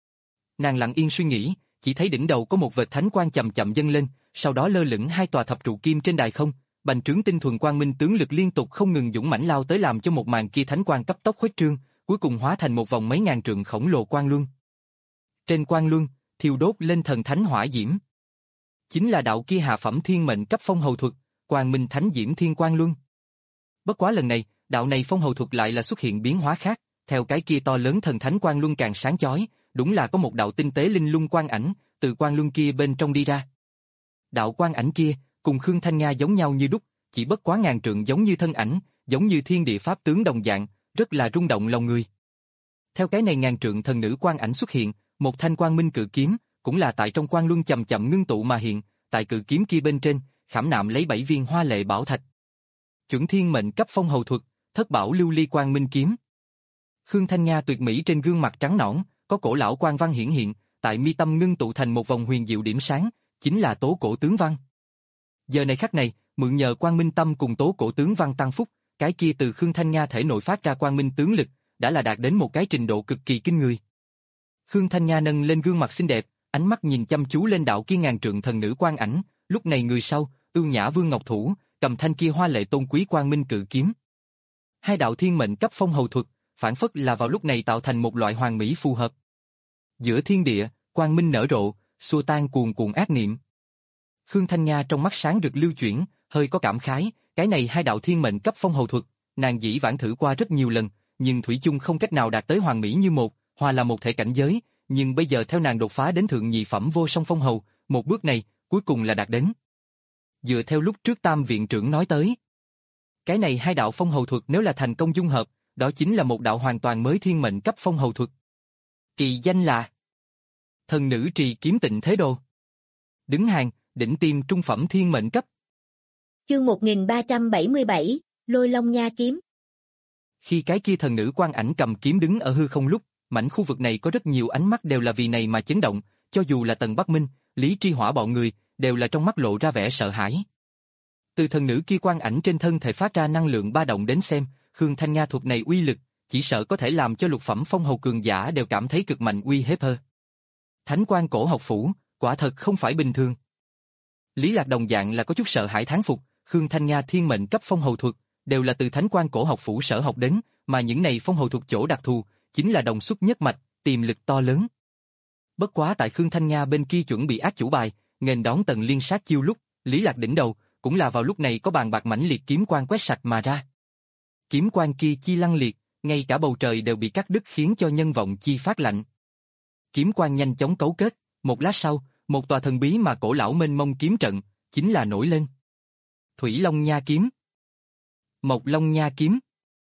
Nàng lặng yên suy nghĩ, chỉ thấy đỉnh đầu có một vệt thánh quang chậm chậm dâng lên, sau đó lơ lửng hai tòa thập trụ kim trên đài không, bành trướng tinh thuần quang minh tướng lực liên tục không ngừng dũng mãnh lao tới làm cho một màn kia thánh quang cấp tốc khuếch trương, cuối cùng hóa thành một vòng mấy ngàn trượng khổng lồ quang luân. Trên quang luân, thiêu đốt lên thần thánh hỏa diễm. Chính là đạo kia hạ phẩm thiên mệnh cấp phong hầu thuật, Quang Minh Thánh Diễm Thiên Quang Luân. Bất quá lần này, đạo này phong hầu thuật lại là xuất hiện biến hóa khác, theo cái kia to lớn thần thánh quang luân càng sáng chói, đúng là có một đạo tinh tế linh lung quang ảnh từ quang luân kia bên trong đi ra. Đạo quang ảnh kia cùng Khương Thanh Nga giống nhau như đúc, chỉ bất quá ngàn trượng giống như thân ảnh, giống như thiên địa pháp tướng đồng dạng, rất là rung động lòng người. Theo cái này ngàn trượng thần nữ quang ảnh xuất hiện, một thanh quang minh cự kiếm, cũng là tại trong quang luân chậm chậm ngưng tụ mà hiện, tại cự kiếm kia bên trên, khảm nạm lấy bảy viên hoa lệ bảo thạch. Chuẩn thiên mệnh cấp phong hầu thuật, thất bảo lưu ly quang minh kiếm. Khương Thanh Nga tuyệt mỹ trên gương mặt trắng nõn, có cổ lão quang văn hiển hiện, tại mi tâm ngưng tụ thành một vòng huyền diệu điểm sáng, chính là tố cổ tướng văn. Giờ này khắc này, mượn nhờ quang minh tâm cùng tố cổ tướng văn tăng phúc, cái kia từ Khương Thanh Nga thể nội phát ra quang minh tướng lực, đã là đạt đến một cái trình độ cực kỳ kinh người. Khương Thanh Nga nâng lên gương mặt xinh đẹp, ánh mắt nhìn chăm chú lên đạo kia ngàn trượng thần nữ quang ảnh, lúc này người sau, ưu nhã Vương Ngọc Thủ, cầm thanh kia hoa lệ tôn quý quang minh cự kiếm. Hai đạo thiên mệnh cấp phong hầu thuật, phản phất là vào lúc này tạo thành một loại hoàn mỹ phù hợp. Giữa thiên địa, quang minh nở rộ, xua tan cuồn cuộn ác niệm. Khương Thanh Nga trong mắt sáng rực lưu chuyển, hơi có cảm khái, cái này hai đạo thiên mệnh cấp phong hầu thuật, nàng dĩ vãng thử qua rất nhiều lần, nhưng thủy chung không cách nào đạt tới hoàn mỹ như một, hòa là một thể cảnh giới, nhưng bây giờ theo nàng đột phá đến thượng nhị phẩm vô song phong hầu, một bước này, cuối cùng là đạt đến. Dựa theo lúc trước Tam viện trưởng nói tới, cái này hai đạo phong hầu thuật nếu là thành công dung hợp, đó chính là một đạo hoàn toàn mới thiên mệnh cấp phong hầu thuật. Kỳ danh là Thần nữ trì kiếm tịnh thế đồ. Đứng hàng, đỉnh tiêm trung phẩm thiên mệnh cấp. Chương một nghìn ba trăm bảy mươi bảy, Lôi Long Nha kiếm. Khi cái kia thần nữ quang ảnh cầm kiếm đứng ở hư không lúc, mảnh khu vực này có rất nhiều ánh mắt đều là vì này mà chấn động, cho dù là Tần Bắc Minh, Lý Tri Hỏa bọn người, đều là trong mắt lộ ra vẻ sợ hãi. Từ thần nữ kia quang ảnh trên thân thể phát ra năng lượng ba động đến xem, Khương Thanh Nga thuật này uy lực, chỉ sợ có thể làm cho lục phẩm phong hầu cường giả đều cảm thấy cực mạnh uy hiếp hơn. Thánh quan cổ học phủ, quả thật không phải bình thường. Lý Lạc đồng dạng là có chút sợ hãi thán phục, Khương Thanh Nga thiên mệnh cấp phong hầu thuật, đều là từ thánh quan cổ học phủ sở học đến, mà những này phong hầu thuật chỗ đặc thù, chính là đồng xuất nhất mạch, tiềm lực to lớn. Bất quá tại Khương Thanh Nga bên kia chuẩn bị ác chủ bài, nghênh đón Tần Liên sát chiêu lúc, Lý Lạc đỉnh đầu, cũng là vào lúc này có bàn bạc mãnh liệt kiếm quang quét sạch mà ra. Kiếm quang kia chi lăng liệt, ngay cả bầu trời đều bị cắt đứt khiến cho nhân vọng chi phát lạnh. Kiếm quang nhanh chóng cấu kết, một lát sau, một tòa thần bí mà cổ lão mênh mông kiếm trận, chính là nổi lên. Thủy Long Nha kiếm, Mộc Long Nha kiếm.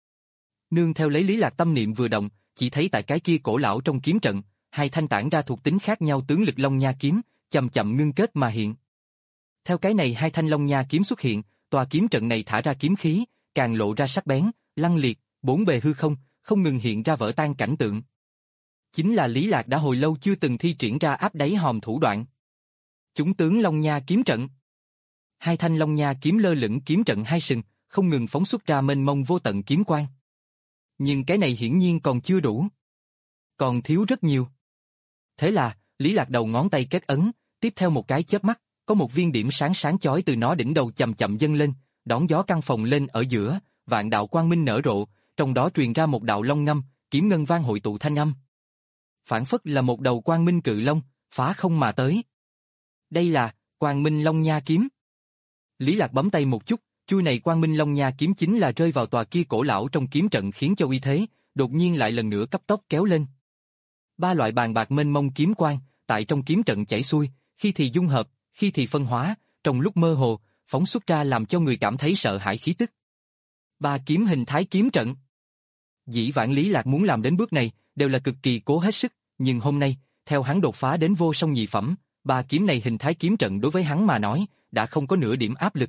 Nương theo lấy Lý Lạc tâm niệm vừa động, chỉ thấy tại cái kia cổ lão trong kiếm trận, hai thanh tản ra thuộc tính khác nhau tướng lực Long Nha kiếm, chậm chậm ngưng kết mà hiện. Theo cái này hai thanh Long Nha kiếm xuất hiện, tòa kiếm trận này thả ra kiếm khí, càng lộ ra sắc bén, lăng liệt, bốn bề hư không, không ngừng hiện ra vỡ tan cảnh tượng. Chính là Lý Lạc đã hồi lâu chưa từng thi triển ra áp đáy hòm thủ đoạn. Chúng tướng Long Nha kiếm trận. Hai thanh Long Nha kiếm lơ lửng kiếm trận hai sừng, không ngừng phóng xuất ra mênh mông vô tận kiếm quang. Nhưng cái này hiển nhiên còn chưa đủ. Còn thiếu rất nhiều. Thế là, Lý Lạc đầu ngón tay kết ấn, tiếp theo một cái chớp mắt, có một viên điểm sáng sáng chói từ nó đỉnh đầu chậm chậm dâng lên, đón gió căn phòng lên ở giữa, vạn đạo quang minh nở rộ, trong đó truyền ra một đạo long ngâm, kiếm ngân vang hội tụ thanh âm. Phản phất là một đầu quang minh cự long, phá không mà tới. Đây là Quang Minh Long Nha kiếm. Lý Lạc bấm tay một chút, chuôi này Quang Minh Long Nha kiếm chính là rơi vào tòa kia cổ lão trong kiếm trận khiến cho uy thế, đột nhiên lại lần nữa cấp tốc kéo lên. Ba loại bàn bạc mênh mông kiếm quang, tại trong kiếm trận chảy xuôi, khi thì dung hợp, khi thì phân hóa, trong lúc mơ hồ, phóng xuất ra làm cho người cảm thấy sợ hãi khí tức. Ba kiếm hình thái kiếm trận. Dĩ vãng Lý Lạc muốn làm đến bước này, đều là cực kỳ cố hết sức, nhưng hôm nay, theo hắn đột phá đến vô song nhị phẩm, ba kiếm này hình thái kiếm trận đối với hắn mà nói, đã không có nửa điểm áp lực.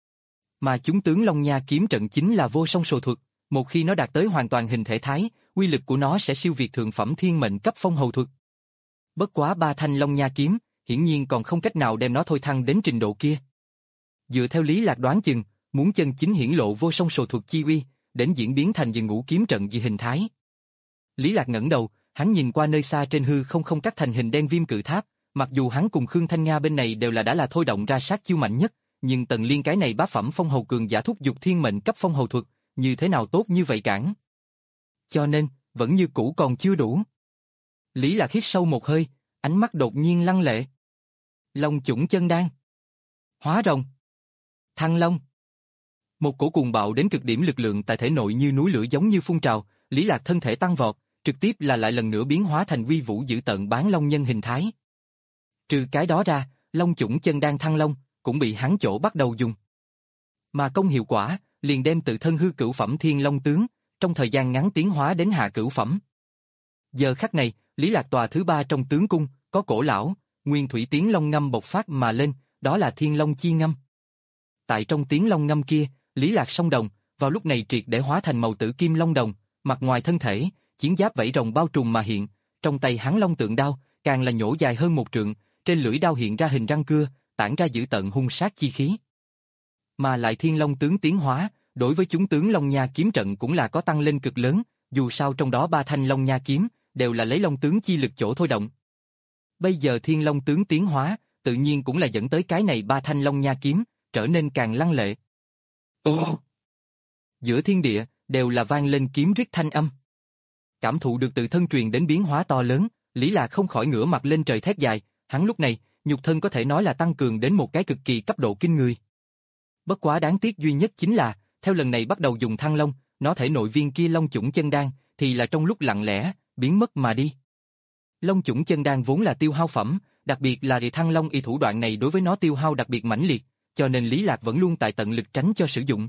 Mà chúng tướng Long Nha kiếm trận chính là vô song sổ thuật, một khi nó đạt tới hoàn toàn hình thể thái, uy lực của nó sẽ siêu việt thượng phẩm thiên mệnh cấp phong hầu thuật. Bất quá ba thanh Long Nha kiếm, hiển nhiên còn không cách nào đem nó thôi thăng đến trình độ kia. Dựa theo Lý Lạc đoán chừng, muốn chân chính hiển lộ vô song sổ thuật chi uy, đến diễn biến thành dừng ngũ kiếm trận dị hình thái. Lý Lạc ngẩng đầu, hắn nhìn qua nơi xa trên hư không không cắt thành hình đen viêm cự tháp, mặc dù hắn cùng Khương Thanh Nga bên này đều là đã là thôi động ra sát chiêu mạnh nhất, nhưng Tần Liên cái này bá phẩm phong hầu cường giả thúc giục thiên mệnh cấp phong hầu thuật, như thế nào tốt như vậy cản. Cho nên, vẫn như cũ còn chưa đủ. Lý Lạc hít sâu một hơi, ánh mắt đột nhiên lăng lệ. Long chủng chân đan. Hóa rồng. Thăng long. Một cổ cuồng bạo đến cực điểm lực lượng tại thể nội như núi lửa giống như phun trào, Lý Lạc thân thể tăng vọt, trực tiếp là lại lần nữa biến hóa thành uy vũ dữ tợn bán long nhân hình thái. Trừ cái đó ra, long chủng chân đan thăng long cũng bị hắn chỗ bắt đầu dùng. Mà công hiệu quả, liền đem tự thân hư cửu phẩm thiên long tướng, trong thời gian ngắn tiến hóa đến hạ cửu phẩm. Giờ khắc này, Lý Lạc tòa thứ ba trong tướng cung, có cổ lão, nguyên thủy tiếng long ngâm bộc phát mà lên, đó là thiên long chi ngâm. Tại trong tiếng long ngâm kia, Lý Lạc song đồng, vào lúc này triệt để hóa thành màu tử kim long đồng, mặt ngoài thân thể, chiến giáp vảy rồng bao trùm mà hiện, trong tay hắn long tượng đao, càng là nhổ dài hơn một trượng, trên lưỡi đao hiện ra hình răng cưa, tản ra dữ tợn hung sát chi khí. Mà lại thiên long tướng tiến hóa, đối với chúng tướng long nha kiếm trận cũng là có tăng lên cực lớn, dù sao trong đó ba thanh long nha kiếm, đều là lấy long tướng chi lực chỗ thôi động. Bây giờ thiên long tướng tiến hóa, tự nhiên cũng là dẫn tới cái này ba thanh long nha kiếm, trở nên càng lăng lệ. Ồ! Giữa thiên địa, đều là vang lên kiếm rít thanh âm. Cảm thụ được tự thân truyền đến biến hóa to lớn, Lý Lạc không khỏi ngửa mặt lên trời thét dài, hắn lúc này, nhục thân có thể nói là tăng cường đến một cái cực kỳ cấp độ kinh người. Bất quá đáng tiếc duy nhất chính là, theo lần này bắt đầu dùng thăng long, nó thể nội viên kia long chủng chân đan, thì là trong lúc lặng lẽ, biến mất mà đi. Long chủng chân đan vốn là tiêu hao phẩm, đặc biệt là thì thăng long y thủ đoạn này đối với nó tiêu hao đặc biệt mãnh liệt, cho nên Lý Lạc vẫn luôn tại tận lực tránh cho sử dụng.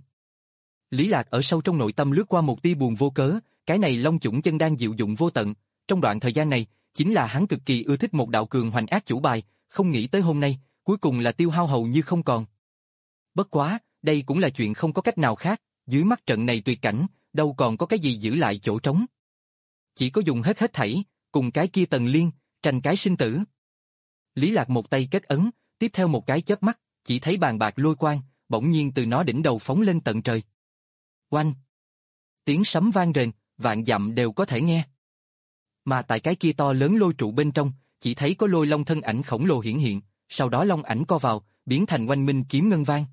Lý Lạc ở sâu trong nội tâm lướt qua một tia buồn vô cớ, cái này long chủng chân đan diệu dụng vô tận, trong đoạn thời gian này, chính là hắn cực kỳ ưa thích một đạo cường hoành ác chủ bài, không nghĩ tới hôm nay, cuối cùng là tiêu hao hầu như không còn. Bất quá, đây cũng là chuyện không có cách nào khác, dưới mắt trận này tuyệt cảnh, đâu còn có cái gì giữ lại chỗ trống. Chỉ có dùng hết hết thảy, cùng cái kia Tần Liên, tranh cái sinh tử. Lý Lạc một tay kết ấn, tiếp theo một cái chớp mắt, chỉ thấy bàn bạc lôi quang, bỗng nhiên từ nó đỉnh đầu phóng lên tận trời. Oanh! Tiếng sấm vang rền, vạn dặm đều có thể nghe. Mà tại cái kia to lớn lôi trụ bên trong, chỉ thấy có lôi long thân ảnh khổng lồ hiển hiện, sau đó long ảnh co vào, biến thành oanh minh kiếm ngân vang.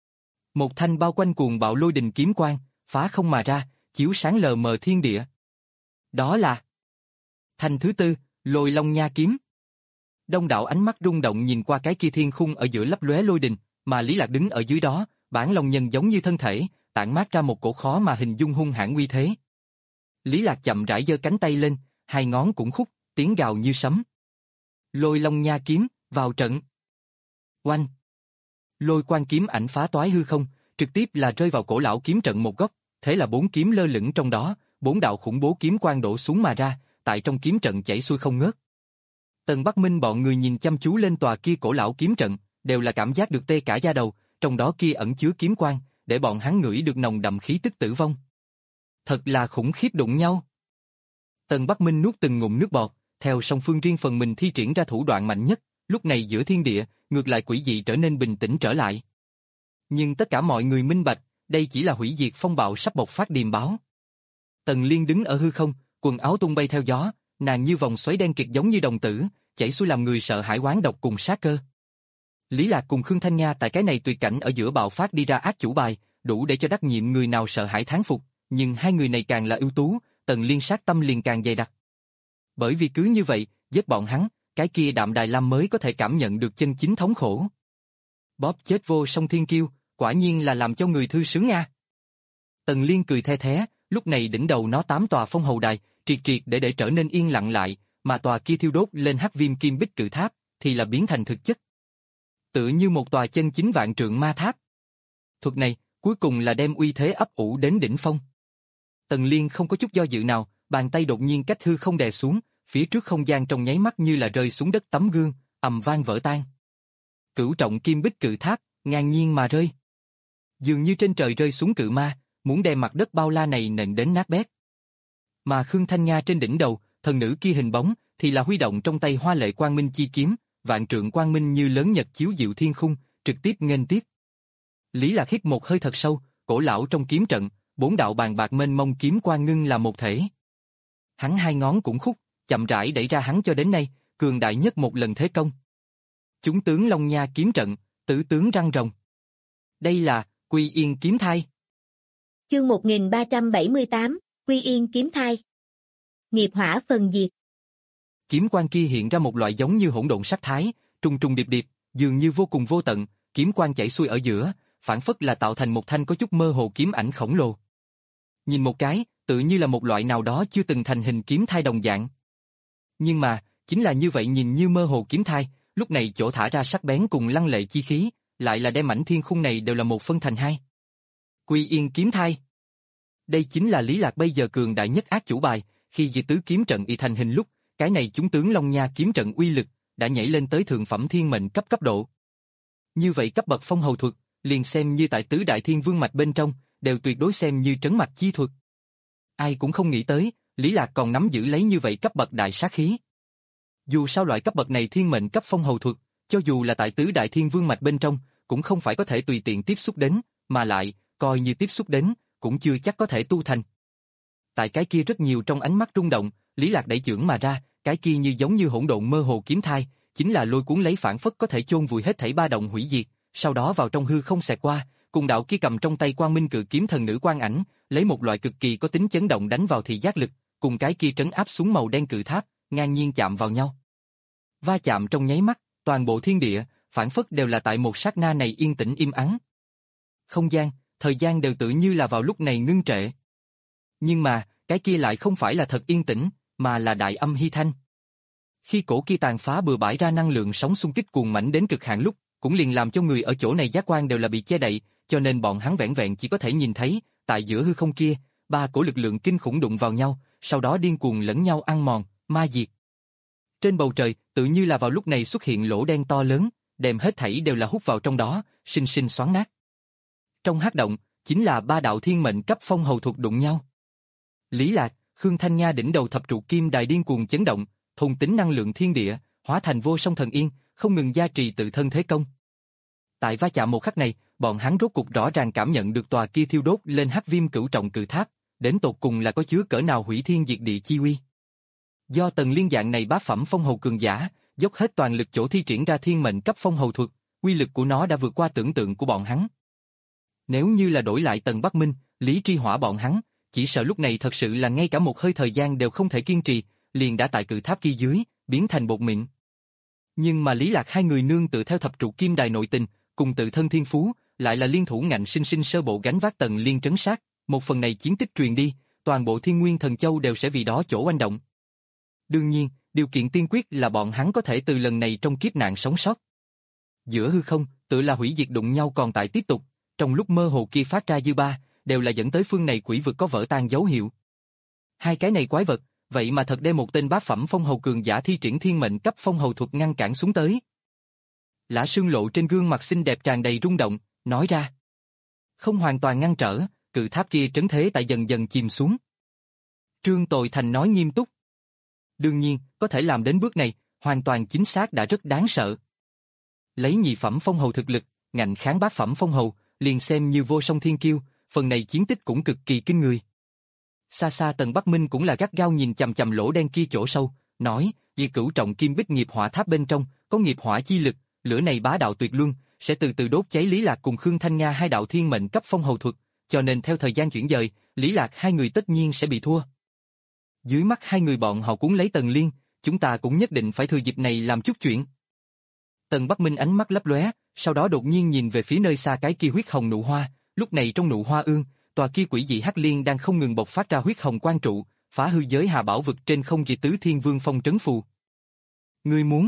Một thanh bao quanh cuồng bạo lôi đình kiếm quang, phá không mà ra, chiếu sáng lờ mờ thiên địa. Đó là thanh thứ tư, lôi long nha kiếm. Đông đảo ánh mắt rung động nhìn qua cái kia thiên khung ở giữa lấp lóe lôi đình, mà Lý Lạc đứng ở dưới đó, bản long nhân giống như thân thể, tản mát ra một cổ khó mà hình dung hung hãn uy thế. Lý Lạc chậm rãi giơ cánh tay lên, hai ngón cũng khúc, tiếng gào như sấm. Lôi long nha kiếm, vào trận. Oanh! Lôi quang kiếm ảnh phá toái hư không, trực tiếp là rơi vào cổ lão kiếm trận một góc, thế là bốn kiếm lơ lửng trong đó, bốn đạo khủng bố kiếm quang đổ xuống mà ra, tại trong kiếm trận chảy xuôi không ngớt. Tần Bắc Minh bọn người nhìn chăm chú lên tòa kia cổ lão kiếm trận, đều là cảm giác được tê cả da đầu, trong đó kia ẩn chứa kiếm quang, để bọn hắn ngửi được nồng đậm khí tức tử vong. Thật là khủng khiếp đụng nhau. Tần Bắc Minh nuốt từng ngụm nước bọt, theo song phương riêng phần mình thi triển ra thủ đoạn mạnh nhất, lúc này giữa thiên địa, ngược lại quỷ dị trở nên bình tĩnh trở lại. Nhưng tất cả mọi người minh bạch, đây chỉ là hủy diệt phong bạo sắp bộc phát điềm báo. Tần Liên đứng ở hư không, quần áo tung bay theo gió, nàng như vòng xoáy đen kịt giống như đồng tử, chảy xuôi làm người sợ hãi oán độc cùng sát cơ. Lý Lạc cùng Khương Thanh Nga tại cái này tuyệt cảnh ở giữa bạo phát đi ra ác chủ bài, đủ để cho đắc nhiệm người nào sợ hãi thán phục, nhưng hai người này càng là ưu tú, Tần Liên sát tâm liền càng dày đặc. Bởi vì cứ như vậy, giết bọn hắn, cái kia Đạm Đài Lam mới có thể cảm nhận được chân chính thống khổ. Bóp chết vô song thiên kiêu, quả nhiên là làm cho người thư sướng a. Tần Liên cười the thé, lúc này đỉnh đầu nó tám tòa phong hầu đài, triệt triệt để để trở nên yên lặng lại, mà tòa kia thiêu đốt lên hắc viêm kim bích cự tháp, thì là biến thành thực chất. Tựa như một tòa chân chính vạn trượng ma tháp. Thuật này, cuối cùng là đem uy thế ấp ủ đến đỉnh phong. Tần Liên không có chút do dự nào, bàn tay đột nhiên cách hư không đè xuống, phía trước không gian trong nháy mắt như là rơi xuống đất tấm gương, ầm vang vỡ tan. Cửu trọng kim bích cự tháp, ngang nhiên mà rơi. Dường như trên trời rơi xuống cự ma, muốn đem mặt đất bao la này nện đến nát bét. Mà Khương Thanh Nga trên đỉnh đầu, thần nữ kia hình bóng, thì là huy động trong tay hoa lệ quang minh chi kiếm, vạn trượng quang minh như lớn nhật chiếu diệu thiên khung, trực tiếp nghênh tiếp. Lý Lạc hít một hơi thật sâu, cổ lão trong kiếm trận, bốn đạo bàn bạc mênh mông kiếm quang ngưng là một thể. Hắn hai ngón cũng khúc, chậm rãi đẩy ra hắn cho đến nay, cường đại nhất một lần thế công. Chúng tướng Long Nha kiếm trận, tử tướng răng rồng. Đây là Quy Yên kiếm thai. Chương một nghìn ba trăm bảy mươi tám, Quy Yên kiếm thai. Nghiệp hỏa phần diệt. Kiếm quang kia hiện ra một loại giống như hỗn độn sắc thái, trùng trùng điệp điệp, dường như vô cùng vô tận, kiếm quang chảy xuôi ở giữa, phản phất là tạo thành một thanh có chút mơ hồ kiếm ảnh khổng lồ. Nhìn một cái, tự như là một loại nào đó chưa từng thành hình kiếm thai đồng dạng. Nhưng mà, chính là như vậy nhìn như mơ hồ kiếm thai, lúc này chỗ thả ra sắc bén cùng lăng lệ chi khí, lại là đem mảnh thiên khung này đều là một phân thành hai. Quy Yên kiếm thai. Đây chính là Lý Lạc bây giờ cường đại nhất ác chủ bài, khi dị tứ kiếm trận y thành hình lúc, cái này chúng tướng Long Nha kiếm trận uy lực đã nhảy lên tới thượng phẩm thiên mệnh cấp cấp độ. Như vậy cấp bậc phong hầu thuật, liền xem như tại tứ đại thiên vương mạch bên trong, đều tuyệt đối xem như trấn mạch chi thuật. Ai cũng không nghĩ tới, Lý Lạc còn nắm giữ lấy như vậy cấp bậc đại sát khí. Dù sao loại cấp bậc này thiên mệnh cấp phong hầu thuật, cho dù là tại tứ đại thiên vương mạch bên trong, cũng không phải có thể tùy tiện tiếp xúc đến, mà lại, coi như tiếp xúc đến, cũng chưa chắc có thể tu thành. Tại cái kia rất nhiều trong ánh mắt rung động, Lý Lạc đẩy chưởng mà ra, cái kia như giống như hỗn độn mơ hồ kiếm thai, chính là lôi cuốn lấy phản phất có thể chôn vùi hết thảy ba động hủy diệt, sau đó vào trong hư không xẹt qua, cùng đạo kia cầm trong tay quang minh cự kiếm thần nữ quan ảnh, lấy một loại cực kỳ có tính chấn động đánh vào thị giác lực, cùng cái kia trấn áp xuống màu đen cự tháp, ngang nhiên chạm vào nhau. Va chạm trong nháy mắt, toàn bộ thiên địa, phản phất đều là tại một sát na này yên tĩnh im ắng. Không gian, thời gian đều tự như là vào lúc này ngưng trệ. Nhưng mà, cái kia lại không phải là thật yên tĩnh, mà là đại âm hy thanh. Khi cổ kia tàn phá bừa bãi ra năng lượng sóng xung kích cuồng mãnh đến cực hạn lúc, cũng liền làm cho người ở chỗ này giác quan đều là bị che đậy, cho nên bọn hắn vẻn vẹn chỉ có thể nhìn thấy, tại giữa hư không kia, ba cổ lực lượng kinh khủng đụng vào nhau, sau đó điên cuồng lẫn nhau ăn mòn, ma diệt. Trên bầu trời, tự như là vào lúc này xuất hiện lỗ đen to lớn, đem hết thảy đều là hút vào trong đó, sinh sinh xoắn nát. Trong hắc động, chính là ba đạo thiên mệnh cấp phong hầu thuật đụng nhau. Lý Lạc, Khương Thanh Nha đỉnh đầu thập trụ kim đài điên cuồng chấn động, thôn tính năng lượng thiên địa, hóa thành vô song thần yên, không ngừng gia trì tự thân thế công. Tại va chạm một khắc này, bọn hắn rốt cục rõ ràng cảm nhận được tòa kia thiêu đốt lên hắc viêm cửu trọng cự tháp, đến tột cùng là có chứa cỡ nào hủy thiên diệt địa chi uy. Do Tần Liên dạng này bá phẩm phong hầu cường giả, dốc hết toàn lực chỗ thi triển ra thiên mệnh cấp phong hầu thuật, uy lực của nó đã vượt qua tưởng tượng của bọn hắn. Nếu như là đổi lại Tần Bắc Minh, Lý Tri Hỏa bọn hắn, chỉ sợ lúc này thật sự là ngay cả một hơi thời gian đều không thể kiên trì, liền đã tại cự tháp kia dưới, biến thành bột mịn. Nhưng mà Lý Lạc hai người nương tự theo thập trụ kim đài nội tình, cùng tự thân thiên phú, lại là liên thủ ngạnh sinh sinh sơ bộ gánh vác Tần Liên trấn sát, một phần này chiến tích truyền đi, toàn bộ Thiên Nguyên Thần Châu đều sẽ vì đó chỗ oanh động. Đương nhiên, điều kiện tiên quyết là bọn hắn có thể từ lần này trong kiếp nạn sống sót. Giữa hư không, tự là hủy diệt đụng nhau còn tại tiếp tục, trong lúc mơ hồ kia phát ra dư ba, đều là dẫn tới phương này quỷ vực có vỡ tan dấu hiệu. Hai cái này quái vật, vậy mà thật đem một tên bá phẩm phong hầu cường giả thi triển thiên mệnh cấp phong hầu thuật ngăn cản xuống tới. Lã Sương lộ trên gương mặt xinh đẹp tràn đầy rung động, nói ra. Không hoàn toàn ngăn trở, cự tháp kia trấn thế tại dần dần chìm xuống. Trương Tồi Thành nói nghiêm túc. Đương nhiên, có thể làm đến bước này, hoàn toàn chính xác đã rất đáng sợ. Lấy nhị phẩm phong hầu thực lực, ngạnh kháng bát phẩm phong hầu, liền xem như vô song thiên kiêu, phần này chiến tích cũng cực kỳ kinh người. Xa xa Tần Bắc Minh cũng là gắt gao nhìn chằm chằm lỗ đen kia chỗ sâu, nói, vì cửu trọng kim bích nghiệp hỏa tháp bên trong, có nghiệp hỏa chi lực, lửa này bá đạo tuyệt luân, sẽ từ từ đốt cháy Lý Lạc cùng Khương Thanh Nga hai đạo thiên mệnh cấp phong hầu thuật, cho nên theo thời gian chuyển dời, Lý Lạc hai người tất nhiên sẽ bị thua. Dưới mắt hai người bọn họ cuốn lấy Tần Liên, chúng ta cũng nhất định phải thừa dịp này làm chút chuyện. Tần Bắc Minh ánh mắt lấp lóe, sau đó đột nhiên nhìn về phía nơi xa cái kia huyết hồng nụ hoa, lúc này trong nụ hoa ương, tòa kia quỷ dị hắc liên đang không ngừng bộc phát ra huyết hồng quang trụ, phá hư giới hà bảo vực trên không kỳ tứ thiên vương phong trấn phù. Ngươi muốn?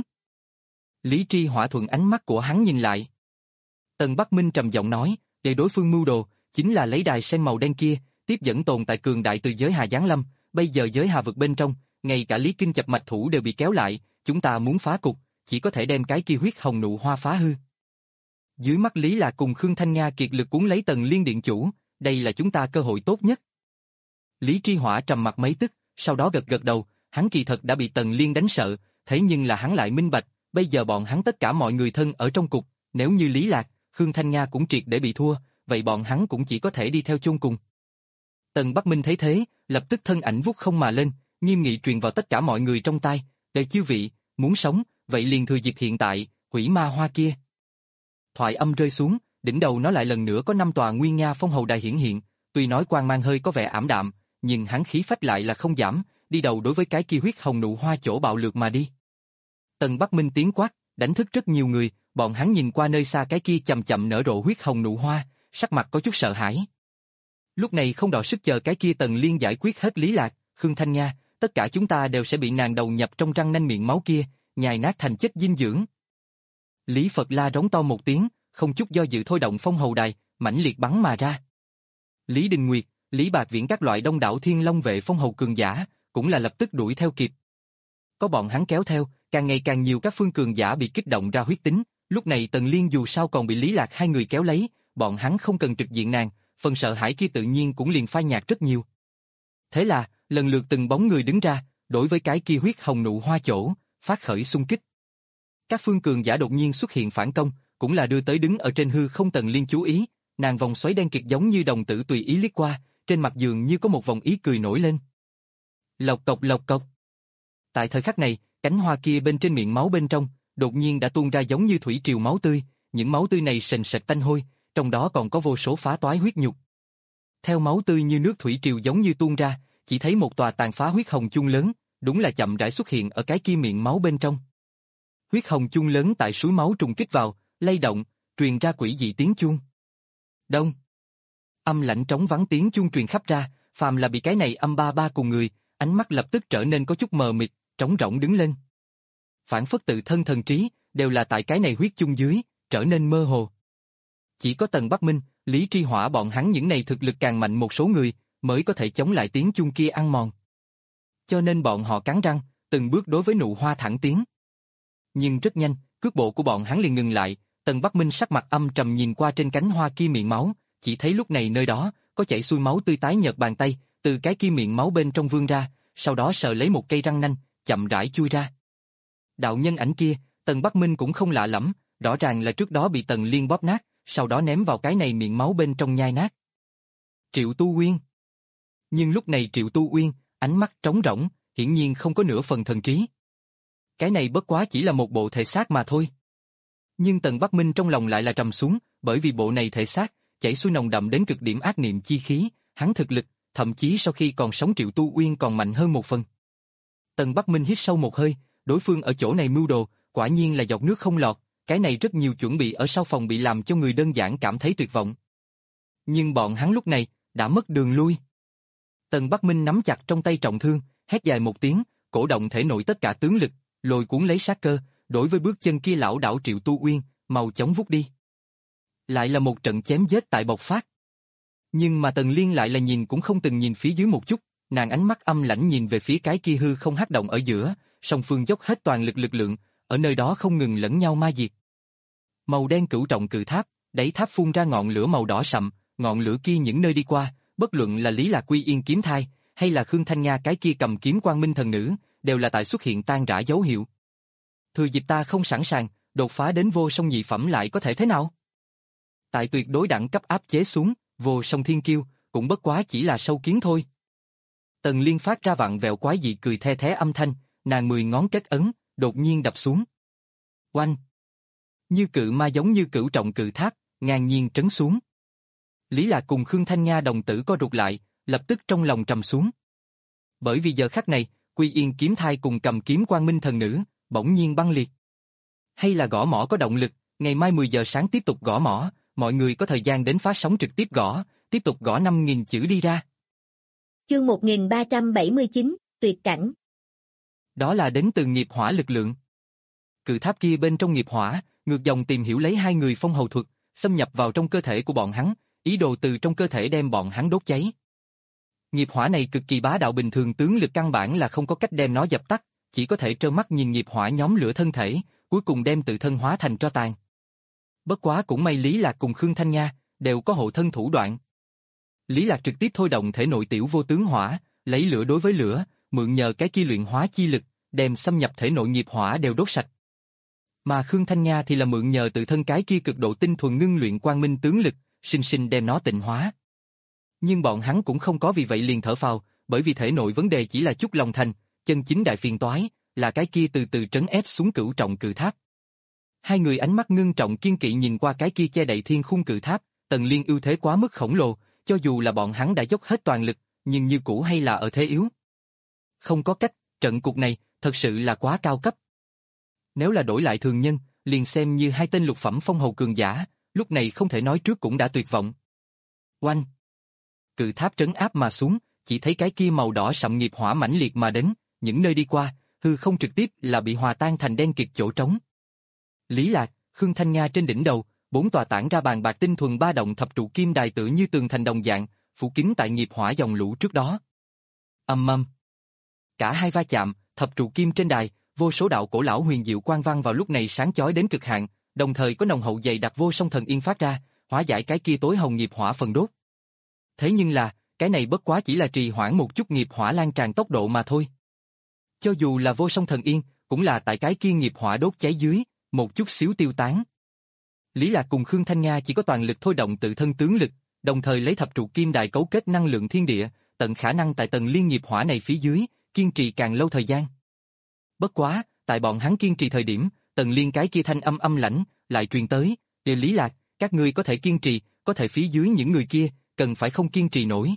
Lý Tri Hỏa thuận ánh mắt của hắn nhìn lại. Tần Bắc Minh trầm giọng nói, để đối phương mưu đồ, chính là lấy đài sen màu đen kia, tiếp dẫn tồn tại cường đại từ giới hà giáng lâm, bây giờ giới hà vực bên trong, ngay cả Lý Kinh chập mạch thủ đều bị kéo lại, chúng ta muốn phá cục, chỉ có thể đem cái kia huyết hồng nụ hoa phá hư. Dưới mắt Lý Lạc cùng Khương Thanh Nga kiệt lực cuốn lấy Tần Liên điện chủ, đây là chúng ta cơ hội tốt nhất. Lý Tri Hỏa trầm mặt mấy tức, sau đó gật gật đầu, hắn kỳ thật đã bị Tần Liên đánh sợ, thế nhưng là hắn lại minh bạch, Bây giờ bọn hắn tất cả mọi người thân ở trong cục, nếu như Lý Lạc, Khương Thanh Nga cũng triệt để bị thua, vậy bọn hắn cũng chỉ có thể đi theo chôn cùng. Tần Bắc Minh thấy thế, lập tức thân ảnh vút không mà lên, nghiêm nghị truyền vào tất cả mọi người trong tai, "Đời chư vị, muốn sống, vậy liền thừa dịp hiện tại, hủy ma hoa kia." Thoại âm rơi xuống, đỉnh đầu nó lại lần nữa có năm tòa nguy nga phong hầu đài hiển hiện, tuy nói quang mang hơi có vẻ ảm đạm, nhưng hắn khí phách lại là không giảm, đi đầu đối với cái kia huyết hồng nụ hoa chỗ bạo lược mà đi. Tần Bắc Minh tiếng quát, đánh thức rất nhiều người, bọn hắn nhìn qua nơi xa cái kia chậm chậm nở rộ huyết hồng nụ hoa, sắc mặt có chút sợ hãi. Lúc này không đọ sức chờ cái kia Tần Liên giải quyết hết Lý Lạc, Khương Thanh Nga, tất cả chúng ta đều sẽ bị nàng đầu nhập trong răng nanh miệng máu kia, nhai nát thành chất dinh dưỡng. Lý Phật La rống to một tiếng, không chút do dự thôi động phong hầu đài, mãnh liệt bắn mà ra. Lý Đình Nguyệt, Lý Bạc Viễn các loại đông đảo Thiên Long vệ phong hầu cường giả, cũng là lập tức đuổi theo kịp. Có bọn hắn kéo theo, càng ngày càng nhiều các phương cường giả bị kích động ra huyết tính, lúc này Tần Liên dù sao còn bị Lý Lạc hai người kéo lấy, bọn hắn không cần trực diện nàng, phần sợ hãi kia tự nhiên cũng liền phai nhạt rất nhiều. Thế là, lần lượt từng bóng người đứng ra, đối với cái kia huyết hồng nụ hoa chỗ, phát khởi xung kích. Các phương cường giả đột nhiên xuất hiện phản công, cũng là đưa tới đứng ở trên hư không Tần Liên chú ý, nàng vòng xoáy đen kịt giống như đồng tử tùy ý liếc qua, trên mặt dường như có một vòng ý cười nổi lên. Lộc cộc lộc cộc. Tại thời khắc này, cánh hoa kia bên trên miệng máu bên trong, đột nhiên đã tuôn ra giống như thủy triều máu tươi, những máu tươi này sền sệt tanh hôi, trong đó còn có vô số phá toái huyết nhục. Theo máu tươi như nước thủy triều giống như tuôn ra, chỉ thấy một tòa tàn phá huyết hồng chuông lớn, đúng là chậm rãi xuất hiện ở cái kia miệng máu bên trong. Huyết hồng chuông lớn tại suối máu trùng kích vào, lay động, truyền ra quỷ dị tiếng chuông. Đông. Âm lạnh trống vắng tiếng chuông truyền khắp ra, phàm là bị cái này âm ba ba cùng người, ánh mắt lập tức trở nên có chút mờ mịt, trống rỗng đứng lên. Phản phất tự thân thần trí, đều là tại cái này huyết chung dưới, trở nên mơ hồ. Chỉ có Tần Bắc Minh, Lý Tri Hỏa bọn hắn những này thực lực càng mạnh một số người, mới có thể chống lại tiếng chuông kia ăn mòn. Cho nên bọn họ cắn răng, từng bước đối với nụ hoa thẳng tiến. Nhưng rất nhanh, cước bộ của bọn hắn liền ngừng lại, Tần Bắc Minh sắc mặt âm trầm nhìn qua trên cánh hoa kia miệng máu, chỉ thấy lúc này nơi đó, có chảy xuôi máu tươi tái nhợt bàn tay, từ cái kia miệng máu bên trong vươn ra, sau đó sờ lấy một cây răng nanh, chậm rãi chui ra. Đạo nhân ảnh kia, Tần Bắc Minh cũng không lạ lẫm, rõ ràng là trước đó bị Tần Liên bóp nát, sau đó ném vào cái này miệng máu bên trong nhai nát. Triệu Tu Uyên. Nhưng lúc này Triệu Tu Uyên, ánh mắt trống rỗng, hiển nhiên không có nửa phần thần trí. Cái này bất quá chỉ là một bộ thể xác mà thôi. Nhưng Tần Bắc Minh trong lòng lại là trầm xuống, bởi vì bộ này thể xác, chảy xuôi nồng đậm đến cực điểm ác niệm chi khí, hắn thực lực, thậm chí sau khi còn sống Triệu Tu Uyên còn mạnh hơn một phần. Tần Bắc Minh hít sâu một hơi, đối phương ở chỗ này mưu đồ, quả nhiên là giọt nước không lọt, cái này rất nhiều chuẩn bị ở sau phòng bị làm cho người đơn giản cảm thấy tuyệt vọng. Nhưng bọn hắn lúc này, đã mất đường lui. Tần Bắc Minh nắm chặt trong tay trọng thương, hét dài một tiếng, cổ động thể nội tất cả tướng lực, lôi cuốn lấy sát cơ, đối với bước chân kia lão đảo Triệu Tu Uyên, mau chóng vút đi. Lại là một trận chém giết tại bộc phát. Nhưng mà Tần Liên lại là nhìn cũng không từng nhìn phía dưới một chút, nàng ánh mắt âm lãnh nhìn về phía cái kia hư không hắc động ở giữa, song phương dốc hết toàn lực lực lượng, ở nơi đó không ngừng lẫn nhau ma diệt. Màu đen cửu trọng cự tháp, đáy tháp phun ra ngọn lửa màu đỏ sậm, ngọn lửa kia những nơi đi qua, bất luận là Lý Lạc Quy Yên kiếm thai, hay là Khương Thanh Nga cái kia cầm kiếm quang minh thần nữ, đều là tại xuất hiện tan rã dấu hiệu. Thừa dịp ta không sẵn sàng, đột phá đến vô song nhị phẩm lại có thể thế nào? Tại tuyệt đối đẳng cấp áp chế xuống, vô song thiên kiêu, cũng bất quá chỉ là sâu kiến thôi. Tần Liên phát ra vặn vẹo quái dị cười the thé âm thanh, nàng mười ngón kết ấn, đột nhiên đập xuống. Oanh! Như cự ma giống như cửu trọng cự tháp, ngang nhiên trấn xuống. Lý Lạc cùng Khương Thanh Nga đồng tử co rụt lại, lập tức trong lòng trầm xuống. Bởi vì giờ khắc này, Quy Yên kiếm thai cùng cầm kiếm quang minh thần nữ, bỗng nhiên băng liệt. Hay là gõ mỏ có động lực, ngày mai mười giờ sáng tiếp tục gõ mỏ, mọi người có thời gian đến phát sóng trực tiếp gõ, tiếp tục gõ năm nghìn chữ đi ra. Chương một nghìn ba trăm bảy mươi chín, tuyệt cảnh. Đó là đến từ nghiệp hỏa lực lượng. Cự tháp kia bên trong nghiệp hỏa, ngược dòng tìm hiểu lấy hai người phong hầu thuật, xâm nhập vào trong cơ thể của bọn hắn, ý đồ từ trong cơ thể đem bọn hắn đốt cháy. Nghiệp hỏa này cực kỳ bá đạo, bình thường tướng lực căn bản là không có cách đem nó dập tắt, chỉ có thể trơ mắt nhìn nghiệp hỏa nhóm lửa thân thể, cuối cùng đem tự thân hóa thành tro tàn. Bất quá cũng may Lý Lạc cùng Khương Thanh Nga đều có hộ thân thủ đoạn. Lý Lạc trực tiếp thôi động thể nội tiểu vô tướng hỏa, lấy lửa đối với lửa, mượn nhờ cái kia luyện hóa chi lực, đem xâm nhập thể nội nghiệp hỏa đều đốt sạch. Mà Khương Thanh Nga thì là mượn nhờ tự thân cái kia cực độ tinh thuần ngưng luyện quang minh tướng lực, sinh sinh đem nó tịnh hóa. Nhưng bọn hắn cũng không có vì vậy liền thở phào, bởi vì thể nội vấn đề chỉ là chút lòng thành, chân chính đại phiền toái, là cái kia từ từ trấn ép xuống cửu trọng cự tháp. Hai người ánh mắt ngưng trọng kiên kỵ nhìn qua cái kia che đậy thiên khung cự tháp, Tần Liên ưu thế quá mức khổng lồ, cho dù là bọn hắn đã dốc hết toàn lực, nhưng như cũ hay là ở thế yếu. Không có cách, trận cục này, thật sự là quá cao cấp. Nếu là đổi lại thường nhân, liền xem như hai tên lục phẩm phong hầu cường giả, lúc này không thể nói trước cũng đã tuyệt vọng. Oanh! Cự tháp trấn áp mà xuống, chỉ thấy cái kia màu đỏ sậm nghiệp hỏa mãnh liệt mà đến, những nơi đi qua, hư không trực tiếp là bị hòa tan thành đen kịt chỗ trống. Lý Lạc, Khương Thanh Nga trên đỉnh đầu, bốn tòa tản ra bàn bạc tinh thuần ba động thập trụ kim đài tựa như tường thành đồng dạng, phủ kín tại nghiệp hỏa dòng lũ trước đó. Ầm ầm. Cả hai va chạm, thập trụ kim trên đài, vô số đạo cổ lão huyền diệu quang văn vào lúc này sáng chói đến cực hạn, đồng thời có nồng hậu dày đặc vô song thần yên phát ra, hóa giải cái kia tối hồng nghiệp hỏa phần đốt. Thế nhưng là, cái này bất quá chỉ là trì hoãn một chút nghiệp hỏa lan tràn tốc độ mà thôi. Cho dù là vô song thần yên, cũng là tại cái kia nghiệp hỏa đốt cháy dưới, một chút xíu tiêu tán. Lý Lạc cùng Khương Thanh Nga chỉ có toàn lực thôi động tự thân tướng lực, đồng thời lấy thập trụ kim đài cấu kết năng lượng thiên địa, tận khả năng tại tầng liên nghiệp hỏa này phía dưới, kiên trì càng lâu thời gian. Bất quá, tại bọn hắn kiên trì thời điểm, tầng liên cái kia thanh âm âm lãnh lại truyền tới, "Địa Lý Lạc, các ngươi có thể kiên trì, có thể phía dưới những người kia, cần phải không kiên trì nổi."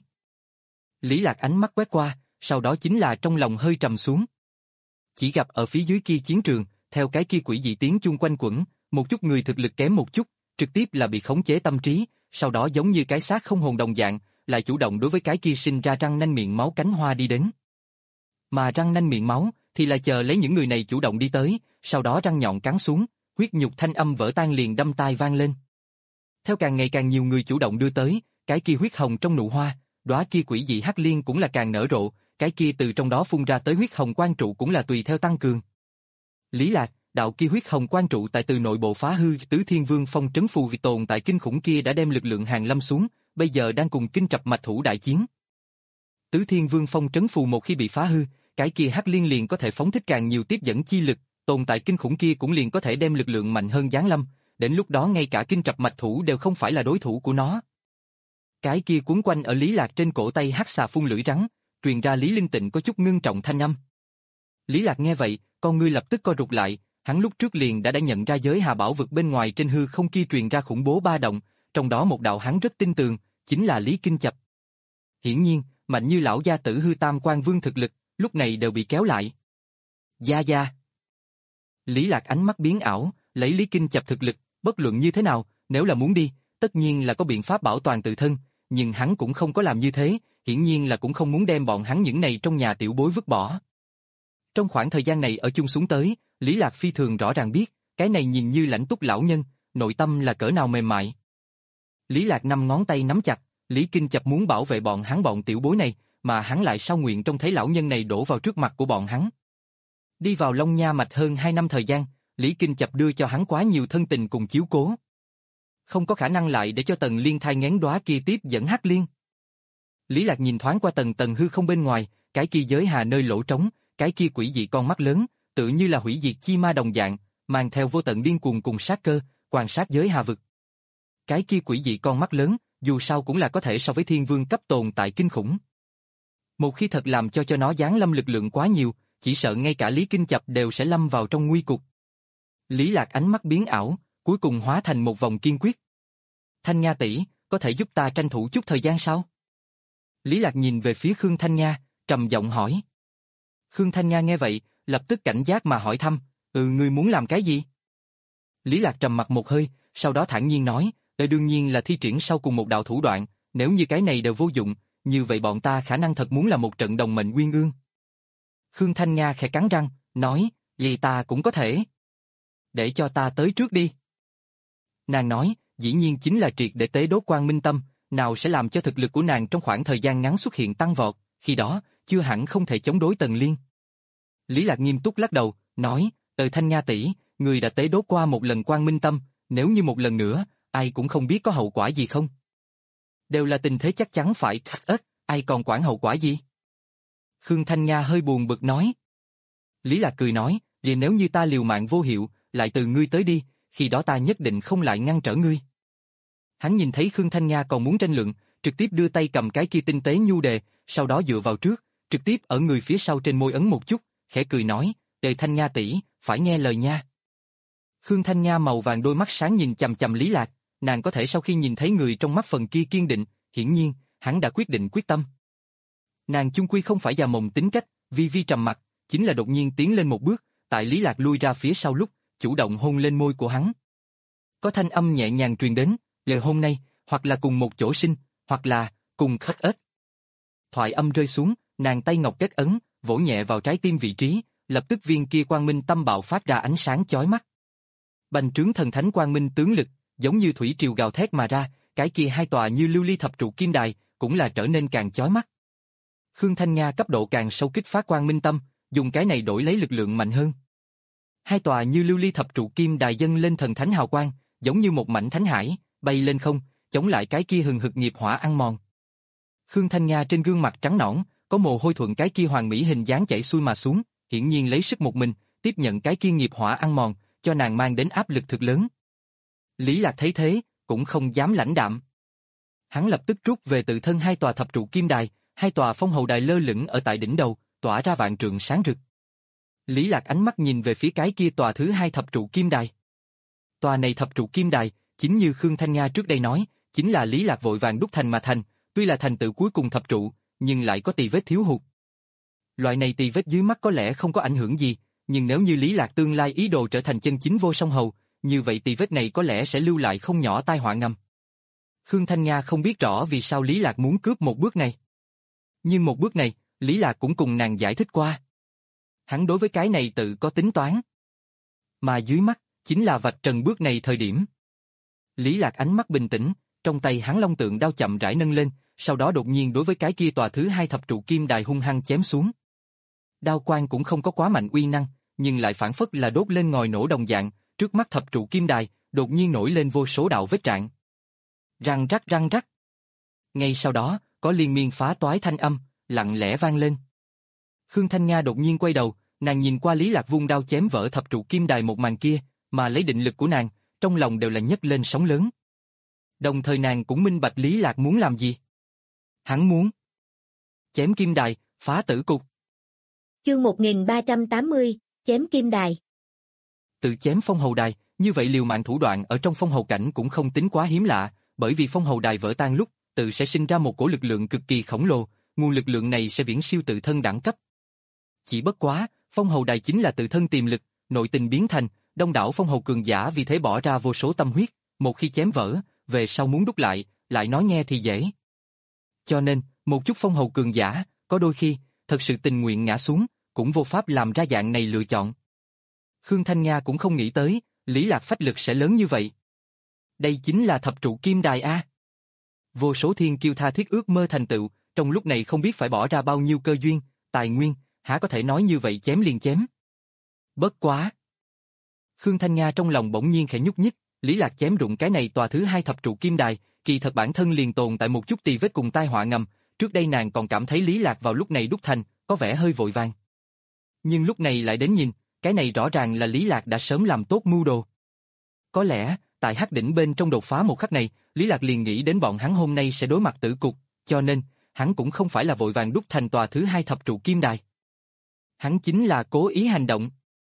Lý Lạc ánh mắt quét qua, sau đó chính là trong lòng hơi trầm xuống. Chỉ gặp ở phía dưới kia chiến trường, theo cái kia quỷ dị tiếng chung quanh quẩn, một chút người thực lực kém một chút, trực tiếp là bị khống chế tâm trí, sau đó giống như cái xác không hồn đồng dạng, lại chủ động đối với cái kia sinh ra răng nanh miệng máu cánh hoa đi đến. Mà răng nanh miệng máu thì là chờ lấy những người này chủ động đi tới, sau đó răng nhọn cắn xuống, huyết nhục thanh âm vỡ tan liền đâm tai vang lên. Theo càng ngày càng nhiều người chủ động đưa tới, cái kia huyết hồng trong nụ hoa, đóa kia quỷ dị hắc liên cũng là càng nở rộ, cái kia từ trong đó phun ra tới huyết hồng quang trụ cũng là tùy theo tăng cường. Lý Lạc, đạo kia huyết hồng quang trụ tại từ nội bộ phá hư tứ thiên vương phong trấn phù vì tồn tại kinh khủng kia đã đem lực lượng hàng lâm xuống, bây giờ đang cùng kinh trập mạch thủ đại chiến. Tứ thiên vương phong trấn phù một khi bị phá hư, cái kia hắc liên liền có thể phóng thích càng nhiều tiếp dẫn chi lực, tồn tại kinh khủng kia cũng liền có thể đem lực lượng mạnh hơn giáng lâm, đến lúc đó ngay cả kinh trập mạch thủ đều không phải là đối thủ của nó. Cái kia cuốn quanh ở Lý Lạc trên cổ tay hắc xà phun lưỡi rắn, truyền ra Lý Linh Tịnh có chút ngưng trọng thanh âm. Lý Lạc nghe vậy, con ngươi lập tức co rụt lại, hắn lúc trước liền đã đã nhận ra giới hà bảo vực bên ngoài trên hư không kia truyền ra khủng bố ba động, trong đó một đạo hắn rất tin tưởng, chính là Lý Kinh Chập. Hiển nhiên, mạnh như lão gia tử hư tam quan vương thực lực, lúc này đều bị kéo lại. Gia gia. Lý Lạc ánh mắt biến ảo, lấy Lý Kinh Chập thực lực, bất luận như thế nào, nếu là muốn đi, tất nhiên là có biện pháp bảo toàn tự thân, nhưng hắn cũng không có làm như thế, hiển nhiên là cũng không muốn đem bọn hắn những này trong nhà tiểu bối vứt bỏ. Trong khoảng thời gian này ở chung xuống tới, Lý Lạc phi thường rõ ràng biết, cái này nhìn như lãnh túc lão nhân, nội tâm là cỡ nào mềm mại. Lý Lạc năm ngón tay nắm chặt, Lý Kinh Chập muốn bảo vệ bọn hắn bọn tiểu bối này, mà hắn lại sao nguyện trông thấy lão nhân này đổ vào trước mặt của bọn hắn. Đi vào Long Nha Mạch hơn hai năm thời gian, Lý Kinh Chập đưa cho hắn quá nhiều thân tình cùng chiếu cố. Không có khả năng lại để cho Tần Liên thai nghén đóa kia tiếp dẫn hắc liên. Lý Lạc nhìn thoáng qua tầng tầng hư không bên ngoài, cái kia giới hà nơi lỗ trống, cái kia quỷ dị con mắt lớn, tự như là hủy diệt chi ma đồng dạng, mang theo vô tận điên cuồng cùng sát cơ, quan sát giới hà vực. Cái kia quỷ dị con mắt lớn, dù sao cũng là có thể so với thiên vương cấp tồn tại kinh khủng. Một khi thật làm cho cho nó giáng lâm lực lượng quá nhiều, chỉ sợ ngay cả Lý Kinh Chập đều sẽ lâm vào trong nguy cục. Lý Lạc ánh mắt biến ảo, cuối cùng hóa thành một vòng kiên quyết. Thanh Nha tỷ, có thể giúp ta tranh thủ chút thời gian sao? Lý Lạc nhìn về phía Khương Thanh Nha, trầm giọng hỏi. Khương Thanh Nha nghe vậy, lập tức cảnh giác mà hỏi thăm, ừ ngươi muốn làm cái gì? Lý Lạc trầm mặt một hơi, sau đó thản nhiên nói, đây đương nhiên là thi triển sau cùng một đạo thủ đoạn, nếu như cái này đều vô dụng, như vậy bọn ta khả năng thật muốn là một trận đồng mệnh uyên ương. Khương Thanh Nga khẽ cắn răng, nói, vậy ta cũng có thể. Để cho ta tới trước đi. Nàng nói, dĩ nhiên chính là triệt để tế đốt Quang Minh Tâm, nào sẽ làm cho thực lực của nàng trong khoảng thời gian ngắn xuất hiện tăng vọt, khi đó, chưa hẳn không thể chống đối Tần Liên. Lý Lạc nghiêm túc lắc đầu, nói, Tờ Thanh Nha tỷ, người đã tế đốt qua một lần Quang Minh Tâm, nếu như một lần nữa, ai cũng không biết có hậu quả gì không. Đều là tình thế chắc chắn phải khắc ếch, ai còn quản hậu quả gì? Khương Thanh Nga hơi buồn bực nói. Lý Lạc cười nói, vì nếu như ta liều mạng vô hiệu, lại từ ngươi tới đi, khi đó ta nhất định không lại ngăn trở ngươi. Hắn nhìn thấy Khương Thanh Nga còn muốn tranh luận, trực tiếp đưa tay cầm cái kia tinh tế nhu đề, sau đó dựa vào trước, trực tiếp ở người phía sau trên môi ấn một chút, khẽ cười nói, "Đề Thanh Nga tỷ, phải nghe lời nha." Khương Thanh Nga màu vàng đôi mắt sáng nhìn chằm chằm Lý Lạc, nàng có thể sau khi nhìn thấy người trong mắt phần kia kiên định, hiển nhiên, hắn đã quyết định quyết tâm. Nàng chung quy không phải già mồm tính cách, vi vi trầm mặc, chính là đột nhiên tiến lên một bước, tại Lý Lạc lui ra phía sau lúc, chủ động hôn lên môi của hắn. Có thanh âm nhẹ nhàng truyền đến, lời hôm nay, hoặc là cùng một chỗ sinh, hoặc là cùng khất ếch. Thoại âm rơi xuống, nàng tay ngọc kết ấn, vỗ nhẹ vào trái tim vị trí, lập tức viên kia quang minh tâm bạo phát ra ánh sáng chói mắt. Bành trướng thần thánh quang minh tướng lực, giống như thủy triều gào thét mà ra, cái kia hai tòa như lưu ly thập trụ kim đài, cũng là trở nên càng chói mắt. Khương Thanh Nga cấp độ càng sâu kích phát quang minh tâm, dùng cái này đổi lấy lực lượng mạnh hơn. Hai tòa như lưu ly thập trụ kim đài dâng lên thần thánh hào quang, giống như một mảnh thánh hải, bay lên không, chống lại cái kia hừng hực nghiệp hỏa ăn mòn. Khương Thanh Nga trên gương mặt trắng nõn, có mồ hôi thuận cái kia hoàn mỹ hình dáng chảy xuôi mà xuống, hiển nhiên lấy sức một mình, tiếp nhận cái kia nghiệp hỏa ăn mòn, cho nàng mang đến áp lực thực lớn. Lý Lạc thấy thế, cũng không dám lãnh đạm. Hắn lập tức rút về tự thân hai tòa thập trụ kim đài, hai tòa phong hầu đài lơ lửng ở tại đỉnh đầu, tỏa ra vạn trượng sáng rực. Lý Lạc ánh mắt nhìn về phía cái kia tòa thứ hai thập trụ kim đài. Tòa này thập trụ kim đài, chính như Khương Thanh Nga trước đây nói, chính là Lý Lạc vội vàng đúc thành mà thành, tuy là thành tựu cuối cùng thập trụ, nhưng lại có tì vết thiếu hụt. Loại này tì vết dưới mắt có lẽ không có ảnh hưởng gì, nhưng nếu như Lý Lạc tương lai ý đồ trở thành chân chính vô song hầu, như vậy tì vết này có lẽ sẽ lưu lại không nhỏ tai họa ngầm. Khương Thanh Nga không biết rõ vì sao Lý Lạc muốn cướp một bước này. Nhưng một bước này, Lý Lạc cũng cùng nàng giải thích qua. Hắn đối với cái này tự có tính toán. Mà dưới mắt, chính là vạch trần bước này thời điểm. Lý Lạc ánh mắt bình tĩnh, trong tay hắn long tượng đao chậm rãi nâng lên, sau đó đột nhiên đối với cái kia tòa thứ hai thập trụ kim đài hung hăng chém xuống. Đao quang cũng không có quá mạnh uy năng, nhưng lại phản phất là đốt lên ngòi nổ đồng dạng, trước mắt thập trụ kim đài, đột nhiên nổi lên vô số đạo vết rạn. Răng rắc răng rắc. Ngay sau đó, có liên miên phá toái thanh âm, lặng lẽ vang lên. Khương Thanh Nga đột nhiên quay đầu, nàng nhìn qua Lý Lạc vung đao chém vỡ thập trụ kim đài một màn kia, mà lấy định lực của nàng, trong lòng đều là nhấc lên sóng lớn. Đồng thời nàng cũng minh bạch Lý Lạc muốn làm gì. Hắn muốn chém kim đài, phá tử cục. Chương một nghìn ba trăm tám mươi, chém kim đài. Tự chém phong hầu đài, như vậy liều mạng thủ đoạn ở trong phong hầu cảnh cũng không tính quá hiếm lạ, bởi vì phong hầu đài vỡ tan lúc, tự sẽ sinh ra một cổ lực lượng cực kỳ khổng lồ, nguồn lực lượng này sẽ viễn siêu tự thân đẳng cấp. Chỉ bất quá, phong hầu đài chính là tự thân tiềm lực, nội tình biến thành, đông đảo phong hầu cường giả vì thế bỏ ra vô số tâm huyết, một khi chém vỡ, về sau muốn đúc lại, lại nói nghe thì dễ. Cho nên, một chút phong hầu cường giả, có đôi khi, thật sự tình nguyện ngã xuống, cũng vô pháp làm ra dạng này lựa chọn. Khương Thanh Nga cũng không nghĩ tới, Lý Lạc phách lực sẽ lớn như vậy. Đây chính là thập trụ kim đài A. Vô số thiên kiêu tha thiết ước mơ thành tựu, trong lúc này không biết phải bỏ ra bao nhiêu cơ duyên, tài nguyên, há có thể nói như vậy chém liền chém. Bất quá. Khương Thanh Nga trong lòng bỗng nhiên khẽ nhúc nhích, Lý Lạc chém rụng cái này tòa thứ hai thập trụ kim đài, kỳ thật bản thân liền tồn tại một chút tì vết cùng tai họa ngầm, trước đây nàng còn cảm thấy Lý Lạc vào lúc này đúc thành, có vẻ hơi vội vàng. Nhưng lúc này lại đến nhìn, cái này rõ ràng là Lý Lạc đã sớm làm tốt mưu đồ. Có lẽ, tại hắc đỉnh bên trong đột phá một khắc này, Lý Lạc liền nghĩ đến bọn hắn hôm nay sẽ đối mặt tử cục, cho nên, hắn cũng không phải là vội vàng đúc thành tòa thứ hai thập trụ kim đài. Hắn chính là cố ý hành động.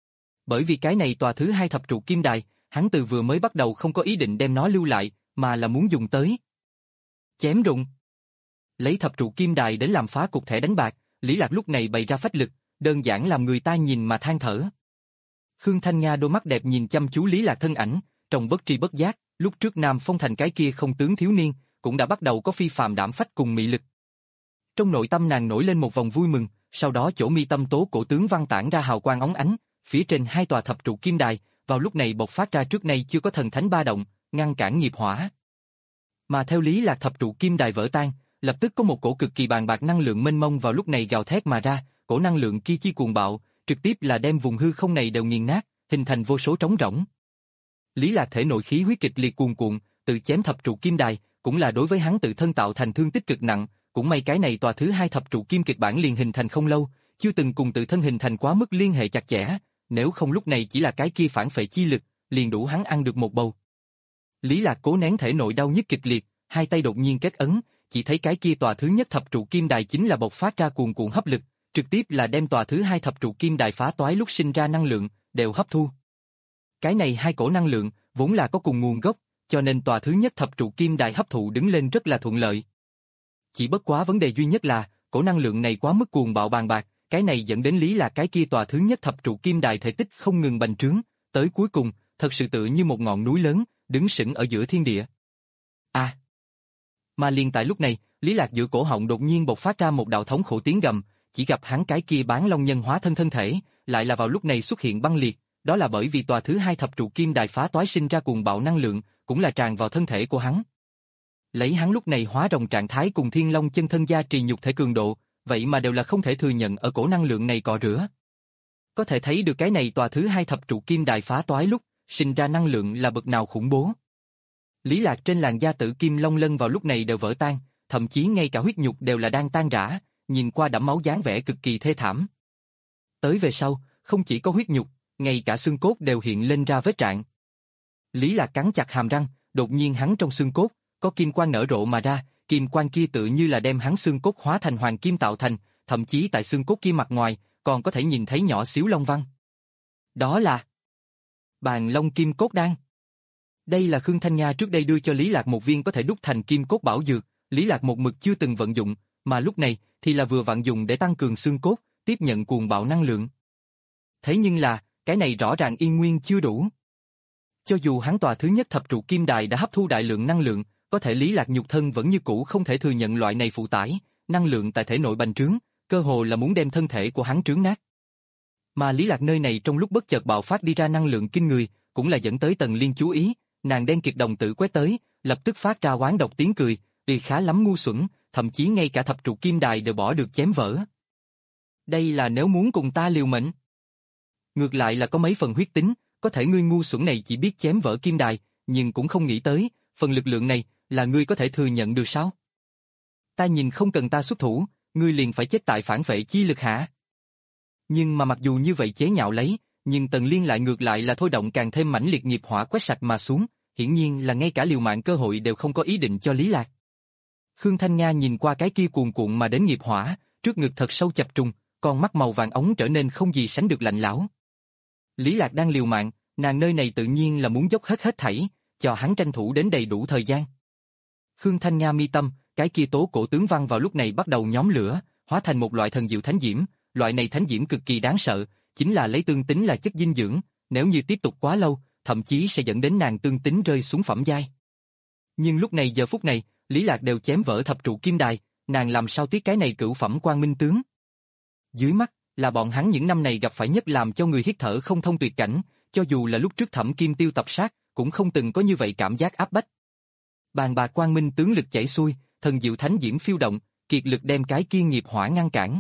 Bởi vì cái này tòa thứ hai thập trụ kim đài, hắn từ vừa mới bắt đầu không có ý định đem nó lưu lại, mà là muốn dùng tới chém rụng. Lấy thập trụ kim đài đến làm phá cục thẻ đánh bạc, Lý Lạc lúc này bày ra phách lực, đơn giản làm người ta nhìn mà than thở. Khương Thanh Nga đôi mắt đẹp nhìn chăm chú Lý Lạc thân ảnh, trong bất tri bất giác, lúc trước Nam Phong Thành cái kia không tướng thiếu niên, cũng đã bắt đầu có phi phàm đảm phách cùng mị lực. Trong nội tâm nàng nổi lên một vòng vui mừng, sau đó chỗ mi tâm tố cổ tướng văn tản ra hào quang óng ánh, phía trên hai tòa thập trụ kim đài, vào lúc này bộc phát ra trước nay chưa có thần thánh ba động, ngăn cản nghiệp hỏa. Mà theo Lý Lạc thập trụ kim đài vỡ tan, lập tức có một cổ cực kỳ bàn bạc năng lượng mênh mông vào lúc này gào thét mà ra, cổ năng lượng kia chi cuồng bạo, trực tiếp là đem vùng hư không này đều nghiền nát, hình thành vô số trống rỗng. Lý Lạc thể nội khí huyết kịch liệt cuồn cuộn, tự chém thập trụ kim đài, cũng là đối với hắn tự thân tạo thành thương tích cực nặng, cũng may cái này tòa thứ hai thập trụ kim kịch bản liền hình thành không lâu, chưa từng cùng tự thân hình thành quá mức liên hệ chặt chẽ, nếu không lúc này chỉ là cái kia phản phệ chi lực, liền đủ hắn ăn được một bầu. Lý Lạc cố nén thể nội đau nhức kịch liệt, hai tay đột nhiên kết ấn, chỉ thấy cái kia tòa thứ nhất thập trụ kim đài chính là bộc phát ra cuồn cuộn hấp lực, trực tiếp là đem tòa thứ hai thập trụ kim đài phá toái lúc sinh ra năng lượng, đều hấp thu. Cái này hai cổ năng lượng, vốn là có cùng nguồn gốc, cho nên tòa thứ nhất thập trụ kim đài hấp thụ đứng lên rất là thuận lợi. Chỉ bất quá vấn đề duy nhất là, cổ năng lượng này quá mức cuồng bạo bàn bạc, cái này dẫn đến Lý Lạc cái kia tòa thứ nhất thập trụ kim đài thể tích không ngừng bành trướng, tới cuối cùng, thật sự tự như một ngọn núi lớn, đứng sững ở giữa thiên địa. À! Mà liền tại lúc này, Lý Lạc giữa cổ họng đột nhiên bộc phát ra một đạo thống khổ tiếng gầm, chỉ gặp hắn cái kia bán long nhân hóa thân thân thể, lại là vào lúc này xuất hiện băng liệt, đó là bởi vì tòa thứ hai thập trụ kim đài phá toái sinh ra cuồng bạo năng lượng, cũng là tràn vào thân thể của hắn. Lấy hắn lúc này hóa rồng trạng thái cùng thiên long chân thân gia trì nhục thể cường độ, vậy mà đều là không thể thừa nhận ở cổ năng lượng này cọ rửa. Có thể thấy được cái này tòa thứ hai thập trụ kim đài phá toái lúc, sinh ra năng lượng là bậc nào khủng bố. Lý Lạc trên làn da tử kim long lân vào lúc này đều vỡ tan, thậm chí ngay cả huyết nhục đều là đang tan rã, nhìn qua đẫm máu dáng vẻ cực kỳ thê thảm. Tới về sau, không chỉ có huyết nhục, ngay cả xương cốt đều hiện lên ra vết rạn. Lý Lạc cắn chặt hàm răng, đột nhiên hắn trong xương cốt, có kim quang nở rộ mà ra, kim quang kia tự như là đem hắn xương cốt hóa thành hoàng kim tạo thành, thậm chí tại xương cốt kia mặt ngoài, còn có thể nhìn thấy nhỏ xíu long văn. Đó là Bàn Long Kim Cốt Đan. Đây là Khương Thanh Nha trước đây đưa cho Lý Lạc một viên có thể đúc thành kim cốt bảo dược, Lý Lạc một mực chưa từng vận dụng, mà lúc này thì là vừa vận dụng để tăng cường xương cốt, tiếp nhận cuồng bạo năng lượng. Thế nhưng là, cái này rõ ràng yên nguyên chưa đủ. Cho dù hắn tòa thứ nhất thập trụ kim đài đã hấp thu đại lượng năng lượng, có thể Lý Lạc nhục thân vẫn như cũ không thể thừa nhận loại này phụ tải, năng lượng tại thể nội bành trướng, cơ hồ là muốn đem thân thể của hắn trướng nát. Mà Lý Lạc nơi này trong lúc bất chợt bạo phát đi ra năng lượng kinh người, cũng là dẫn tới Tần Liên chú ý, nàng đen kiệt đồng tử quét tới, lập tức phát ra oán độc tiếng cười, "Tuy khá lắm ngu xuẩn, thậm chí ngay cả thập trụ kim đài đều bỏ được chém vỡ. Đây là nếu muốn cùng ta liều mệnh. Ngược lại là có mấy phần huyết tính, có thể ngươi ngu xuẩn này chỉ biết chém vỡ kim đài, nhưng cũng không nghĩ tới, phần lực lượng này là ngươi có thể thừa nhận được sao? Ta nhìn không cần ta xuất thủ, ngươi liền phải chết tại phản phệ chi lực hả?" Nhưng mà mặc dù như vậy chế nhạo lấy, nhưng Tần Liên lại ngược lại là thôi động càng thêm mãnh liệt nghiệp hỏa quét sạch mà xuống, hiển nhiên là ngay cả liều mạng cơ hội đều không có ý định cho Lý Lạc. Khương Thanh Nga nhìn qua cái kia cuồn cuộn mà đến nghiệp hỏa, trước ngực thật sâu chập trùng, con mắt màu vàng ống trở nên không gì sánh được lạnh lẽo. Lý Lạc đang liều mạng, nàng nơi này tự nhiên là muốn dốc hết hết thảy, cho hắn tranh thủ đến đầy đủ thời gian. Khương Thanh Nga mi tâm, cái kia tố cổ tướng văn vào lúc này bắt đầu nhóm lửa, hóa thành một loại thần diệu thánh diễm, loại này thánh diễm cực kỳ đáng sợ, chính là lấy tương tính là chất dinh dưỡng, nếu như tiếp tục quá lâu, thậm chí sẽ dẫn đến nàng tương tính rơi xuống phẩm giai. Nhưng lúc này giờ phút này, Lý Lạc đều chém vỡ thập trụ kim đài, nàng làm sao tiếc cái này cửu phẩm quang minh tướng. Dưới mắt, là bọn hắn những năm này gặp phải nhất làm cho người hít thở không thông tuyệt cảnh, cho dù là lúc trước Thẩm Kim Tiêu tập sát, cũng không từng có như vậy cảm giác áp bách. Bàn bạc quang minh tướng lực chảy xuôi, thần diệu thánh diễm phiêu động, kiệt lực đem cái kia nghiệp hỏa ngăn cản.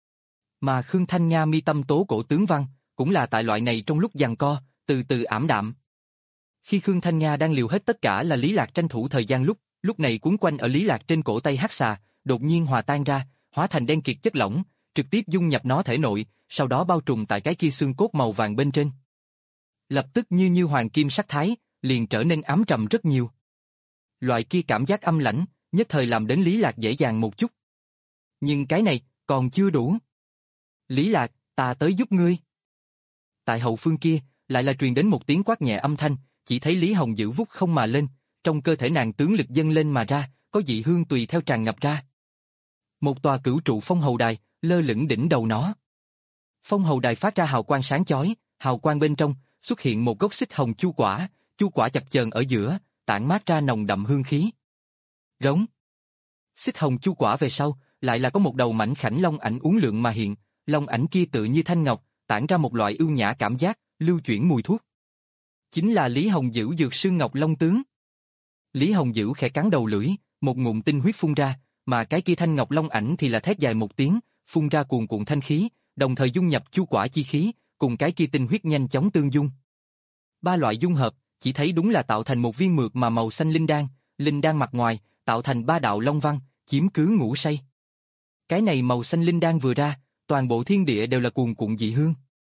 Mà Khương Thanh Nga mi tâm tố cổ tướng văn, cũng là tại loại này trong lúc giằng co, từ từ ảm đạm. Khi Khương Thanh Nga đang liều hết tất cả là Lý Lạc tranh thủ thời gian lúc, lúc này cuốn quanh ở Lý Lạc trên cổ tay hắc xà, đột nhiên hòa tan ra, hóa thành đen kiệt chất lỏng, trực tiếp dung nhập nó thể nội, sau đó bao trùm tại cái kia xương cốt màu vàng bên trên. Lập tức như như hoàng kim sắc thái, liền trở nên ám trầm rất nhiều. Loại kia cảm giác âm lãnh, nhất thời làm đến Lý Lạc dễ dàng một chút. Nhưng cái này, còn chưa đủ. Lý Lạc, ta tới giúp ngươi. Tại hậu phương kia, lại là truyền đến một tiếng quát nhẹ âm thanh, chỉ thấy Lý Hồng Dữ vút không mà lên, trong cơ thể nàng tướng lực dâng lên mà ra, có dị hương tùy theo tràn ngập ra. Một tòa cửu trụ phong hầu đài, lơ lửng đỉnh đầu nó. Phong hầu đài phát ra hào quang sáng chói, hào quang bên trong, xuất hiện một gốc xích hồng chu quả, chu quả chập chờn ở giữa, tản mát ra nồng đậm hương khí. Rống. Xích hồng chu quả về sau, lại là có một đầu mảnh khảnh long ảnh uốn lượn mà hiện, long ảnh kia tự như thanh ngọc, tản ra một loại ưu nhã cảm giác, lưu chuyển mùi thuốc. Chính là Lý Hồng Dữ dược sư Ngọc Long tướng. Lý Hồng Dữ khẽ cắn đầu lưỡi, một ngụm tinh huyết phun ra, mà cái kia thanh ngọc long ảnh thì là thét dài một tiếng, phun ra cuồn cuộn thanh khí, đồng thời dung nhập chu quả chi khí, cùng cái kia tinh huyết nhanh chóng tương dung. Ba loại dung hợp, chỉ thấy đúng là tạo thành một viên mượt mà màu xanh linh đan, linh đan mặt ngoài tạo thành ba đạo long văn, chiếm cứ ngũ say. Cái này màu xanh linh đan vừa ra, toàn bộ thiên địa đều là cuồn cuộn dị hương.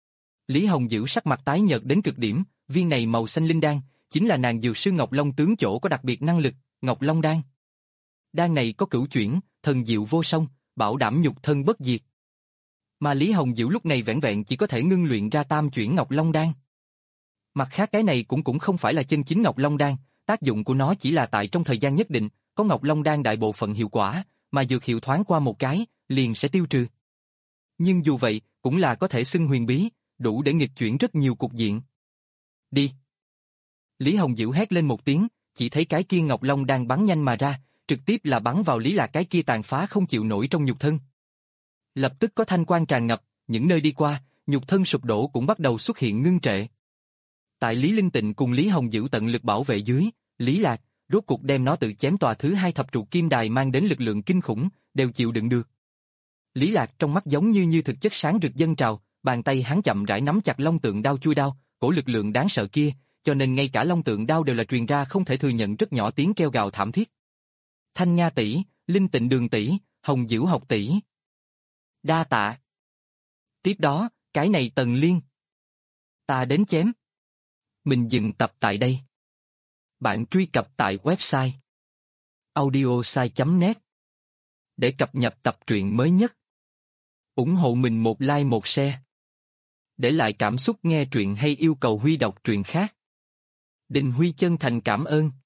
Lý Hồng Dữ sắc mặt tái nhợt đến cực điểm, viên này màu xanh linh đan, chính là nàng dược sư Ngọc Long tướng chỗ có đặc biệt năng lực, Ngọc Long đan. Đan này có cửu chuyển, thần diệu vô song, bảo đảm nhục thân bất diệt. Mà Lý Hồng Dữ lúc này vẻn vẹn chỉ có thể ngưng luyện ra tam chuyển Ngọc Long đan. Mặt khác cái này cũng cũng không phải là chân chính Ngọc Long đan, tác dụng của nó chỉ là tại trong thời gian nhất định, có Ngọc Long đan đại bộ phận hiệu quả, mà dược hiệu thoáng qua một cái, liền sẽ tiêu trừ. Nhưng dù vậy, cũng là có thể xưng huyền bí, đủ để nghịch chuyển rất nhiều cục diện. Đi! Lý Hồng Dữ hét lên một tiếng, chỉ thấy cái kia Ngọc Long đang bắn nhanh mà ra, trực tiếp là bắn vào Lý Lạc cái kia tàn phá không chịu nổi trong nhục thân. Lập tức có thanh quang tràn ngập, những nơi đi qua, nhục thân sụp đổ cũng bắt đầu xuất hiện ngưng trệ. Tại Lý Linh Tịnh cùng Lý Hồng Dữ tận lực bảo vệ dưới, Lý Lạc, rốt cuộc đem nó tự chém tòa thứ hai thập trụ kim đài mang đến lực lượng kinh khủng, đều chịu đựng được. Lý Lạc trong mắt giống như như thực chất sáng rực dâng trào, bàn tay hắn chậm rãi nắm chặt long tượng đao chui đao, cổ lực lượng đáng sợ kia, cho nên ngay cả long tượng đao đều là truyền ra không thể thừa nhận rất nhỏ tiếng kêu gào thảm thiết. Thanh Nga tỷ, Linh Tịnh Đường tỷ, Hồng Dữ học tỷ. Đa tạ. Tiếp đó, cái này Tần Liên. Ta đến chém. Mình dừng tập tại đây. Bạn truy cập tại website audiosai chấm net để cập nhật tập truyện mới nhất. Ủng hộ mình một like một share. Để lại cảm xúc nghe truyện hay yêu cầu Huy đọc truyện khác. Đình Huy chân thành cảm ơn.